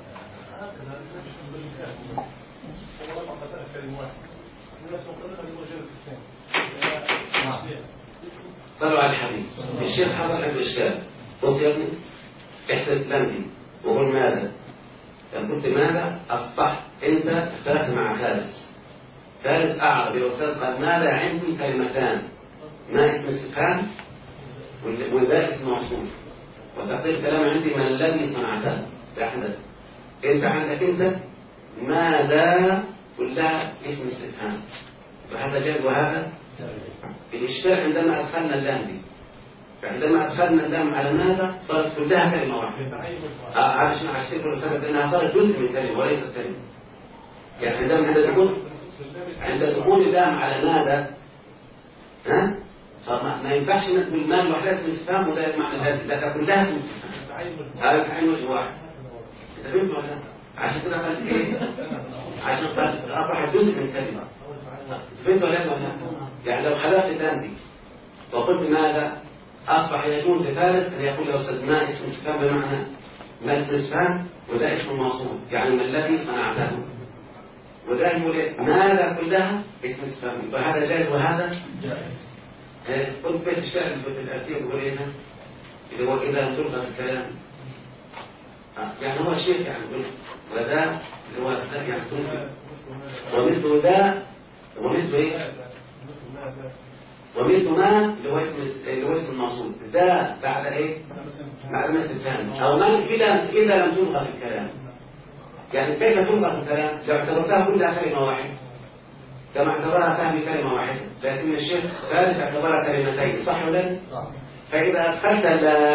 صلوا على الحبيب. الشيخ حضر عنده إشكال. بص يا ابني احدث لندي وقول ماذا. لما قلت ماذا أصبحت أنت فارس مع فارس. فارس أعرب يا أستاذ قال ماذا عندي كلمتان، ما اسم استفهام وده اسم موصول، وتقول كلام عندي ما الذي صنعته تحدث. أنت عندك أنت ماذا كلها اسم استفهام، فهذا جاء وهذا الإشكال عندما أدخلنا اللام دي. فعندما أدخلنا اللام على ماذا صارت كلها كلمة واحدة. عشان أشتكر السبب أنها صارت جزء من كلمة وليست كلمة. يعني عند دخول اللام على ماذا صار ما ينفعش نقول ما لوحدها اسم استفهام وده معنى ذلك، لكن كلها اسم استفهام. هذا تعين وجه واحد. أنت فهمت ولا لا؟ عشان كده قال إيه؟ عشان قال أصبح جزء من كلمة. فهمت ولا لا؟ يعني لو حذفت اللام دي وقلت ماذا أصبح يجوز لفارس أن يقول له أستاذ ما اسم استفهام بمعنى ما اسم استفهام وده اسم موصول، يعني ما الذي صنعته، وده يقول ماذا كلها اسم استفهام، فهذا جائز وهذا جائز. قلت بيت الشعر في الأرتيب يقول إيه اللي هو إذا لم تلغى الكلام يعني هو الشيخ يعني يقول وذا اللي هو يعني تنسي ومثل ذا ومثل إيه ومثل ما اللي هو اسم الموصول ذا بعد إيه بعد ما استفهام أو ما إذا لم تلغى في الكلام. يعني كيف تلغى في الكلام؟ لو اعتبرتها كلها كلمة واحدة كما اعتبرها فهم كلمة واحدة، لكن الشيخ فارس اعتبرها كلمتين. صح ولا لا؟ فإذا أدخلت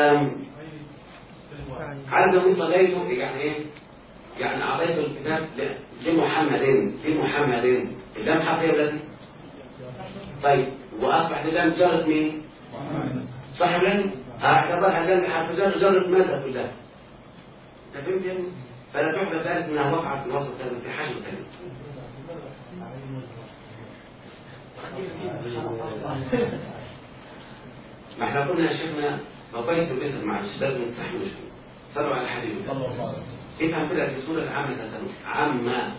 عندما صليت يعني إيه؟ يعني أعطيت الكتاب لمحمد اللام حقيقة الذي طيب وأصبح اللام جرت مين؟ صح ولا لا؟ اعتبرها اللام حرف جرت ماذا كلها؟ أنت فهمت يعني؟ فلا تحدث ذلك أنها وقعت في وسط في حجم الكلمة. ما احنا قلنا يا شيخنا لو كويس الاسم معلش لازم نستحمل شويه. صلوا على الحبيب صلى الله عليه وسلم. افهم كده في سورة العامة تسألون عما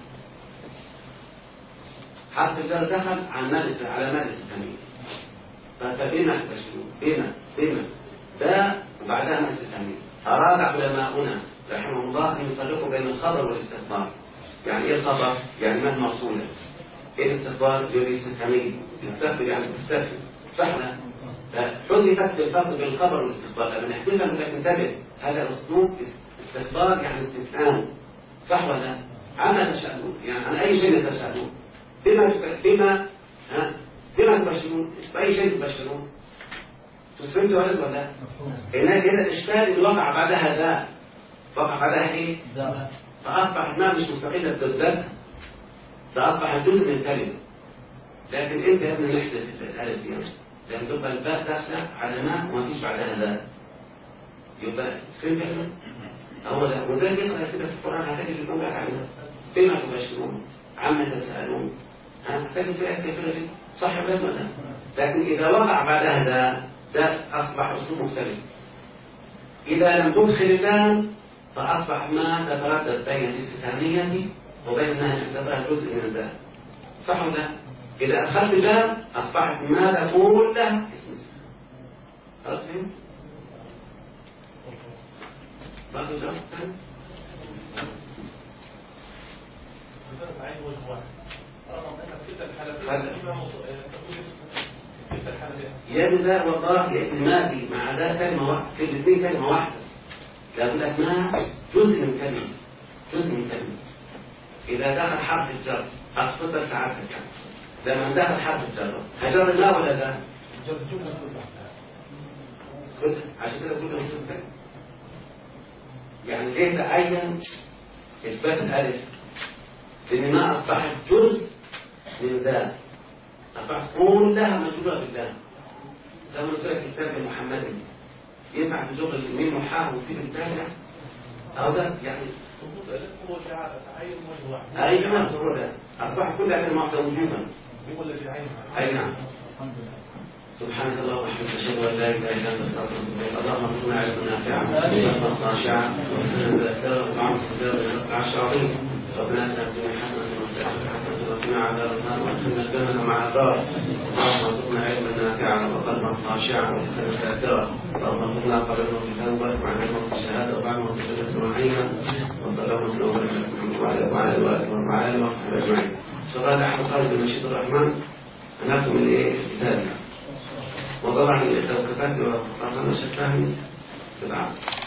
حرف الجر دخل على ماء استفهامية فبما تبشرون بما ده وبعدها ماء استفهامية. أراد علماؤنا رحمه الله أن يفرقوا بين الخبر والاستخبار. يعني إيه الخبر؟ يعني ما الموصولة. إيه الاستخبار؟ يعني الاستفهامية. يستخبر يعني تستفهم صح لا؟ فحذفت في الفرق بين الخبر والاستخبار. لما نحذفها نقول لك انتبه هذا أسلوب استخبار يعني استفهام صح ولا لا؟ عما تشاءون يعني عن أي شيء تشاءون. بما تبشرون بأي شيء تبشرون. فهمت ولا لا؟ هناك هنا الإشكال اللي وقع بعدها ذا وقع بعدها إيه؟ فأصبح الماء مش مستقلة بذاتها ده أصبح جزء من الكلمة. لكن أنت يا ابني نحذف الألف دي لأن تبقى الباء داخلة على ماء وما فيش بعدها ذا يبقى فهمت احنا؟ هو ده وده يقرأ كده في القرآن هتجد الجملة عليها بما تبشرون عما تسألون هتجد في آيات كثيرة جدا صح ولا لا؟ لكن إذا وقع بعدها ده أصبح أسلوب مختلف. إذا لم تدخل اللام فأصبح ما تتردد بين الاستفهامية وبين أنها نعتبرها جزء من الباب صح ولا لا؟ إذا أدخلت الباب أصبحت ما تقول له اسم استفهام. خلاص فهمت؟ باقي جواب ثاني؟ عين وجه واحد. رغم أن كلتا الحالتين يا لا والله يا ابن مادي مع ده كلمة واحدة في الاثنين كلمة واحدة. لأقول لك ما جزء من كلمة جزء من كلمة. إذا دخل حرف الجر أقصد لك ساعتك لما دخل حرف الجر هجر ما ولا لا؟ جر الجملة كلها عشان كده كلها وجود كلمة. يعني ليه تعين إثبات الألف؟ لأن ما أصبحت جزء من ذات أصبحت كلها مجرورة بالله. زي ما قلت لك الكتاب المحمدي ينفع تجر الميم والحاء وتسيب الثانية أو ده يعني ثبوت الألف هو تعين وجه واحد. أيوة هو ده أصبحت كلها كلمة واحدة وجوبا. هو الذي عين. أي نعم. سبحانك اللهم وبحمدك أشهد أن لا إله إلا أنت أستغفرك. اللهم ارزقنا علما نافعا وقلبا خاشعا وحسنا ذاكرا وطعما صدقا العرش العظيم. ربنا آتنا في الدنيا حسنة وفي الآخرة حسنة وقنا عذاب النار وادخلنا الجنة مع الأبرار. اللهم ارزقنا علما نافعا وقلبا خاشعا وحسنا ذاكرا. اللهم ارزقنا قبل الموت توبة وعند الموت شهادة وبعد الموت جنة ونعيما. وصلى الله وسلم على محمد وعلى آله وصحبه أجمعين. شغال أحمد خالد بن رشيد الرحمن ناخذ من إيه كتابنا. وطبعا التوقيفات والخطابات الشفاهي تبعها